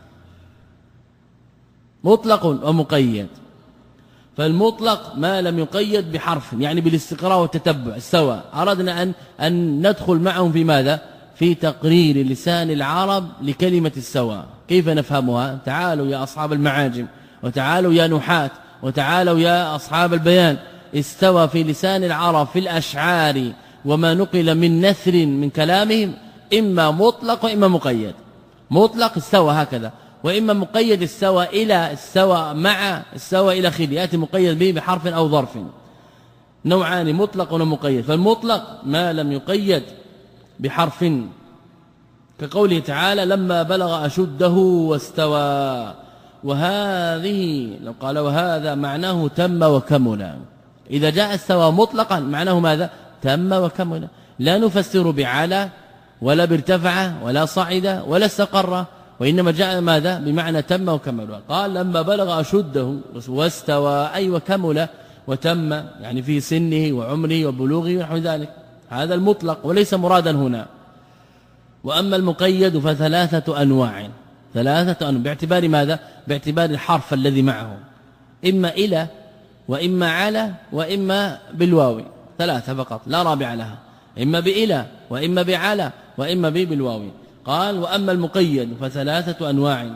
مطلق ومقيد. فالمطلق ما لم يقيد بحرف يعني بالاستقراء والتتبع استوى. أردنا أن أن ندخل معهم في ماذا؟ في تقرير لسان العرب لكلمة استوى، كيف نفهمها؟ تعالوا يا أصحاب المعاجم، وتعالوا يا نحاة، وتعالوا يا أصحاب البيان. استوى في لسان العرب في الأشعار وما نقل من نثر من كلامهم إما مطلق وإما مقيد. مطلق استوى هكذا، وإما مقيد استوى إلى استوى مع استوى إلى خير، يأتي مقيد به بحرف أو ظرف. نوعان مطلق ومقيد. فالمطلق ما لم يقيد بحرف كقوله تعالى لما بلغ أشده واستوى، وهذه لو قال وهذا معناه تم وكمل. إذا جاء استوى مطلقا معناه ماذا؟ تم وكمل. لا نفسر بعلى ولا بارتفع ولا صعد ولا استقر، وإنما جاء ماذا؟ بمعنى تم وكمل. قال لما بلغ أشده واستوى أي وكمل وتم، يعني في سنه وعمره وبلوغه ونحو ذلك. هذا المطلق وليس مرادا هنا. وأما المقيد فثلاثة أنواع، ثلاثة أنواع باعتبار ماذا؟ باعتبار الحرف الذي معه، إما إلى وإما على وإما بالواو، ثلاثة فقط لا رابع لها، إما بإلى وإما بعلى وإما ب بالواو. قال وأما المقيد فثلاثة أنواع،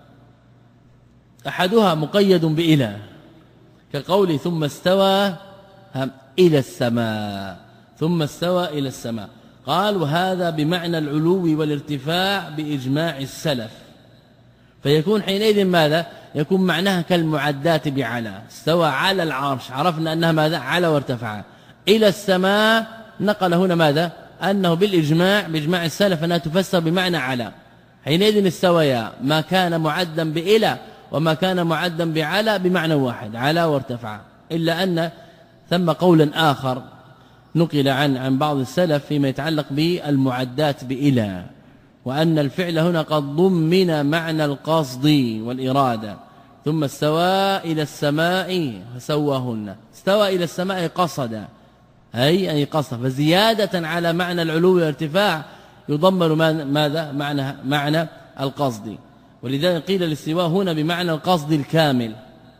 أحدها مقيد بإلى كقول ثم استوى إلى السماء، ثم استوى إلى السماء. قال وهذا بمعنى العلو والارتفاع بإجماع السلف، فيكون حينئذ ماذا؟ يكون معناها كالمعدات بعلى، استوى على العرش عرفنا أنها ماذا؟ على وارتفع. إلى السماء نقل هنا ماذا؟ أنه بالإجماع بإجماع السلف أنها تفسر بمعنى على، حينئذ استويا ما كان معدا بإلى وما كان معدا بعلى بمعنى واحد، على وارتفع. إلا أن ثم قولا آخر نقل عن عن بعض السلف فيما يتعلق بالمعدات بإلى، وأن الفعل هنا قد ضمن معنى القصد والإرادة. ثم استوى إلى السماء فسواهن، استوى إلى السماء قصد، أي أي قصد، فزيادة على معنى العلو والارتفاع يضمن ماذا؟ معنى معنى القصد. ولذلك قيل الاستواء هنا بمعنى القصد الكامل.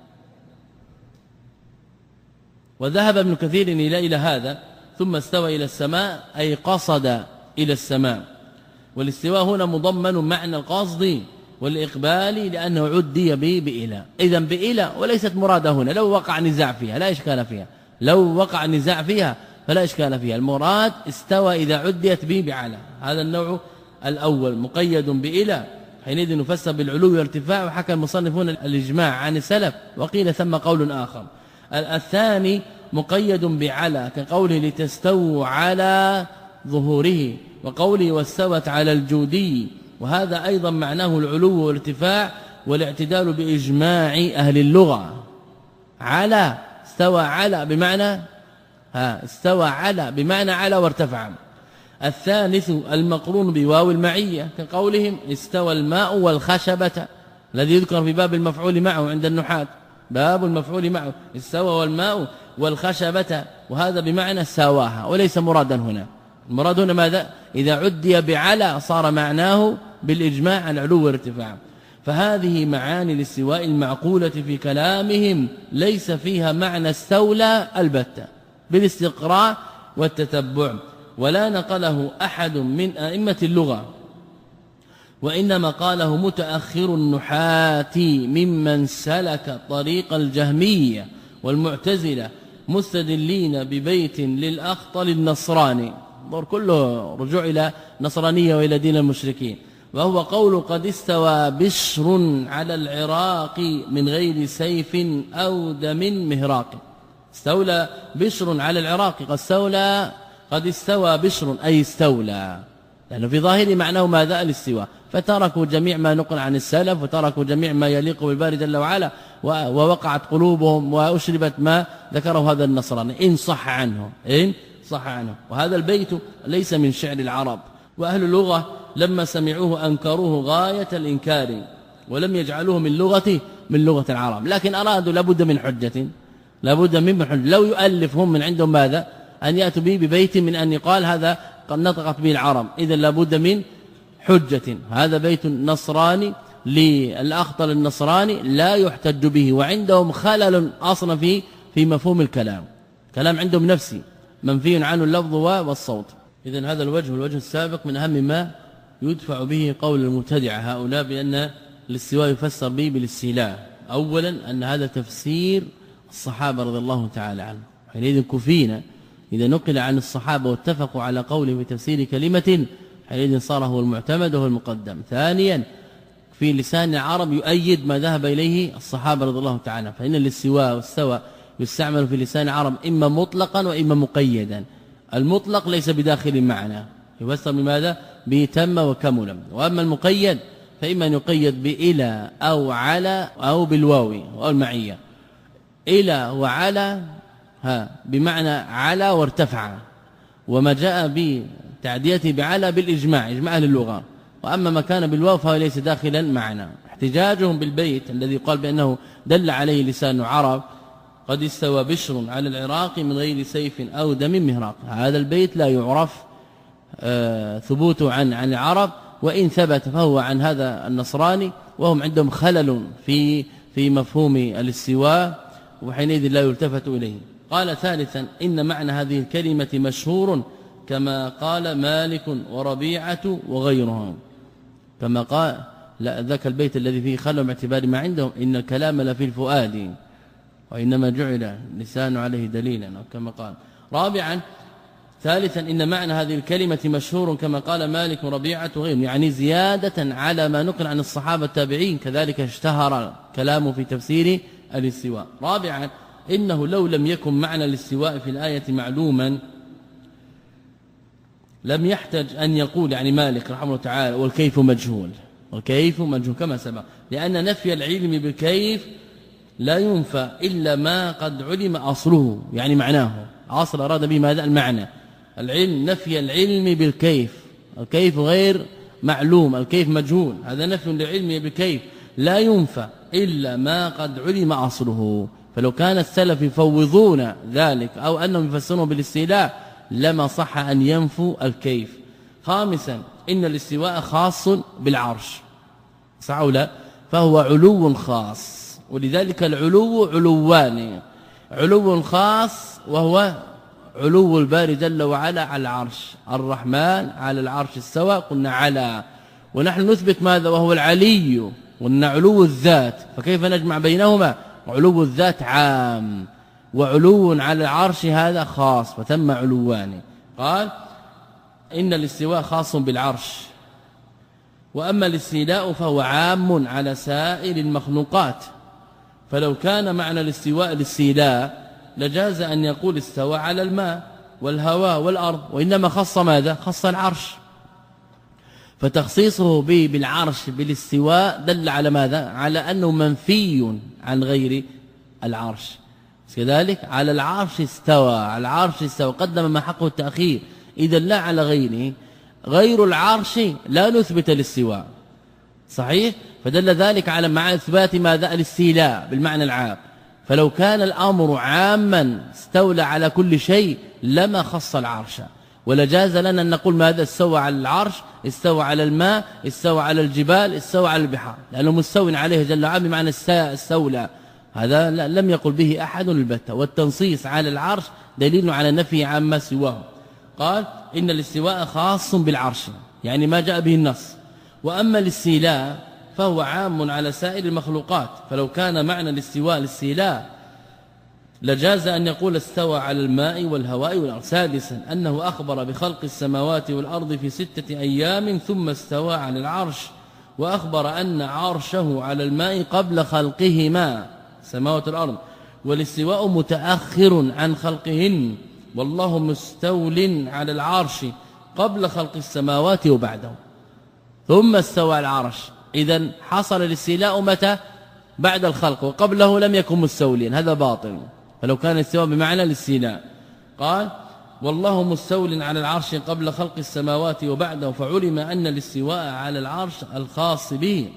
وذهب ابن كثير إلى إلى هذا، ثم استوى إلى السماء أي قصد إلى السماء. والاستواء هنا مضمن معنى القصد والإقبال لأنه عدي به بإلى، إذن بإلى وليست مرادة هنا. لو وقع نزاع فيها لا إشكال فيها، لو وقع نزاع فيها فلا إشكال فيها. المراد استوى إذا عديت به بعلى، هذا النوع الأول مقيد بإلى، حينئذ نفسر بالعلو والارتفاع. وحكى المصنفون الإجماع عن السلف، وقيل ثم قول آخر. الثاني مقيد بعلى كقوله لتستووا على ظهوره، وقوله واستوت على الجودي، وهذا أيضا معناه العلو والارتفاع والاعتدال بإجماع أهل اللغة. على استوى على بمعنى ها استوى على بمعنى على وارتفع. الثالث المقرون بواو المعية كقولهم استوى الماء والخشبة، الذي يذكر في باب المفعول معه عند النحاة، باب المفعول معه استوى والماء والخشبة، وهذا بمعنى ساواها وليس مرادا هنا. المراد هنا ماذا؟ إذا عدي بعلى صار معناه بالإجماع العلو والارتفاع. فهذه معاني الاستواء المعقولة في كلامهم ليس فيها معنى استولى البتة بالاستقراء والتتبع، ولا نقله أحد من أئمة اللغة، وإنما قاله متأخر النحاة ممن سلك طريق الجهمية والمعتزلة مستدلين ببيت للأخطل النصراني، دور كله رجوع إلى نصرانية وإلى دين المشركين. وهو قول قد استوى بشر على العراق من غير سيف أو دم مهراق. استولى بشر على العراق، قد استولى قد استوى بشر أي استولى، لأنه في ظاهر معناه ماذا؟ الاستواء. فتركوا جميع ما نقل عن السلف، وتركوا جميع ما يليق بالباري جل وعلا، ووقعت قلوبهم وأشربت ما ذكره هذا النصراني إن صح عنه إن صح عنه. وهذا البيت ليس من شعر العرب، وأهل اللغة لما سمعوه أنكروه غاية الإنكار، ولم يجعلوه من لغة من لغة العرب، لكن أرادوا لابد من حجة، لابد من حجة. لو يؤلفهم من عندهم ماذا؟ أن يأتوا به ببيت من أن يقال هذا قد نطقت به العرب، إذا لابد من حجة. هذا بيت نصراني للأخطل النصراني لا يحتج به، وعندهم خلل أصلا في في مفهوم الكلام، كلام عندهم نفسي منفي عنه اللفظ والصوت. إذن هذا الوجه الوجه السابق من أهم ما يدفع به قول المبتدعة هؤلاء بأن الاستواء يفسر به بالاستيلاء. أولا أن هذا تفسير الصحابة رضي الله تعالى عنهم، حينئذ كفينا إذا نقل عن الصحابة واتفقوا على قوله بتفسير كلمة، حينئذ صار هو المعتمد وهو المقدم. ثانيا في لسان العرب يؤيد ما ذهب إليه الصحابة رضي الله تعالى، فإن الاستواء والسوى يستعمل في لسان العرب إما مطلقا وإما مقيدا. المطلق ليس بداخل معنى، يفسر بماذا؟ بتم وكمل. وأما المقيد فإما أن يقيد بإلى أو على أو بالواو أو المعية. إلى وعلى ها بمعنى على وارتفع، وما جاء بتعديته بعلى بالإجماع إجماع أهل اللغة. وأما ما كان بالواو فهو ليس داخلا معنا. احتجاجهم بالبيت الذي قال بأنه دل عليه لسان عرب قد استوى بشر على العراق من غير سيف أو دم مهراق، هذا البيت لا يعرف آه ثبوته عن عن العرب، وإن ثبت فهو عن هذا النصراني، وهم عندهم خلل في في مفهوم الاستواء وحينئذ لا يلتفت إليه. قال ثالثا إن معنى هذه الكلمة مشهور كما قال مالك وربيعة وغيرهم، كما قال لا ذاك البيت الذي فيه خلوا باعتبار ما عندهم إن الكلام لفي الفؤاد وإنما جعل لسان عليه دليلا كما قال. رابعا ثالثا إن معنى هذه الكلمة مشهور كما قال مالك وربيعة وغيرهم، يعني زيادة على ما نقل عن الصحابة التابعين، كذلك اشتهر كلامه في تفسير الاستواء. رابعا إنه لو لم يكن معنى الاستواء في الآية معلوما لم يحتج أن يقول يعني مالك رحمه الله تعالى والكيف مجهول، والكيف مجهول كما سبق، لأن نفي العلم بالكيف لا ينفى إلا ما قد علم أصله، يعني معناه أصل أراد به ماذا المعنى العلم، نفي العلم بالكيف، الكيف غير معلوم، الكيف مجهول، هذا نفي للعلم بالكيف لا ينفى إلا ما قد علم أصله. فلو كان السلف يفوضون ذلك أو أنهم يفسرونه بالاستيلاء لما صح أن ينفوا الكيف. خامسا إن الاستواء خاص بالعرش صح أو لا، فهو علو خاص، ولذلك العلو علوان، علو خاص وهو علو الباري جل وعلا على العرش، الرحمن على العرش استوى قلنا على، ونحن نثبت ماذا وهو العلي، قلنا علو الذات، فكيف نجمع بينهما؟ علو الذات عام وعلو على العرش هذا خاص، فثم علوان. قال إن الاستواء خاص بالعرش، وأما الاستيلاء فهو عام على سائر المخلوقات، فلو كان معنى الاستواء الاستيلاء لجاز أن يقول استوى على الماء والهواء والأرض، وإنما خص ماذا؟ خص العرش، فتخصيصه به بالعرش بالاستواء دل على ماذا؟ على أنه منفي عن غير العرش. كذلك على العرش استوى، على العرش استوى قدم ما حقه التأخير، إذا لا على غيره، غير العرش لا نثبت الاستواء صحيح، فدل ذلك على مع إثبات ماذا؟ الاستيلاء بالمعنى العام. فلو كان الأمر عاما استولى على كل شيء لما خص العرش، ولجاز لنا أن نقول ماذا؟ استوى على العرش، استوى على الماء، استوى على الجبال، استوى على البحار، لأنه مستوى عليه جل وعلا بمعنى استولى، هذا لم يقل به أحد البتة. والتنصيص على العرش دليل على نفي عما سواه. قال إن الاستواء خاص بالعرش، يعني ما جاء به النص، وأما الاستيلاء فهو عام على سائر المخلوقات، فلو كان معنى الاستواء الاستيلاء لجاز أن يقول استوى على الماء والهواء والأرض. سادسا أنه أخبر بخلق السماوات والأرض في ستة أيام ثم استوى على العرش، وأخبر أن عرشه على الماء قبل خلقهما سماوات الأرض، والاستواء متأخر عن خلقهن، والله مستول على العرش قبل خلق السماوات وبعده ثم استوى على العرش. إذن حصل الاستيلاء متى؟ بعد الخلق، وقبله لم يكن مستوليا، هذا باطل، فلو كان الاستواء بمعنى الاستيلاء. قال والله مستول على العرش قبل خلق السماوات وبعده، فعلم أن الاستواء على العرش الخاص به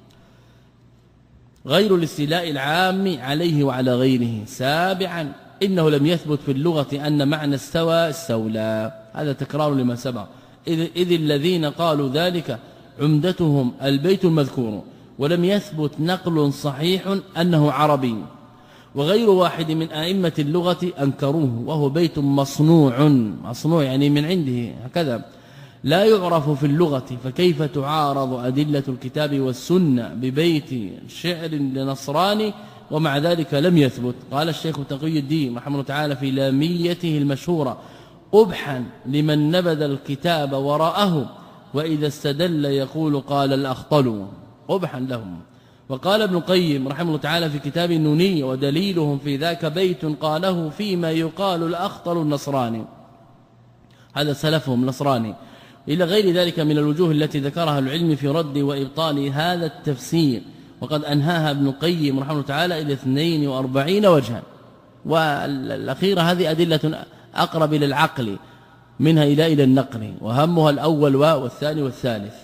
غير الاستيلاء العام عليه وعلى غيره. سابعا إنه لم يثبت في اللغة أن معنى استوى استولى، هذا تكرار لما سبق، إذ, إذ الذين قالوا ذلك عمدتهم البيت المذكور، ولم يثبت نقل صحيح أنه عربي، وغير واحد من أئمة اللغة أنكروه، وهو بيت مصنوع، مصنوع يعني من عنده هكذا، لا يعرف في اللغة، فكيف تعارض أدلة الكتاب والسنة ببيت شعر لنصراني ومع ذلك لم يثبت. قال الشيخ تقي الدين رحمه الله تعالى في لاميته المشهورة قبحا لمن نبذ الكتاب وراءه، وإذا استدل يقول قال الأخطل، قبحا لهم. وقال ابن القيم رحمه الله تعالى في كتاب النونية ودليلهم في ذاك بيت قاله فيما يقال الأخطل النصراني، هذا سلفهم نصراني، إلى غير ذلك من الوجوه التي ذكرها العلم في رد وإبطال هذا التفسير، وقد أنهاها ابن القيم رحمه الله تعالى إلى اثنين وأربعين وجها، والأخيرة هذه أدلة أقرب إلى العقل منها إلى إلى النقل، وهمها الأول والثاني والثالث.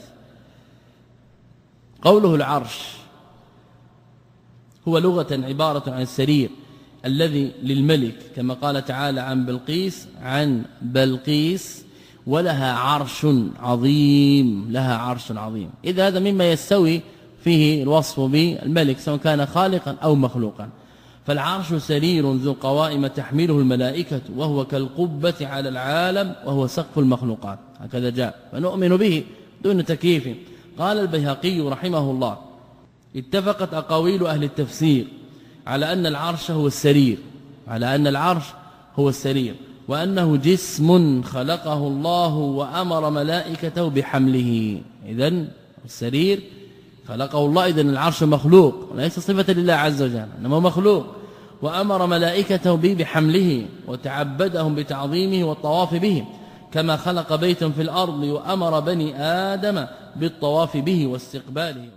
قوله العرش هو لغة عبارة عن السرير الذي للملك، كما قال تعالى عن بلقيس عن بلقيس ولها عرش عظيم، لها عرش عظيم. إذا هذا مما يستوي فيه الوصف بالملك سواء كان خالقا أو مخلوقا. فالعرش سرير ذو قوائم تحمله الملائكة وهو كالقبة على العالم وهو سقف المخلوقات، هكذا جاء، فنؤمن به دون تكييف. قال البيهقي رحمه الله: اتفقت أقاويل أهل التفسير على أن العرش هو السرير، على أن العرش هو السرير، وأنه جسم خلقه الله وأمر ملائكته بحمله. إذن السرير خلقه الله، إذن العرش مخلوق وليس صفة لله عز وجل، إنما مخلوق، وأمر ملائكته به بحمله وتعبدهم بتعظيمه والطواف به، كما خلق بيتا في الأرض وأمر بني آدم بالطواف به واستقباله.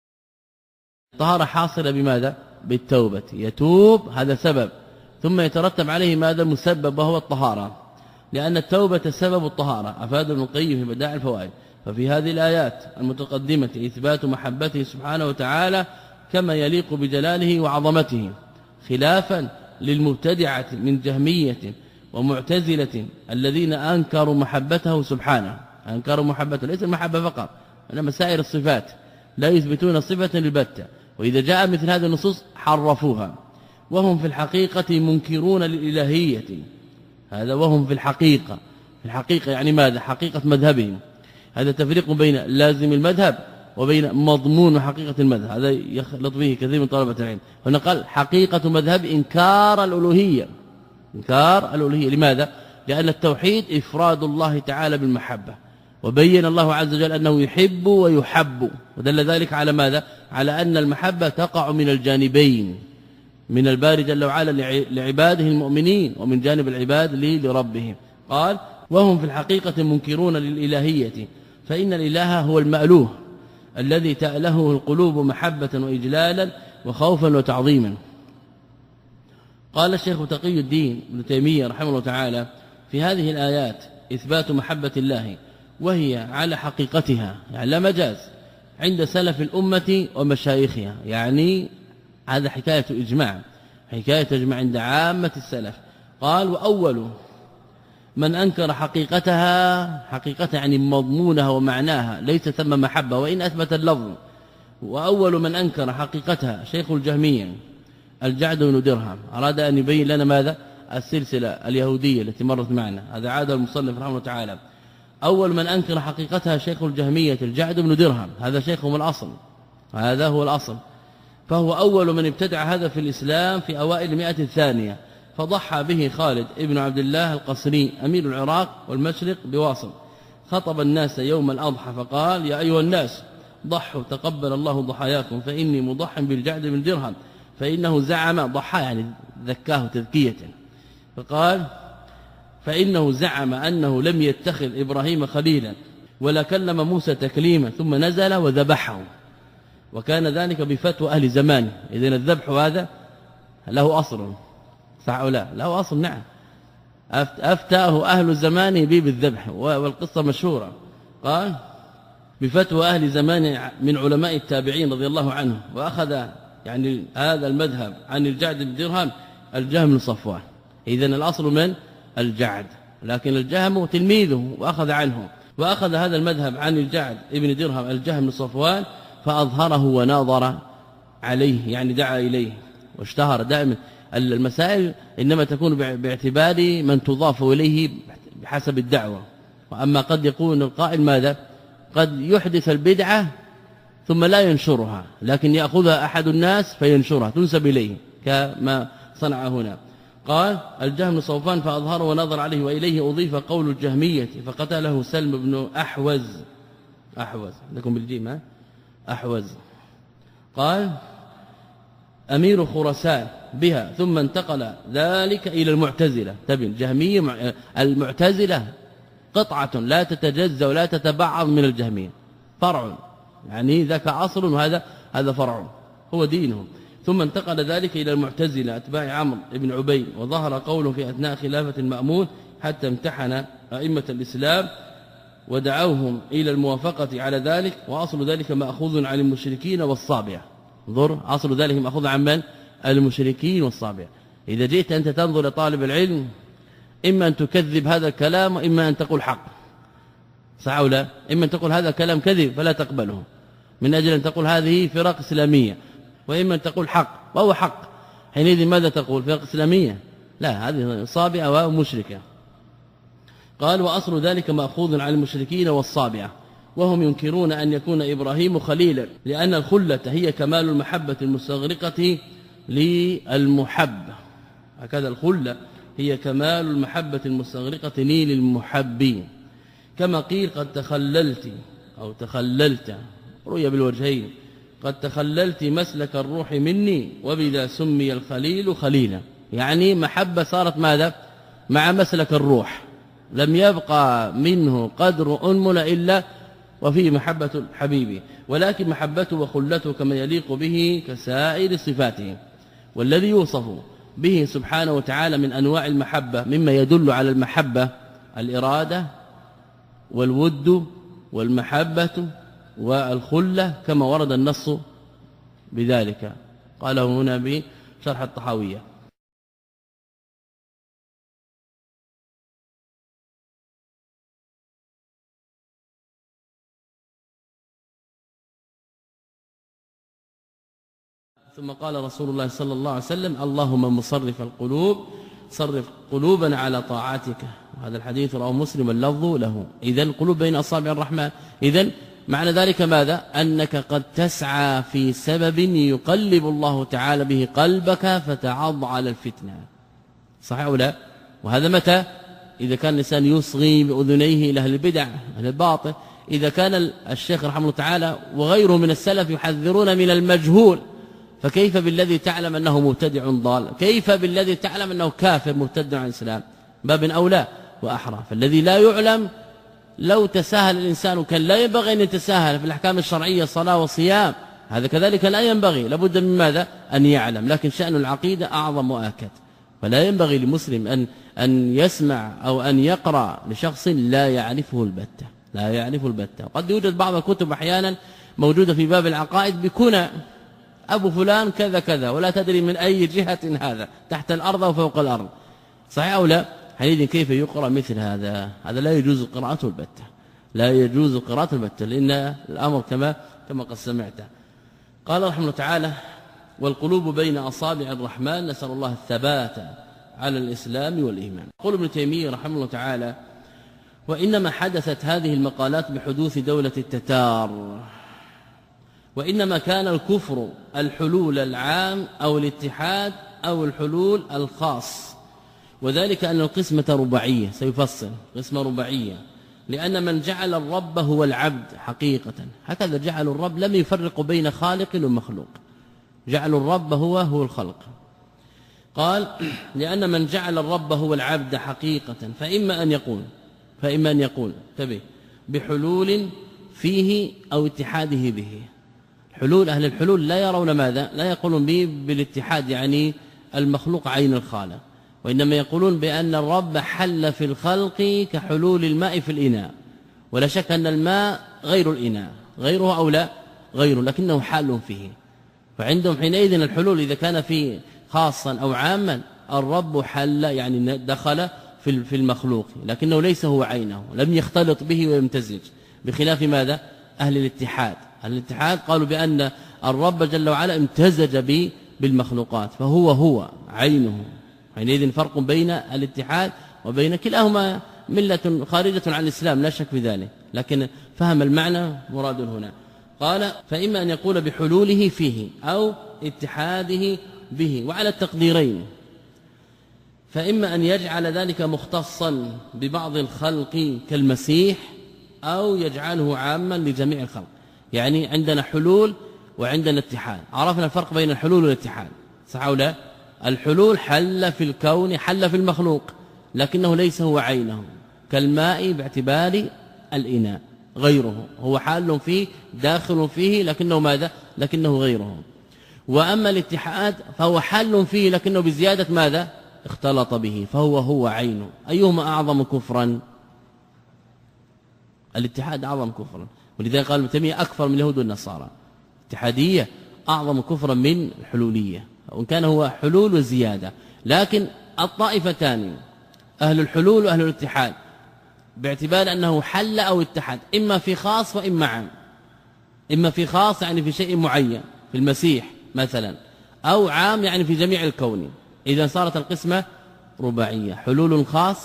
الطهارة حاصلة بماذا؟ بالتوبة، يتوب، هذا سبب، ثم يترتب عليه ماذا؟ مسبب، وهو الطهارة، لأن التوبة سبب الطهارة. أفاد ابن القيم في بدائع الفوائد. ففي هذه الآيات المتقدمة إثبات محبته سبحانه وتعالى كما يليق بجلاله وعظمته، خلافا للمبتدعة من جهمية ومعتزلة الذين أنكروا محبته سبحانه، أنكروا محبته، ليس المحبة فقط، إنما سائر الصفات لا يثبتون صفة للبتة، وإذا جاء مثل هذه النصوص حرفوها، وهم في الحقيقة منكرون للإلهية. هذا وهم في الحقيقة، في الحقيقة يعني ماذا؟ حقيقة مذهبهم. هذا تفريق بين لازم المذهب وبين مضمون وحقيقة المذهب، هذا يخلط به كثير من طلبة العلم. هنا قال حقيقة مذهب إنكار الألوهية، إنكار الألوهية. لماذا؟ لأن التوحيد إفراد الله تعالى بالمحبة، وبين الله عز وجل أنه يحب ويحب، ودل ذلك على ماذا؟ على أن المحبة تقع من الجانبين، من الباري جل وعلا لعباده المؤمنين، ومن جانب العباد لربهم. قال وهم في الحقيقة منكرون للإلهية، فإن الإله هو المألوه الذي تألهه القلوب محبة وإجلالا وخوفا وتعظيما. قال الشيخ تقي الدين ابن تيمية رحمه الله تعالى في هذه الآيات إثبات محبة الله وهي على حقيقتها، يعني لا مجاز، عند سلف الأمة ومشايخها، يعني هذا حكاية إجماع، حكاية إجماع عند عامة السلف. قال وأول من أنكر حقيقتها، حقيقتها يعني مضمونها ومعناها، ليس ثم محبة وإن أثبت اللفظ. وأول من أنكر حقيقتها شيخ الجهمية الجعد بن درهم، أراد أن يبين لنا ماذا؟ السلسلة اليهودية التي مرت معنا، هذا عاد المصنف رحمه الله تعالى. أول من أنكر حقيقتها شيخ الجهمية الجعد بن درهم، هذا شيخهم الأصل، هذا هو الأصل، فهو أول من ابتدع هذا في الإسلام في أوائل المئة الثانية، فضحى به خالد ابن عبد الله القصري أمير العراق والمشرق بواصل، خطب الناس يوم الأضحى فقال يا أيها الناس ضحوا تقبل الله ضحاياكم، فإني مضح بالجعد بن درهم، فإنه زعم، ضحى يعني ذكاه تذكية، فقال فإنه زعم أنه لم يتخذ إبراهيم خليلا ولا كلم موسى تكليما، ثم نزل وذبحه، وكان ذلك بفتوى أهل زمانه. إذن الذبح هذا له أصل، صح أو لا؟ له أصل، نعم، أفتاه أهل زمانه به بالذبح، والقصة مشهورة. قال بفتوى أهل زمانه من علماء التابعين رضي الله عنه، وأخذ يعني هذا المذهب عن الجعد بن درهم الجهم بن صفوان. إذن الأصل من الجعد، لكن الجهم تلميذه وأخذ عنه، وأخذ هذا المذهب عن الجعد ابن درهم الجهم بن صفوان فأظهره وناظر عليه، يعني دعا إليه واشتهر. دائما المسائل إنما تكون باعتبار من تضاف إليه بحسب الدعوة، وأما قد يكون القائل ماذا؟ قد يحدث البدعة ثم لا ينشرها، لكن يأخذها أحد الناس فينشرها تنسب إليه كما صنع هنا. قال الجهم بن صفوان فأظهره ونظر عليه، وإليه أضيف قول الجهمية فقتله سلم بن أحوز، أحوز لكم بالجيم، ها؟ أحوز. قال أمير خراسان بها، ثم انتقل ذلك إلى المعتزلة. تبين الجهمية المعتزلة قطعة لا تتجزأ ولا تتبعض من الجهمية، فرع، يعني ذاك أصل وهذا هذا فرع، هو دينهم. ثم انتقل ذلك إلى المعتزلة أتباع عمرو بن عبيد، وظهر قوله في أثناء خلافة المأمون حتى امتحن أئمة الإسلام ودعوهم إلى الموافقة على ذلك، وأصل ذلك مأخوذ عن المشركين والصابئة. انظر، أصل ذلك مأخوذ عن من؟ المشركين والصابئة. إذا جئت أنت تنظر لطالب العلم إما أن تكذب هذا الكلام وإما أن تقول حق، صح أو لا؟ إما أن تقول هذا كلام كذب فلا تقبله من أجل أن تقول هذه فرق إسلامية، وإما أن تقول حق وهو حق، حينئذ ماذا تقول؟ فرقة إسلامية؟ لا، هذه صابئة ومشركة. قال وأصل ذلك مأخوذ عن المشركين والصابئة، وهم ينكرون أن يكون إبراهيم خليلا، لأن الخلة هي كمال المحبة المستغرقة للمحب. هكذا الخلة هي كمال المحبة المستغرقة لي للمحبين، كما قيل قد تخللت أو تخللت، رؤيا بالوجهين، قد تخللت مسلك الروح مني، وبذا سمي الخليل خليلا، يعني محبة صارت ماذا؟ مع مسلك الروح، لم يبقى منه قدر أنمل إلا وفيه محبة الحبيب، ولكن محبته وخلته كما يليق به كسائر صفاته. والذي يوصف به سبحانه وتعالى من أنواع المحبة مما يدل على المحبة الإرادة والود والمحبة والخلة كما ورد النص بذلك، قاله هنا بشرح الطحاوية. ثم قال رسول الله صلى الله عليه وسلم اللهم مصرف القلوب صرف قلوبنا على طاعتك. هذا الحديث رواه مسلم اللفظ له. إذن القلوب بين أصابع الرحمن. إذن معنى ذلك ماذا؟ أنك قد تسعى في سبب يقلب الله تعالى به قلبك فتعض على الفتنة، صحيح أو لا؟ وهذا متى؟ إذا كان الإنسان يصغي بأذنيه إلى أهل البدع أهل الباطل. إذا كان الشيخ رحمه الله تعالى وغيره من السلف يحذرون من المجهول، فكيف بالذي تعلم أنه مبتدع ضال؟ كيف بالذي تعلم أنه كافر مرتد عن الإسلام؟ باب أولى وأحرى. فالذي لا يعلم لو تساهل الإنسان، كان لا ينبغي أن يتساهل في الأحكام الشرعية صلاة وصيام، هذا كذلك لا ينبغي، لابد من ماذا؟ أن يعلم. لكن شأن العقيدة أعظم وآكد، فلا ينبغي لمسلم أن أن يسمع أو أن يقرأ لشخص لا يعرفه البتة، لا يعرفه البتة. قد يوجد بعض الكتب أحيانا موجودة في باب العقائد بكنى أبو فلان كذا كذا، ولا تدري من أي جهة هذا، تحت الأرض أو فوق الأرض، صحيح أو لا؟ حينئذ كيف يقرأ مثل هذا؟ هذا لا يجوز قراءته البتة، لا يجوز قراءته البتة، لأن الأمر كما كما قد سمعت. قال رحمه الله تعالى والقلوب بين أصابع الرحمن، نسأل الله الثبات على الإسلام والإيمان. يقول ابن تيمية رحمه الله تعالى وإنما حدثت هذه المقالات بحدوث دولة التتار، وإنما كان الكفر الحلول العام أو الاتحاد أو الحلول الخاص، وذلك أن القسمة رباعية، سيفصل قسمة رباعية، لأن من جعل الرب هو العبد حقيقة، هكذا جعل الرب، لم يفرق بين خالق ومخلوق، جعل الرب هو هو الخلق. قال لأن من جعل الرب هو العبد حقيقة فإما أن يقول فإما أن يقول تبي بحلول فيه أو اتحاده به. حلول أهل الحلول لا يرون ماذا؟ لا يقولون به بالاتحاد يعني المخلوق عين الخالق، وإنما يقولون بأن الرب حل في الخلق كحلول الماء في الإناء، ولا شك أن الماء غير الإناء، غيره أو لا غيره، لكنه حال فيه. فعندهم حينئذ الحلول إذا كان فيه خاصا أو عاما، الرب حل يعني دخل في في المخلوق، لكنه ليس هو عينه، لم يختلط به ويمتزج، بخلاف ماذا؟ أهل الاتحاد. أهل الاتحاد قالوا بأن الرب جل وعلا امتزج به بالمخلوقات، فهو هو عينه. حينئذ فرق بين الاتحاد وبين كلاهما ملة خارجة عن الإسلام، لا شك في ذلك، لكن فهم المعنى مراد هنا. قال فإما أن يقول بحلوله فيه أو اتحاده به، وعلى التقديرين، فإما أن يجعل ذلك مختصا ببعض الخلق كالمسيح، أو يجعله عاما لجميع الخلق. يعني عندنا حلول وعندنا اتحاد، عرفنا الفرق بين الحلول والاتحاد، صح أو لا؟ الحلول حل في الكون، حل في المخلوق، لكنه ليس هو عينه، كالماء باعتبار الإناء، غيره هو حال فيه داخل فيه، لكنه ماذا؟ لكنه غيره. وأما الاتحاد فهو حل فيه لكنه بزيادة ماذا؟ اختلط به، فهو هو عينه. أيهما أعظم كفرا؟ الاتحاد أعظم كفرا، ولذلك قال ابن تيمية أكفر من اليهود والنصارى. الاتحادية أعظم كفرا من الحلولية، وإن كان هو حلول وزيادة. لكن الطائفتان أهل الحلول وأهل الاتحاد باعتبار أنه حل أو اتحد، إما في خاص وإما عام. إما في خاص يعني في شيء معين، في المسيح مثلا، أو عام يعني في جميع الكون. إذا صارت القسمة رباعية، حلول خاص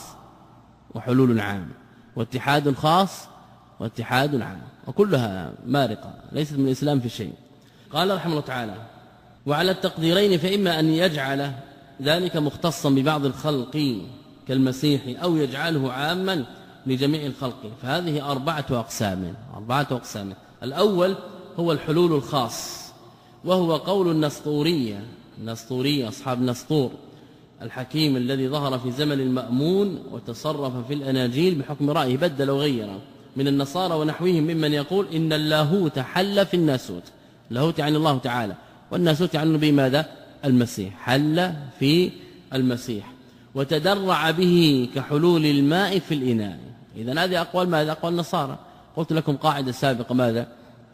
وحلول عام، واتحاد خاص واتحاد عام، وكلها مارقة ليست من الإسلام في شيء. قال رحمه الله تعالى: وعلى التقديرين فإما أن يجعل ذلك مختصا ببعض الخلق كالمسيح أو يجعله عاما لجميع الخلق، فهذه أربعة أقسام أربعة أقسام الأول هو الحلول الخاص، وهو قول النسطورية النسطورية أصحاب نسطور الحكيم الذي ظهر في زمن المأمون وتصرف في الأناجيل بحكم رأيه، بدل وغير من النصارى ونحوهم ممن يقول إن اللاهوت حل في الناسوت. اللاهوت يعني الله تعالى، والناسوت يعني بماذا؟ المسيح، حل في المسيح وتدرع به كحلول الماء في الإناء. إذن هذه أقوال ماذا؟ أقوال النصارى. قلت لكم قاعدة سابقة ماذا؟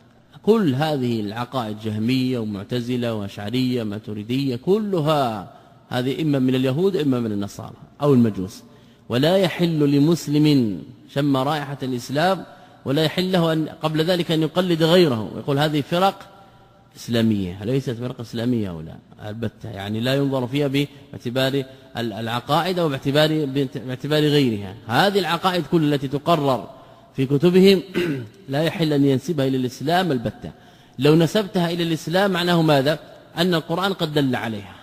كل هذه العقائد جهمية ومعتزلة وأشعرية ماتريدية كلها هذه إما من اليهود إما من النصارى أو المجوس، ولا يحل لمسلم شم رائحة الإسلام ولا يحل له أن قبل ذلك أن يقلد غيره ويقول هذه فرق إسلامية، ليست فرق إسلامية ولا البتة، يعني لا ينظر فيها باعتبار العقائد أو باعتبار باعتبار غيرها. هذه العقائد كل التي تقرر في كتبهم لا يحل أن ينسبها إلى الإسلام البتة. لو نسبتها إلى الإسلام معناه ماذا؟ أن القرآن قد دل عليها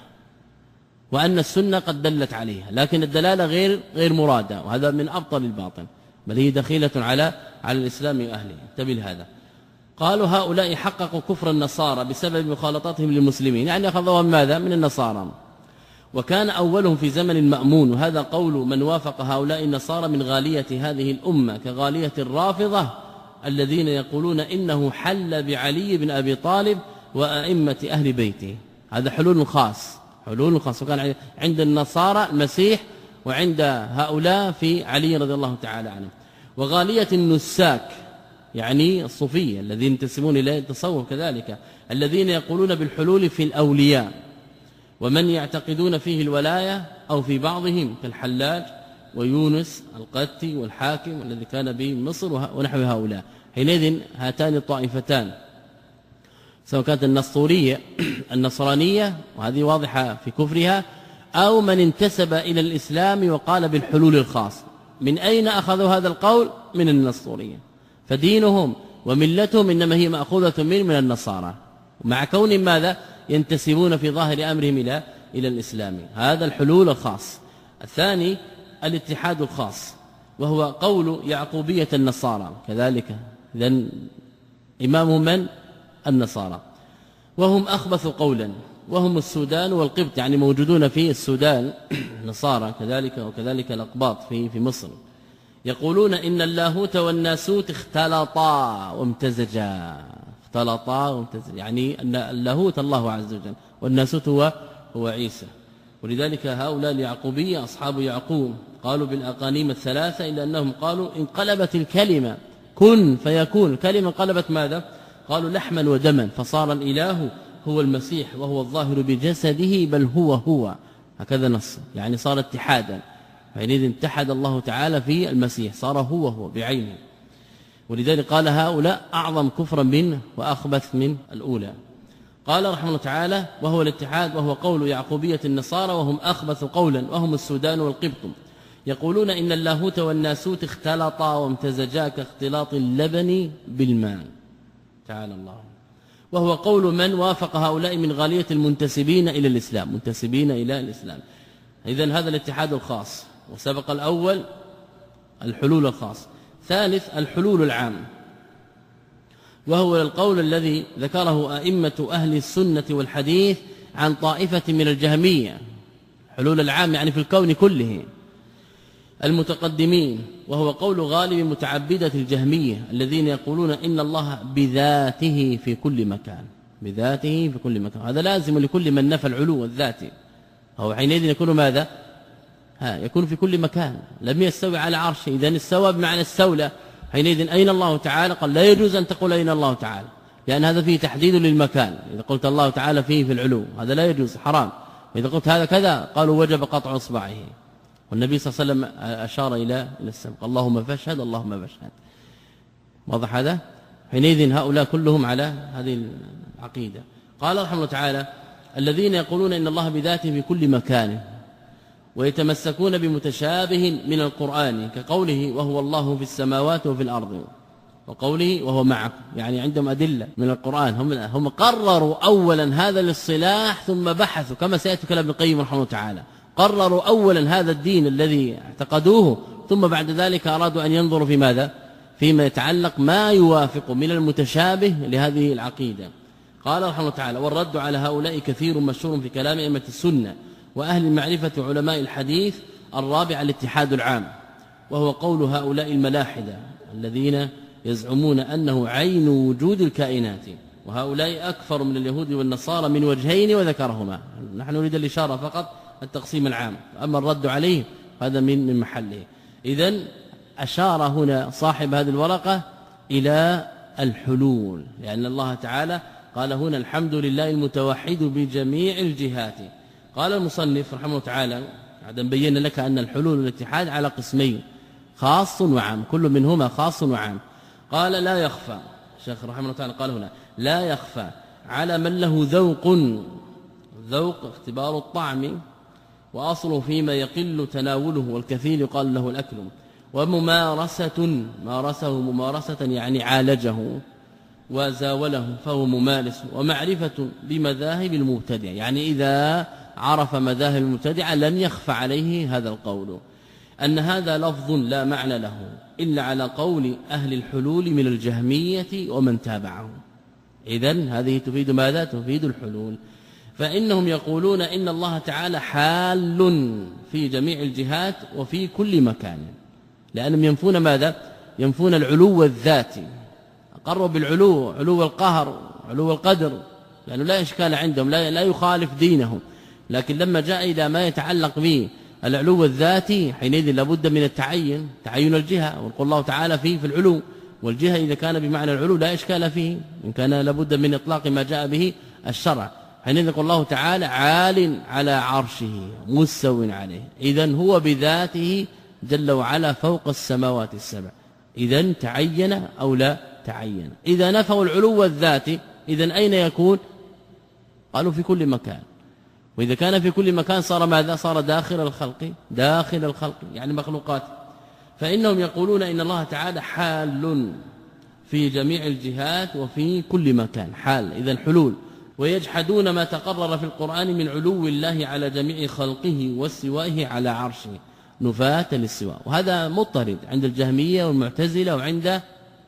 وأن السنة قد دلت عليها، لكن الدلالة غير غير مرادة، وهذا من أبطل الباطل، بل هي دخيلة على على الإسلام وأهله. انتبه لهذا. قالوا هؤلاء حققوا كفر النصارى بسبب مخالطتهم للمسلمين، يعني أخذوهم ماذا؟ من النصارى. وكان أولهم في زمن المأمون، وهذا قول من وافق هؤلاء النصارى من غالية هذه الأمة كغالية الرافضة الذين يقولون إنه حل بعلي بن أبي طالب وأئمة أهل بيته. هذا حلول خاص حلول خاص، وكان عند النصارى المسيح وعند هؤلاء في علي رضي الله تعالى عنه. وغالية النساك يعني الصوفية الذين ينتسبون إلى التصوف كذلك، الذين يقولون بالحلول في الأولياء ومن يعتقدون فيه الولاية أو في بعضهم كالحلاج ويونس القتي والحاكم الذي كان به مصر ونحو هؤلاء. حينئذ هاتان الطائفتان سواء كانت النسطورية النصرانية وهذه واضحة في كفرها، أو من انتسب إلى الإسلام وقال بالحلول الخاص. من أين أخذوا هذا القول؟ من النسطورية، فدينهم وملتهم إنما هي مأخوذة من من النصارى، مع كون ماذا؟ ينتسبون في ظاهر أمرهم إلى إلى الإسلام. هذا الحلول الخاص. الثاني الاتحاد الخاص، وهو قول يعقوبية النصارى كذلك، إذن إمامهم من؟ النصارى، وهم أخبث قولا، وهم السودان والقبط، يعني موجودون في السودان نصارى كذلك، وكذلك الأقباط في في مصر. يقولون إن اللاهوت والناسوت اختلطا وامتزجا، اختلطا وامتزجا، يعني أن اللاهوت الله عز وجل والناسوت هو هو عيسى. ولذلك هؤلاء اليعقوبية أصحاب يعقوب قالوا بالأقانيم الثلاثة، إلا أنهم قالوا انقلبت الكلمة كن فيكون، الكلمة انقلبت ماذا؟ قالوا لحما ودما، فصار الإله هو المسيح وهو الظاهر بجسده بل هو هو، هكذا نص، يعني صار اتحادا، حينئذ اتحد الله تعالى في المسيح، صار هو هو بعينه. ولذلك قال هؤلاء أعظم كفرا منه وأخبث من الأولى. قال رحمه الله تعالى وهو الاتحاد، وهو قول يعقوبية النصارى، وهم أخبث قولا، وهم السودان والقبط. يقولون إن اللاهوت والناسوت اختلطا وامتزجا كاختلاط اللبن بالماء، تعالى الله. وهو قول من وافق هؤلاء من غالية المنتسبين إلى الإسلام، منتسبين إلى الإسلام. إذن هذا الاتحاد الخاص، وسبق الأول الحلول الخاص. ثالث الحلول العام، وهو القول الذي ذكره أئمة أهل السنة والحديث عن طائفة من الجهمية. حلول العام يعني في الكون كله المتقدمين، وهو قول غالب متعبدة الجهمية الذين يقولون إن الله بذاته في كل مكان، بذاته في كل مكان. هذا لازم لكل من نفى العلو الذاتي، هو حينئذ يكون ماذا؟ ها يكون في كل مكان، لم يستوي على عرشه، إذن استوى بمعنى استولى. حينئذ أين الله تعالى؟ قال لا يجوز أن تقول أين الله تعالى، لأن هذا فيه تحديد للمكان. إذا قلت الله تعالى فيه في العلو هذا لا يجوز، حرام. وإذا قلت هذا كذا قالوا وجب قطع إصبعه، والنبي صلى الله عليه وسلم أشار إلى إلى السماء، اللهم فاشهد اللهم فاشهد. واضح هذا؟ حينئذ هؤلاء كلهم على هذه العقيدة. قال رحمه الله تعالى الذين يقولون إن الله بذاته في كل مكان ويتمسكون بمتشابه من القرآن كقوله وهو الله في السماوات وفي الأرض وقوله وهو معكم، يعني عندهم أدلة من القرآن. هم هم قرروا أولا هذا الاصطلاح ثم بحثوا كما سيأتي كلام ابن القيم رحمه الله تعالى، قرروا أولا هذا الدين الذي اعتقدوه ثم بعد ذلك أرادوا أن ينظروا في ماذا؟ فيما يتعلق ما يوافق من المتشابه لهذه العقيدة. قال رحمه الله تعالى والرد على هؤلاء كثير مشهور في كلام أئمة السنة وأهل المعرفة علماء الحديث. الرابع الاتحاد العام، وهو قول هؤلاء الملاحدة الذين يزعمون أنه عين وجود الكائنات، وهؤلاء أكثر من اليهود والنصارى من وجهين وذكرهما. نحن نريد الإشارة فقط التقسيم العام، أما الرد عليه هذا من من محله. إذن أشار هنا صاحب هذه الورقة إلى الحلول، لأن الله تعالى قال هنا الحمد لله المتوحد بجميع الجهات. قال المصنف رحمه الله تعالى بعد أن بين لك أن الحلول والاتحاد على قسمين خاص وعام، كل منهما خاص وعام. قال لا يخفى، الشيخ رحمه الله تعالى قال هنا لا يخفى على من له ذوق، ذوق اختبار الطعم وأصله فيما يقل تناوله والكثير يقال له الأكل، وممارسة مارسه ممارسة يعني عالجه وزاوله فهو ممارس، ومعرفة بمذاهب المبتدع، يعني إذا عرف مذاهب المبتدع لن يخفى عليه هذا القول أن هذا لفظ لا معنى له إلا على قول أهل الحلول من الجهمية ومن تابعهم. إذن هذه تفيد ماذا؟ تفيد الحلول. فإنهم يقولون إن الله تعالى حال في جميع الجهات وفي كل مكان، لأنهم ينفون ماذا؟ ينفون العلو الذاتي، أقروا بالعلو، علو القهر، علو القدر، لأنه لا إشكال عندهم، لا, لا يخالف دينهم. لكن لما جاء إلى ما يتعلق به العلو الذاتي حينئذ لابد من التعين، تعين الجهة، ويقول الله تعالى فيه في العلو، والجهة إذا كان بمعنى العلو لا إشكال فيه، إن كان لابد من إطلاق ما جاء به الشرع. حينئذ يقول الله تعالى عال على عرشه مستو عليه، إذن هو بذاته جل وعلا فوق السماوات السبع، إذن تعين أو لا تعين. إذا نفوا العلو الذاتي إذن أين يكون؟ قالوا في كل مكان، وإذا كان في كل مكان صار ماذا؟ صار داخل الخلق، داخل الخلق يعني مخلوقات. فإنهم يقولون إن الله تعالى حال في جميع الجهات وفي كل مكان، حال إذن حلول. ويجحدون ما تقرر في القرآن من علو الله على جميع خلقه واستوائه على عرشه نفاة للسواء، وهذا مضطرد عند الجهمية والمعتزلة وعند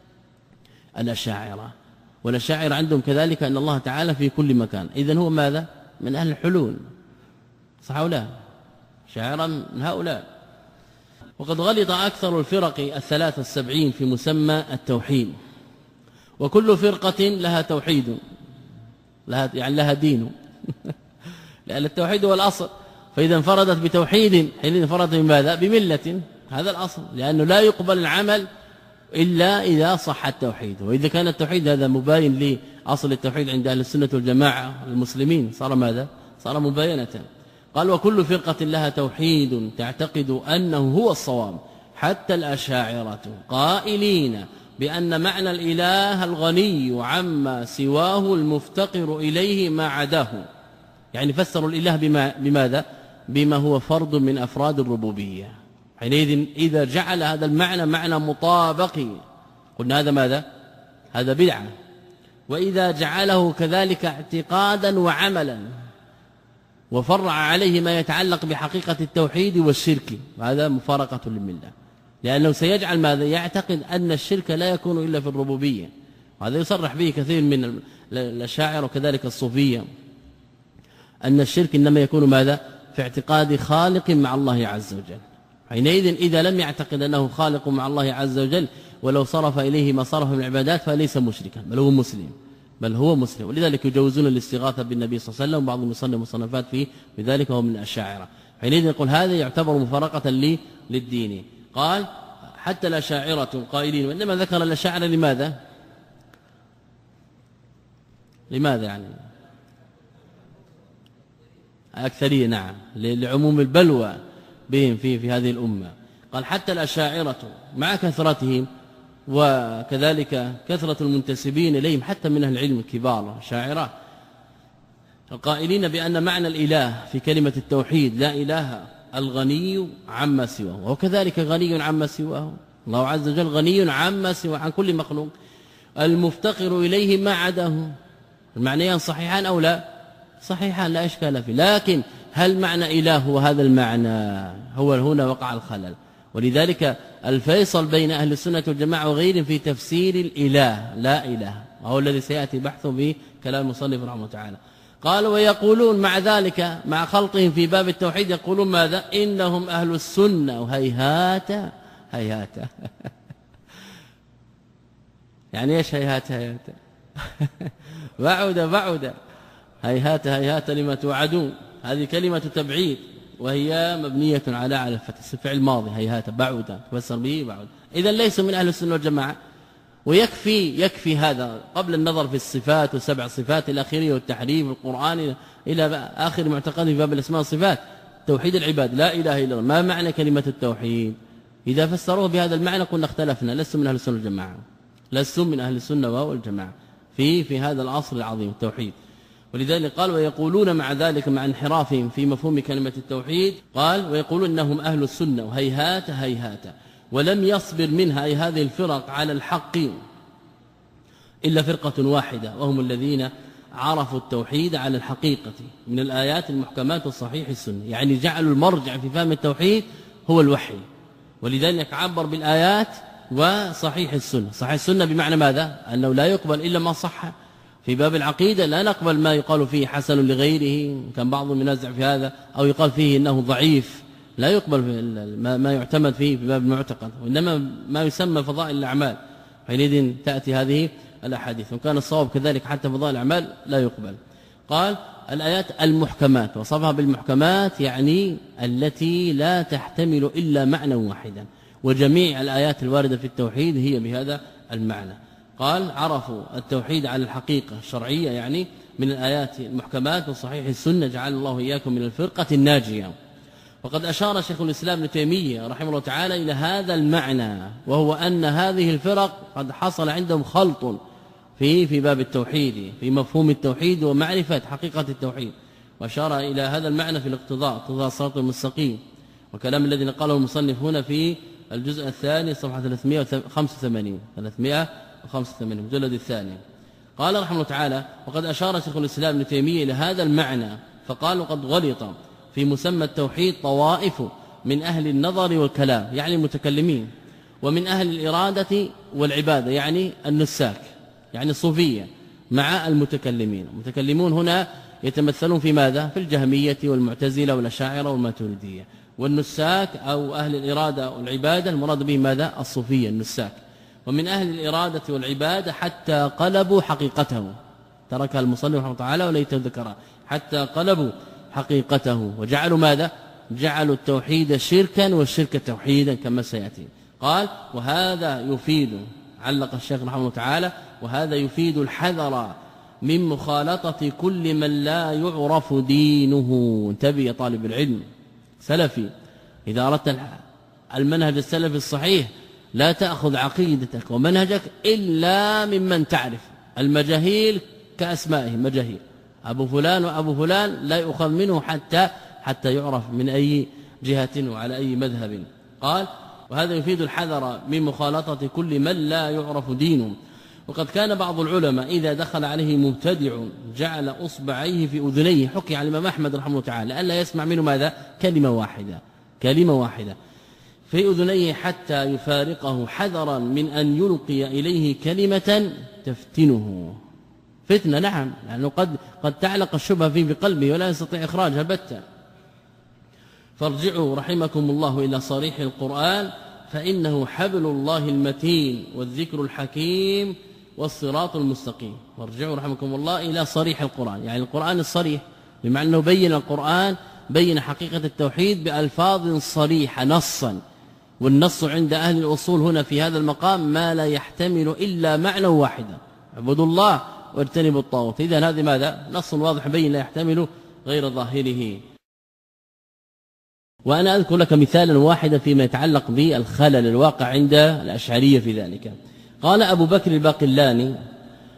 الأشاعرة. والأشاعرة عندهم كذلك أن الله تعالى في كل مكان، إذن هو ماذا؟ من أهل الحلول، صح أو لا؟ شاعرا من هؤلاء. وقد غلط أكثر الفرق الثلاثة السبعين في مسمى التوحيد، وكل فرقة لها توحيد، لها يعني لها دين لأن التوحيد هو الأصل، فإذا انفردت بتوحيد حينئذ انفردت بماذا؟ بملة، هذا الأصل، لأنه لا يقبل العمل إلا إذا صح التوحيد. وإذا كان التوحيد هذا مباين لأصل التوحيد عند أهل السنة والجماعة المسلمين صار ماذا؟ صار مباينة. قال وكل فرقة لها توحيد تعتقد أنه هو الصواب، حتى الأشاعرة قائلين بأن معنى الإله الغني عما سواه المفتقر إليه ما عداه، يعني فسروا الإله بما بماذا؟ بما هو فرد من أفراد الربوبية. حينئذ إذا جعل هذا المعنى معنى مطابق قلنا هذا ماذا؟ هذا بدعة. وإذا جعله كذلك اعتقادا وعملا وفرع عليه ما يتعلق بحقيقة التوحيد والشرك، هذا مفارقة للملة، لأنه سيجعل ماذا؟ يعتقد أن الشرك لا يكون إلا في الربوبية، وهذا يصرح به كثير من الأشاعرة وكذلك الصوفية، أن الشرك إنما يكون ماذا؟ في اعتقاد خالق مع الله عز وجل. حينئذ إذا لم يعتقد أنه خالق مع الله عز وجل ولو صرف إليه ما صرف من العبادات فليس مشركا، بل هو مسلم، بل هو مسلم. ولذلك يجوزون الاستغاثة بالنبي صلى الله عليه وسلم، وبعضهم يصنف مصنفات فيه بذلك وهو من الأشاعرة. حينئذ يقول هذا يعتبر مفارقة لي للدين. قال حتى الأشاعرة قائلين، وإنما ذكر الأشاعرة لماذا؟ لماذا يعني؟ أكثرية، نعم، لعموم البلوى بهم في في هذه الأمة. قال حتى الأشاعرة مع كثرتهم وكذلك كثرة المنتسبين إليهم حتى من أهل العلم الكبار الشاعرة، القائلين بأن معنى الإله في كلمة التوحيد لا إله الغني عما سواه، وكذلك غني عما سواه، الله عز وجل غني عما سواه عن كل مخلوق، المفتقر إليه ما عداه. المعنيان صحيحان أو لا؟ صحيحان لا إشكال فيه، لكن هل معنى إله هو هذا المعنى؟ هو هنا وقع الخلل. ولذلك الفيصل بين أهل السنة والجماعة وغيرهم في تفسير الإله لا إله، وهو الذي سيأتي بحثه بكلام المصنف رحمه الله تعالى. قال ويقولون مع ذلك مع خلطهم في باب التوحيد يقولون ماذا؟ إنهم أهل السنة وهيهات هيهات يعني ايش هيهات هيهات بعد بعد هيهات هيهات لما توعدون، هذه كلمة تبعيد وهي مبنية على على الفتح، فعل ماضي هيهات بعد تفسر به بعد. إذا ليسوا من أهل السنة والجماعة. ويكفي يكفي هذا قبل النظر في الصفات وسبع صفات الأخيرية والتحريف القرآن إلى آخر معتقد في باب الأسماء والصفات توحيد العباد لا إله إلا الله. ما معنى كلمة التوحيد؟ إذا فسروه بهذا المعنى قلنا اختلفنا، لستم من أهل السنة والجماعة، لستم من أهل السنة والجماعة في في هذا العصر العظيم التوحيد. ولذلك قال ويقولون مع ذلك مع انحرافهم في مفهوم كلمة التوحيد، قال ويقولون إنهم أهل السنة وهيهات هيهات، ولم يصبر منها أي هذه الفرق على الحق إلا فرقة واحدة وهم الذين عرفوا التوحيد على الحقيقة من الآيات المحكمات والصحيح السنة، يعني جعلوا المرجع في فهم التوحيد هو الوحي. ولذلك عبر بالآيات وصحيح السنة. صحيح السنة بمعنى ماذا؟ أنه لا يقبل إلا ما صح. في باب العقيدة لا نقبل ما يقال فيه حسن لغيره، كان بعضهم ينازع في هذا، أو يقال فيه إنه ضعيف، لا يقبل ما يعتمد فيه في باب المعتقد، وإنما ما يسمى فضائل الأعمال، حينئذ تأتي هذه الأحاديث. وكان الصواب كذلك حتى فضائل الأعمال لا يقبل. قال الآيات المحكمات، وصفها بالمحكمات يعني التي لا تحتمل إلا معنى واحدا، وجميع الآيات الواردة في التوحيد هي بهذا المعنى. قال عرفوا التوحيد على الحقيقة الشرعية يعني من الآيات المحكمات وصحيح السنة، جعل الله إياكم من الفرقة الناجية. وقد أشار شيخ الإسلام ابن تيمية رحمه الله تعالى إلى هذا المعنى، وهو أن هذه الفرق قد حصل عندهم خلط في في باب التوحيد، في مفهوم التوحيد ومعرفة حقيقة التوحيد، وأشار إلى هذا المعنى في الاقتضاء، اقتضاء الصراط المستقيم، وكلام الذي نقله المصنف هنا في الجزء الثاني صفحة ثلاثمائة وخمسة وثمانين ثلاثمائة وخمسة وثمانين المجلد الثاني. قال رحمه الله تعالى وقد أشار شيخ الإسلام ابن تيمية إلى هذا المعنى فقال وقد غلط في مسمى التوحيد طوائف من أهل النظر والكلام يعني المتكلمين، ومن أهل الإرادة والعبادة يعني النساك يعني الصوفية، مع المتكلمين. المتكلمون هنا يتمثلون في ماذا؟ في الجهمية والمعتزلة والأشاعرة والماتريدية. والنساك أو أهل الإرادة والعبادة المراد به ماذا؟ الصوفية النساك. ومن أهل الإرادة والعبادة حتى قلبوا حقيقته، تركها المصنف رحمه الله تعالى وليته ذكرها، حتى قلبوا حقيقته وجعلوا ماذا؟ جعلوا التوحيد شركا والشرك توحيدا كما سيأتي. قال وهذا يفيد، علق الشيخ رحمه الله تعالى، وهذا يفيد الحذر من مخالطة كل من لا يعرف دينه. انتبه يا طالب العلم سلفي، إذا أردت المنهج السلفي الصحيح لا تأخذ عقيدتك ومنهجك إلا ممن تعرف. المجاهيل كأسمائهم مجاهيل، أبو فلان وأبو فلان لا يؤخذ منه حتى حتى يعرف من أي جهة وعلى أي مذهب. قال وهذا يفيد الحذر من مخالطة كل من لا يعرف دينه. وقد كان بعض العلماء إذا دخل عليه مبتدع جعل أصبعيه في أذنيه، حكي على الإمام أحمد رحمه الله تعالى ألا يسمع منه ماذا؟ كلمة واحدة كلمة واحدة في أذنيه حتى يفارقه، حذرا من أن يلقي إليه كلمة تفتنه. فتنة نعم، لأنه قد قد تعلق الشبهة فيه بقلبه ولا يستطيع إخراجها بتة. فارجعوا رحمكم الله إلى صريح القرآن فإنه حبل الله المتين والذكر الحكيم والصراط المستقيم. وارجعوا رحمكم الله إلى صريح القرآن، يعني القرآن الصريح، بمعنى أنه بين القرآن بين حقيقة التوحيد بألفاظ صريحة نصا. والنص عند أهل الأصول هنا في هذا المقام ما لا يحتمل إلا معنى واحدا، اعبدوا الله واجتنبوا الطاغوت. إذن هذا ماذا؟ نص واضح بين لا يحتمل غير ظاهره. وأنا أذكر لك مثالا واحدا فيما يتعلق بالخلل الواقع عند الأشعرية في ذلك. قال أبو بكر الباقلاني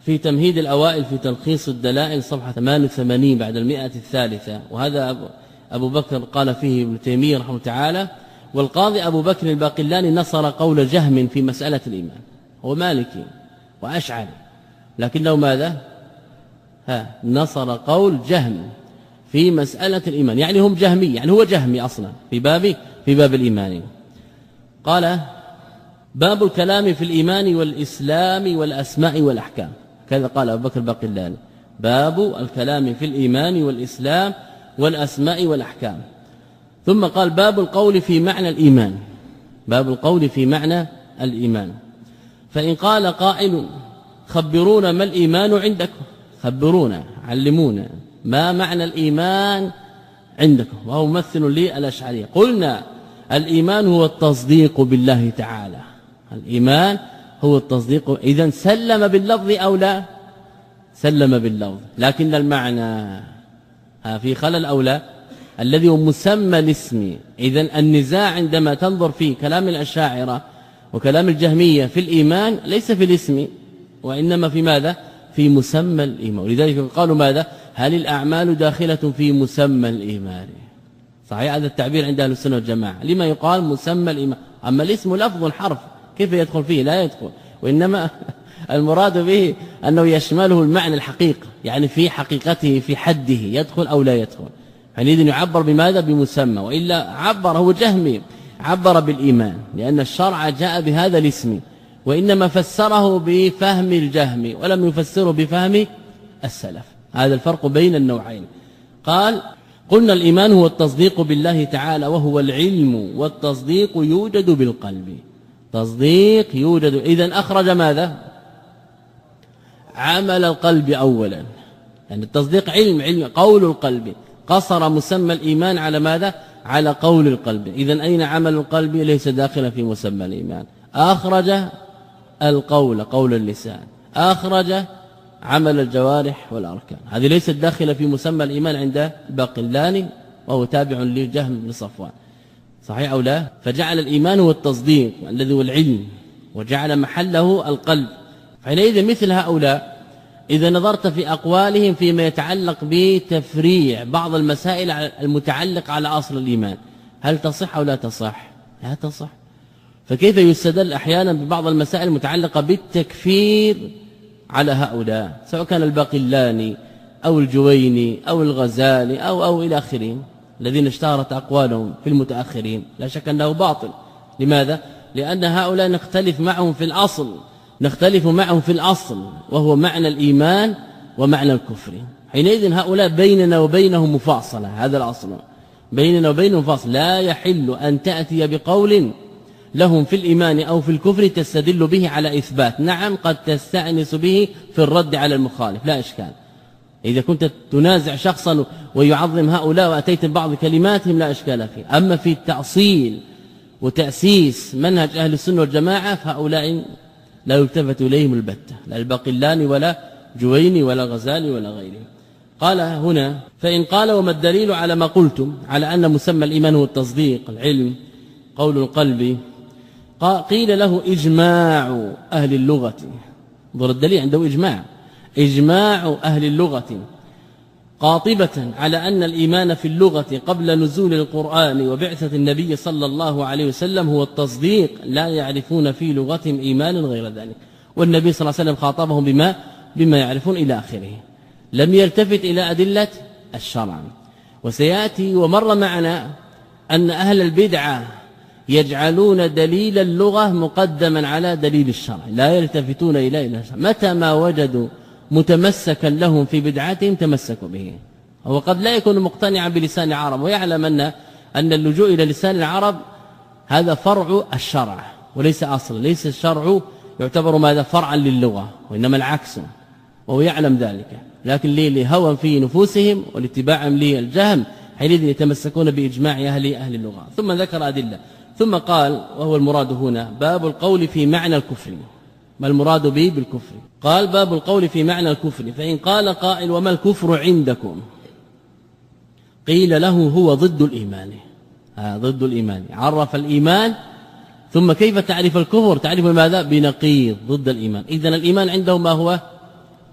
في تمهيد الأوائل في تلخيص الدلائل صفحة ثمانية وثمانين بعد المئة الثالثة، وهذا أبو بكر قال فيه ابن تيمية رحمه تعالى. والقاضي أبو بكر الباقلاني نصر قول جهم في مسألة الإيمان، هو مالكي وأشعري لكنه ماذا؟ ها نصر قول جهم في مسألة الإيمان، يعني هم جهمي، يعني هو جهمي أصلا في باب في باب الإيمان. قال باب الكلام في الإيمان والإسلام والأسماء والأحكام، كذا قال أبو بكر الباقلاني، باب الكلام في الإيمان والإسلام والأسماء والأحكام. ثم قال باب القول في معنى الإيمان، باب القول في معنى الإيمان. فإن قال قائل خبرونا ما الإيمان عندكم، خبرونا علمونا ما معنى الإيمان عندكم، وهو ممثل للأشعرية. قلنا الإيمان هو التصديق بالله تعالى، الإيمان هو التصديق. إذن سلم باللفظ أو لا؟ سلم باللفظ، لكن المعنى في خلل أو لا؟ الذي هو مسمى الاسم. إذن النزاع عندما تنظر في كلام الأشاعرة وكلام الجهمية في الإيمان ليس في الاسم، وإنما في ماذا؟ في مسمى الإيمان. ولذلك قالوا ماذا؟ هل الأعمال داخلة في مسمى الإيمان؟ صحيح هذا التعبير عند أهل السنة والجماعة. لما يقال مسمى الإيمان؟ أما الاسم لفظ حرف كيف يدخل فيه؟ لا يدخل، وإنما المراد به أنه يشمله المعنى الحقيقي، يعني في حقيقته في حده يدخل أو لا يدخل. حينئذ يعبر بماذا؟ بمسمى. وإلا عبر هو جهمي عبر بالإيمان، لأن الشرع جاء بهذا الاسم، وإنما فسره بفهم الجهم ولم يفسره بفهم السلف. هذا الفرق بين النوعين. قال قلنا الإيمان هو التصديق بالله تعالى، وهو العلم، والتصديق يوجد بالقلب، تصديق يوجد. إذن أخرج ماذا؟ عمل القلب أولا، يعني التصديق علم علم قول القلب، قصر مسمى الإيمان على ماذا؟ على قول القلب. إذن أين عمل القلب؟ ليس داخلا في مسمى الإيمان. أخرج القول قول اللسان، أخرج عمل الجوارح والأركان، هذه ليست داخلة في مسمى الإيمان عند الباقلاني، وهو تابع لجهم بن صفوان. صحيح أو لا؟ فجعل الإيمان هو التصديق الذي هو العلم، وجعل محله القلب. حينئذ مثل هؤلاء إذا نظرت في أقوالهم فيما يتعلق بتفريع بعض المسائل المتعلق على أصل الإيمان، هل تصح أو لا تصح؟ لا تصح. فكيف يستدل أحيانا ببعض المسائل المتعلقة بالتكفير على هؤلاء، سواء كان الباقلاني أو الجويني أو الغزالي أو أو إلى آخره الذين اشتهرت أقوالهم في المتأخرين؟ لا شك أنه باطل. لماذا؟ لأن هؤلاء نختلف معهم في الأصل، نختلف معهم في الأصل وهو معنى الإيمان ومعنى الكفر. حينئذ هؤلاء بيننا وبينهم مفاصلة، هذا الأصل بيننا وبينهم مفاصلة. لا يحل أن تأتي بقول لهم في الإيمان أو في الكفر تستدل به على إثبات، نعم قد تستأنس به في الرد على المخالف لا إشكال. إذا كنت تنازع شخصا ويعظم هؤلاء وأتيت ببعض كلماتهم لا إشكال فيه. أما في التأصيل وتأسيس منهج أهل السنة والجماعة فهؤلاء لا يلتفت إليهم البتة، لا الباقلاني ولا جويني ولا غزالي ولا غيره. قال هنا فإن قال وما الدليل على ما قلتم على أن مسمى الإيمان هو التصديق العلم قول القلب؟ قيل له إجماع أهل اللغة. انظر الدليل عنده إجماع، إجماع أهل اللغة قاطبة على أن الإيمان في اللغة قبل نزول القرآن وبعثة النبي صلى الله عليه وسلم هو التصديق، لا يعرفون في لغتهم إيمانا غير ذلك. والنبي صلى الله عليه وسلم خاطبهم بما بما يعرفون إلى آخره، لم يلتفت إلى أدلة الشرع. وسيأتي ومر معنا أن أهل البدعة يجعلون دليل اللغة مقدما على دليل الشرع، لا يلتفتون إلى إلى الشرع. متى ما وجدوا متمسكا لهم في بدعتهم تمسكوا به. هو قد لا يكون مقتنعا بلسان العرب ويعلم أن أن اللجوء إلى لسان العرب هذا فرع الشرع وليس أصل، ليس الشرع يعتبر ماذا فرعا للغة، وإنما العكس، وهو يعلم ذلك، لكن لهوى في نفوسهم والاتباعهم للجهم حينئذ يتمسكون بإجماع أهل أهل اللغة. ثم ذكر أدلة، ثم قال وهو المراد هنا باب القول في معنى الكفر. ما المراد به بالكفر؟ قال باب القول في معنى الكفر. فإن قال قائل وما الكفر عندكم؟ قيل له هو ضد الإيمان. آه ضد الإيمان، عرف الإيمان ثم كيف تعرف الكفر؟ تعرف ماذا؟ بنقيض ضد الإيمان. إذن الإيمان عندهم ما هو؟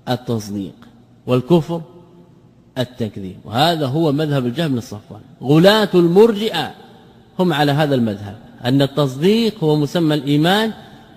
التصديق والكفر التكذيب. وهذا هو مذهب الجهم بن صفوان. غلاة المرجئة هم على هذا المذهب، أن التصديق هو مسمى الإيمان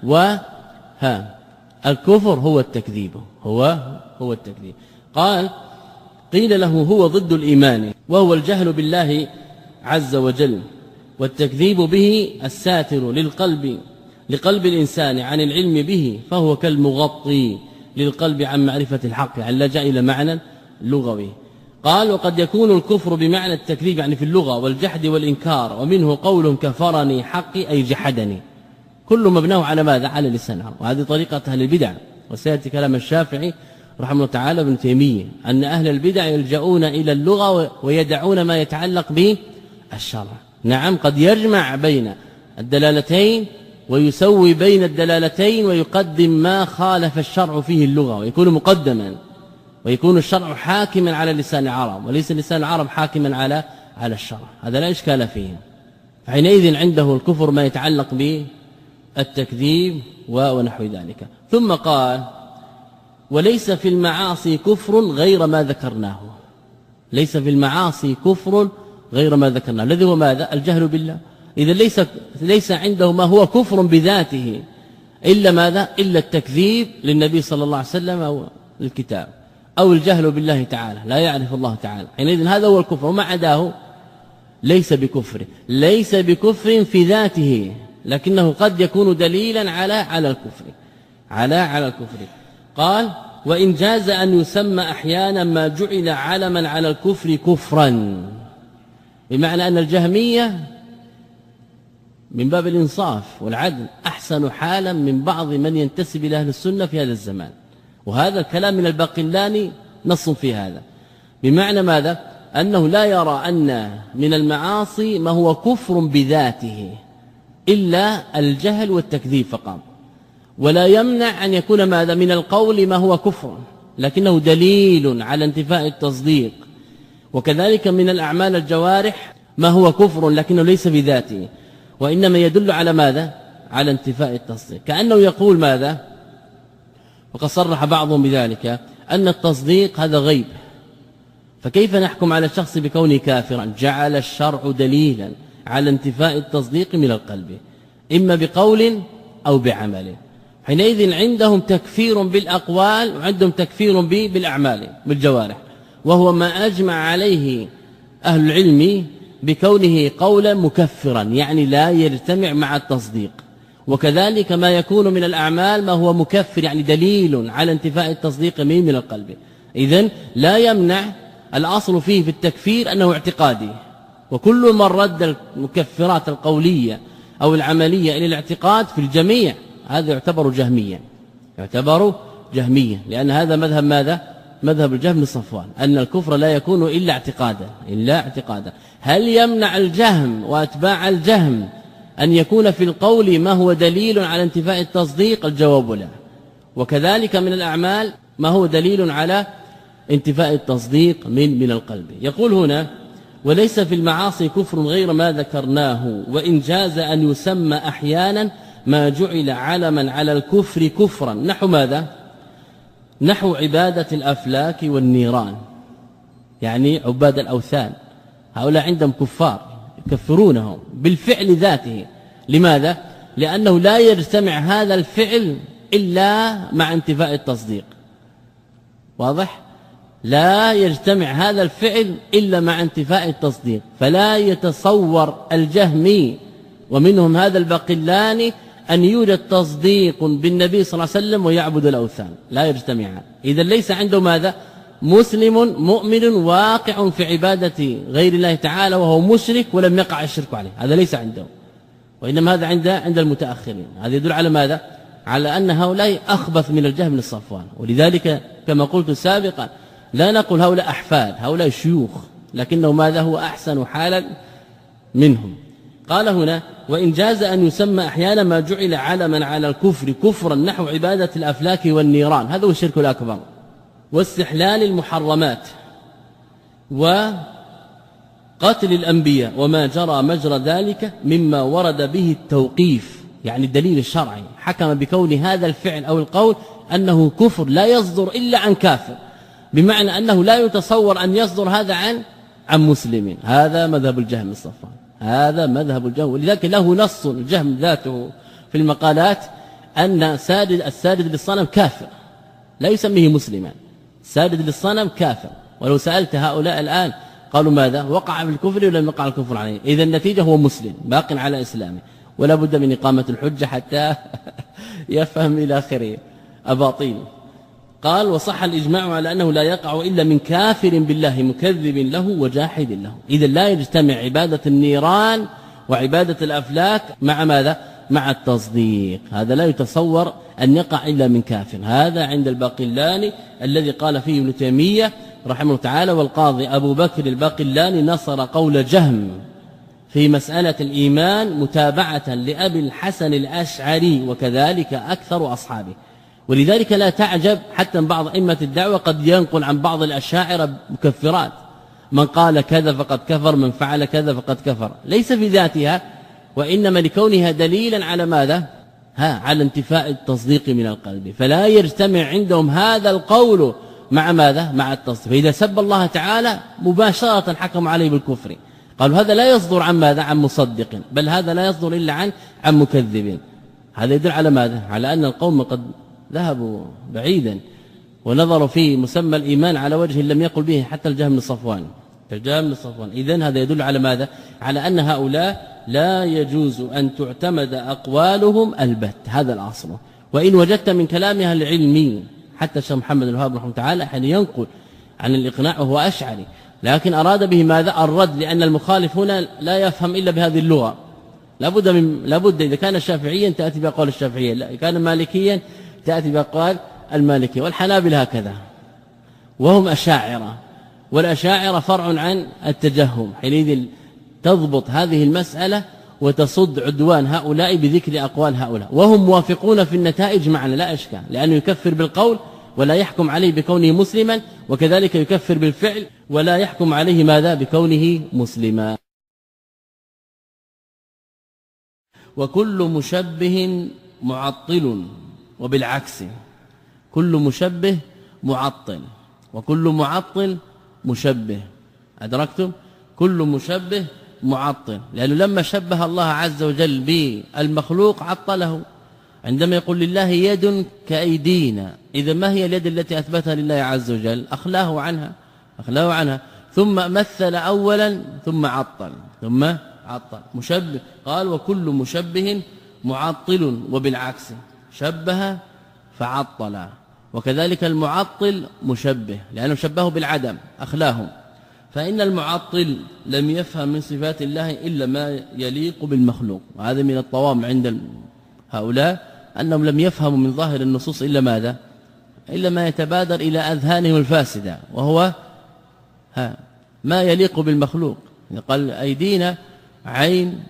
وها الكفر هو التكذيب، هو هو التكذيب. قال قيل له هو ضد الإيمان وهو الجهل بالله عز وجل، والتكذيب به الساتر للقلب لقلب الإنسان عن العلم به، فهو كالمغطي للقلب عن معرفة الحق، يعني لجأ إلى معنى لغوي. قال وقد يكون الكفر بمعنى التكذيب يعني في اللغة والجحد والإنكار، ومنه قول كفرني حقي أي جحدني، كل مبناه على ماذا؟ على لسان العرب. وهذه طريقة أهل البدع، وسيأتي كلام الشافعي رحمه الله تعالى ابن تيمية أن أهل البدع يلجؤون إلى اللغة ويدعون ما يتعلق بالشرع. نعم قد يجمع بين الدلالتين ويسوي بين الدلالتين ويقدم ما خالف الشرع فيه اللغة ويكون مقدما، ويكون الشرع حاكما على لسان العرب وليس لسان العرب حاكما على على الشرع. هذا لا إشكال فيه. فحينئذ عنده الكفر ما يتعلق بالتكذيب ونحو ذلك. ثم قال وليس في المعاصي كفر غير ما ذكرناه، ليس في المعاصي كفر غير ما ذكرناه، الذي هو ماذا؟ الجهل بالله. إذا ليس ليس عنده ما هو كفر بذاته إلا ماذا؟ إلا التكذيب للنبي صلى الله عليه وسلم أو الكتاب أو الجهل بالله تعالى، لا يعرف الله تعالى، حينئذ هذا هو الكفر، وما عداه ليس بكفر. ليس بكفر في ذاته، لكنه قد يكون دليلا على على الكفر على على الكفر. قال وإن جاز أن يسمى أحيانا ما جعل علما على الكفر كفرا، بمعنى أن الجهمية من باب الإنصاف والعدل أحسن حالا من بعض من ينتسب إلى أهل السنة في هذا الزمان، وهذا الكلام من الباقلاني نص في هذا، بمعنى ماذا؟ أنه لا يرى أن من المعاصي ما هو كفر بذاته إلا الجهل والتكذيب فقط، ولا يمنع أن يكون ماذا؟ من القول ما هو كفر لكنه دليل على انتفاء التصديق، وكذلك من الأعمال الجوارح ما هو كفر لكنه ليس بذاته وإنما يدل على ماذا؟ على انتفاء التصديق. كأنه يقول ماذا؟ وقد صرح بعضهم بذلك أن التصديق هذا غيب، فكيف نحكم على الشخص بكونه كافرا؟ جعل الشرع دليلا على انتفاء التصديق من القلب إما بقول أو بعمل. حينئذ عندهم تكفير بالأقوال وعندهم تكفير بالأعمال بالجوارح، وهو ما أجمع عليه أهل العلم بكونه قولا مكفرا، يعني لا يجتمع مع التصديق. وكذلك ما يكون من الأعمال ما هو مكفر، يعني دليل على انتفاء التصديق من من القلب. إذن لا يمنع الأصل فيه في التكفير أنه اعتقادي، وكل من رد المكفرات القولية أو العملية إلى الاعتقاد في الجميع هذا يعتبر جهميا، يعتبر جهميا، لأن هذا مذهب ماذا؟ مذهب الجهم بن صفوان، أن الكفر لا يكون إلا اعتقادا إلا اعتقادا. هل يمنع الجهم وأتباع الجهم أن يكون في القول ما هو دليل على انتفاء التصديق؟ الجواب لا. وكذلك من الأعمال ما هو دليل على انتفاء التصديق من من القلب. يقول هنا وليس في المعاصي كفر غير ما ذكرناه، وإن جاز أن يسمى أحيانا ما جعل علما على الكفر كفرا، نحو ماذا؟ نحو عبادة الأفلاك والنيران، يعني عباد الأوثان، هؤلاء عندهم كفار يكفرونهم بالفعل ذاته. لماذا؟ لأنه لا يجتمع هذا الفعل إلا مع انتفاء التصديق. واضح؟ لا يجتمع هذا الفعل إلا مع انتفاء التصديق، فلا يتصور الجهمي ومنهم هذا الباقلاني أن يوجد تصديق بالنبي صلى الله عليه وسلم ويعبد الأوثان، لا يجتمعان. إذا ليس عنده ماذا؟ مسلم مؤمن واقع في عبادة غير الله تعالى وهو مشرك ولم يقع الشرك عليه، هذا ليس عنده، وإنما هذا عند عند المتأخرين. هذا يدل على ماذا؟ على أن هؤلاء أخبث من الجهم بن صفوان. ولذلك كما قلت سابقا لا نقول هؤلاء أحفاد، هؤلاء شيوخ، لكنه ماذا؟ هو أحسن حالا منهم. قال هنا وإن جاز أن يسمى أحيانا ما جعل علما على الكفر كفرا، نحو عبادة الأفلاك والنيران، هذا هو الشرك الأكبر، واستحلال المحرمات، وقتل الأنبياء وما جرى مجرى ذلك مما ورد به التوقيف، يعني الدليل الشرعي حكم بكون هذا الفعل أو القول أنه كفر لا يصدر إلا عن كافر، بمعنى أنه لا يتصور أن يصدر هذا عن عن مسلم. هذا مذهب الجهم الصفواني، هذا مذهب الجهم، ولذلك له نص الجهم ذاته في المقالات أن ساجد الساجد للصنم كافر لا يسميه مسلما، ساجد للصنم كافر. ولو سألت هؤلاء الآن قالوا ماذا؟ وقع في الكفر ولم يقع الكفر عليه، إذا النتيجة هو مسلم باق على إسلامه، ولا بد من إقامة الحجة حتى يفهم إلى آخره أباطيل. قال وصح الإجماع على أنه لا يقع إلا من كافر بالله مكذب له وجاحد له. إذا لا يجتمع عبادة النيران وعبادة الأفلاك مع ماذا؟ مع التصديق، هذا لا يتصور أن يقع إلا من كافر. هذا عند الباقلاني الذي قال فيه ابن تيمية رحمه الله تعالى، والقاضي أبو بكر الباقلاني نصر قول جهم في مسألة الإيمان متابعة لأبي الحسن الأشعري، وكذلك أكثر أصحابه. ولذلك لا تعجب حتى بعض أئمة الدعوة قد ينقل عن بعض الأشاعرة مكفرات، من قال كذا فقد كفر، من فعل كذا فقد كفر، ليس في ذاتها وإنما لكونها دليلا على ماذا؟ ها على انتفاء التصديق من القلب، فلا يجتمع عندهم هذا القول مع ماذا؟ مع التصديق. فإذا سب الله تعالى مباشرة حكم عليه بالكفر، قالوا هذا لا يصدر عن ماذا؟ عن مصدق، بل هذا لا يصدر إلا عن عن مكذب. هذا يدل على ماذا؟ على أن القوم قد ذهبوا بعيدا ونظروا في مسمى الإيمان على وجه لم يقل به حتى الجهم بن صفوان. الجهم بن صفوان إذن هذا يدل على ماذا؟ على أن هؤلاء لا يجوز أن تعتمد أقوالهم البت، هذا الأصل. وإن وجدت من كلامها العلمي حتى الشيخ محمد الوهاب رحمه تعالى حين ينقل عن الإقناع وهو أشعري، لكن أراد به ماذا؟ الرد، لأن المخالف هنا لا يفهم إلا بهذه اللغة. لابد من لابد إذا كان شافعيا تأتي بأقوال الشافعية، إذا كان مالكيا تأتي بأقوال المالكية، والحنابل هكذا، وهم أشاعرة، والأشاعرة فرع عن التجهم. حينئذ تضبط هذه المسألة وتصد عدوان هؤلاء بذكر أقوال هؤلاء، وهم موافقون في النتائج معنا لا أشكال، لأنه يكفر بالقول ولا يحكم عليه بكونه مسلما، وكذلك يكفر بالفعل ولا يحكم عليه ماذا؟ بكونه مسلما. وكل مشبه معطل، وبالعكس كل مشبه معطل، وكل معطل مشبه. أدركتم؟ كل مشبه معطل، لأنه لما شبه الله عز وجل بالمخلوق عطله، عندما يقول لله يد كأيدينا، إذا ما هي اليد التي أثبتها لله عز وجل؟ أخلاه عنها أخلاه عنها ثم مثل أولا ثم عطل ثم عطل مشبه. قال وكل مشبه معطل، وبالعكس شبه فعطل، وكذلك المعطل مشبه لأنه شبهه بالعدم أخلاهم. فإن المعطل لم يفهم من صفات الله إلا ما يليق بالمخلوق، وهذا من الطوام عند هؤلاء أنهم لم يفهموا من ظاهر النصوص إلا ماذا؟ إلا ما يتبادر إلى أذهانهم الفاسدة، وهو ها ما يليق بالمخلوق. قال أيدينا عين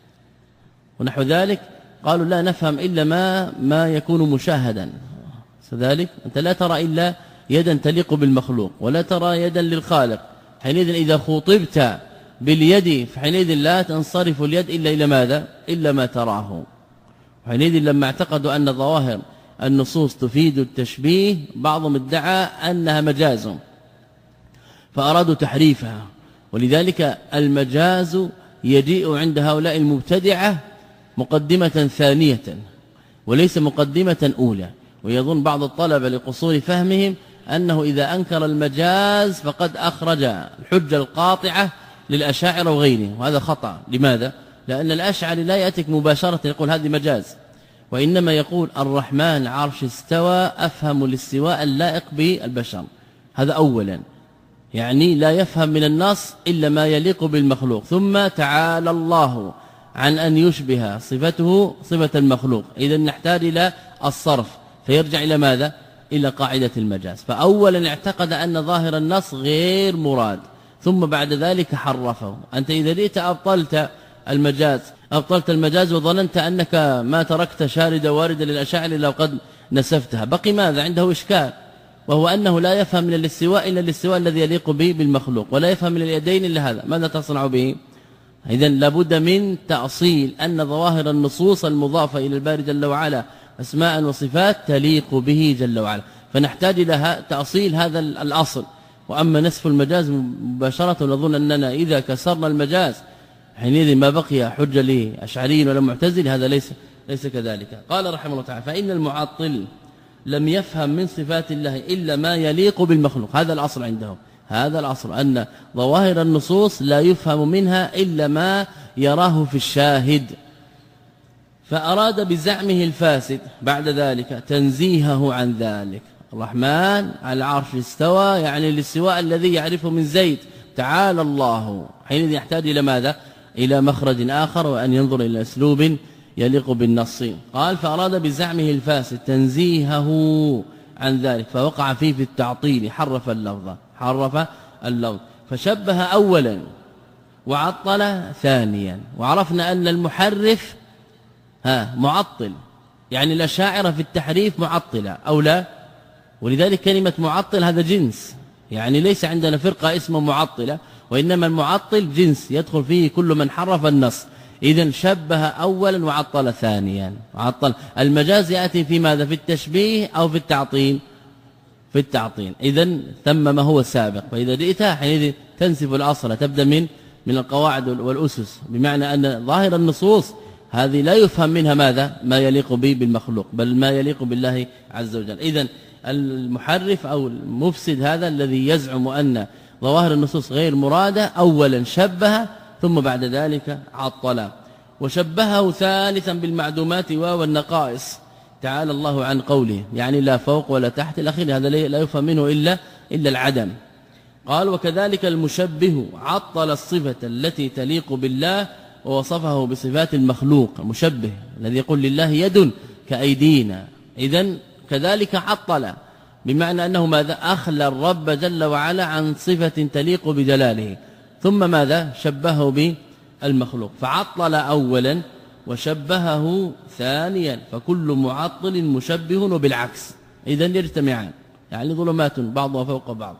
ونحو ذلك، قالوا لا نفهم إلا ما ما يكون مشاهدا، كذلك أنت لا ترى إلا يدا تليق بالمخلوق ولا ترى يدا للخالق. حينئذ إذا خطبت باليد فحينئذ لا تنصرف اليد إلا إلى ماذا؟ إلا ما تراه. حينئذ لما اعتقدوا أن ظواهر النصوص تفيد التشبيه، بعضهم ادعى أنها مجاز فأرادوا تحريفها، ولذلك المجاز يجيء عند هؤلاء المبتدعة مقدمة ثانية وليس مقدمة أولى. ويظن بعض الطلبة لقصور فهمهم أنه إذا أنكر المجاز فقد أخرج الحجة القاطعة للأشاعرة وغيرهم، وهذا خطأ. لماذا؟ لأن الأشعري لا يأتيك مباشرة يقول هذه مجاز، وإنما يقول الرحمن عرش استوى أفهم الاستواء اللائق بالبشر. هذا أولا، يعني لا يفهم من النص إلا ما يليق بالمخلوق. ثم تعالى الله عن أن يشبه صفته صفة المخلوق، إذا نحتاج إلى الصرف فيرجع إلى ماذا؟ إلى قاعدة المجاز. فأولا اعتقد أن ظاهر النص غير مراد، ثم بعد ذلك حرفه. أنت إذا جئت أبطلت المجاز أبطلت المجاز وظننت أنك ما تركت شاردة واردة للأشاعرة لو قد نسفتها، بقي ماذا؟ عنده إشكال، وهو أنه لا يفهم من الاستواء إلا الاستواء الذي يليق به بالمخلوق، ولا يفهم من اليدين إلا هذا. ماذا تصنع به؟ إذن لابد من تأصيل أن ظواهر النصوص المضافة إلى الباري جل وعلا أسماء وصفات تليق به جل وعلا، فنحتاج إلى تأصيل هذا الأصل. وأما نسف المجاز مباشرة نظن أننا إذا كسرنا المجاز حينئذ ما بقي حجة لأشعري ولا معتزل، هذا ليس ليس كذلك. قال رحمه الله تعالى: فإن المعطل لم يفهم من صفات الله إلا ما يليق بالمخلوق. هذا الأصل عندهم، هذا الأصل أن ظواهر النصوص لا يفهم منها إلا ما يراه في الشاهد. فأراد بزعمه الفاسد بعد ذلك تنزيهه عن ذلك. الرحمن على العرش استوى، يعني الاستواء الذي يعرفه من زيد، تعالى الله. حينئذ يحتاج إلى ماذا؟ إلى مخرج آخر، وأن ينظر إلى أسلوب يليق بالنص. قال: فأراد بزعمه الفاسد تنزيهه عن ذلك، فوقع فيه في التعطيل، حرف اللفظ حرف اللفظ فشبه أولا وعطل ثانيا. وعرفنا أن المحرف ها معطل، يعني الأشاعرة في التحريف معطلة أو لا، ولذلك كلمة معطل هذا جنس، يعني ليس عندنا فرقة اسمه معطلة، وإنما المعطل جنس يدخل فيه كل من حرف النص. إذن شبه أولا وعطل ثانيا. وعطل المجاز يأتي في ماذا؟ في التشبيه أو في التعطيل؟ في التعطيل. إذن ثم ما هو سابق، فإذا جئتها حينئذ تنسف الأصل، تبدأ من من القواعد والأسس، بمعنى أن ظاهر النصوص هذه لا يفهم منها ماذا؟ ما يليق به بالمخلوق، بل ما يليق بالله عز وجل. إذن المحرف أو المفسد هذا الذي يزعم أن ظواهر النصوص غير مرادة أولا شبه، ثم بعد ذلك عطل. وشبهه ثالثا بالمعدومات والنقائص، تعالى الله عن قوله، يعني لا فوق ولا تحت الأخير، هذا لا يفهم منه إلا إلا العدم. قال: وكذلك المشبه عطل الصفة التي تليق بالله ووصفه بصفات المخلوق. المشبه الذي يقول لله يد كأيدينا، إذن كذلك عطل، بمعنى أنه ماذا؟ أخلى الرب جل وعلا عن صفة تليق بجلاله، ثم ماذا؟ شبهه بالمخلوق، فعطل أولا وشبهه ثانيا، فكل معطل مشبه وبالعكس، إذن يجتمعان، يعني ظلمات بعضها فوق بعض.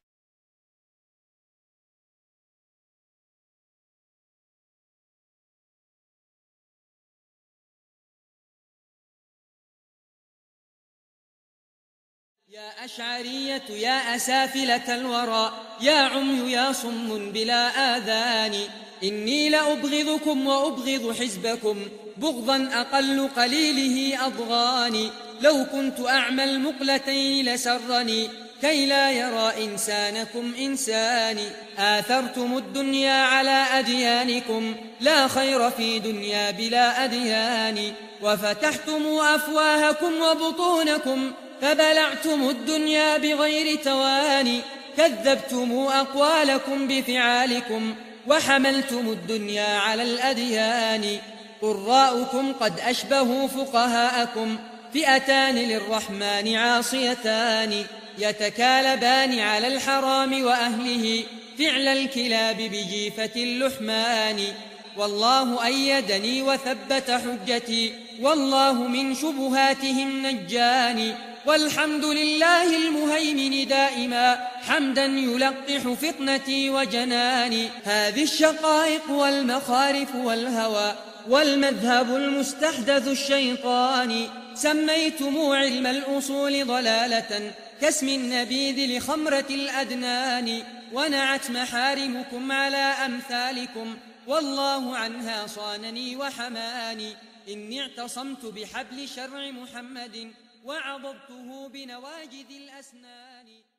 يا أشعرية يا أسافلة الورى، يا عمي يا صم بلا آذان، إني لأبغضكم وأبغض حزبكم بغضا أقل قليله أضغاني. لو كنت أعمى المقلتين لسرني كي لا يرى إنسانكم إنساني. آثرتم الدنيا على أديانكم، لا خير في دنيا بلا أديان. وفتحتم أفواهكم وبطونكم، فبلعتم الدنيا بغير تواني. كذبتم أقوالكم بفعالكم، وحملتم الدنيا على الأديان. قراؤكم قد أشبهوا فقهاءكم، فئتان للرحمن عاصيتان، يتكالبان على الحرام وأهله فعل الكلاب بجيفة اللحمان. والله أيدني وثبت حجتي، والله من شبهاتهم نجاني. والحمد لله المهيمن دائما، حمدا يلقح فطنتي وجناني. هذه الشقائق والمخارف والهوى، والمذهب المستحدث الشيطاني. سميتم علم الأصول ضلالة كاسم النبيذ لخمرة الأدنان. ونعت محارمكم على أمثالكم، والله عنها صانني وحماني. إني اعتصمت بحبل شرع محمد، وعضدته بنواجذ الأسنان.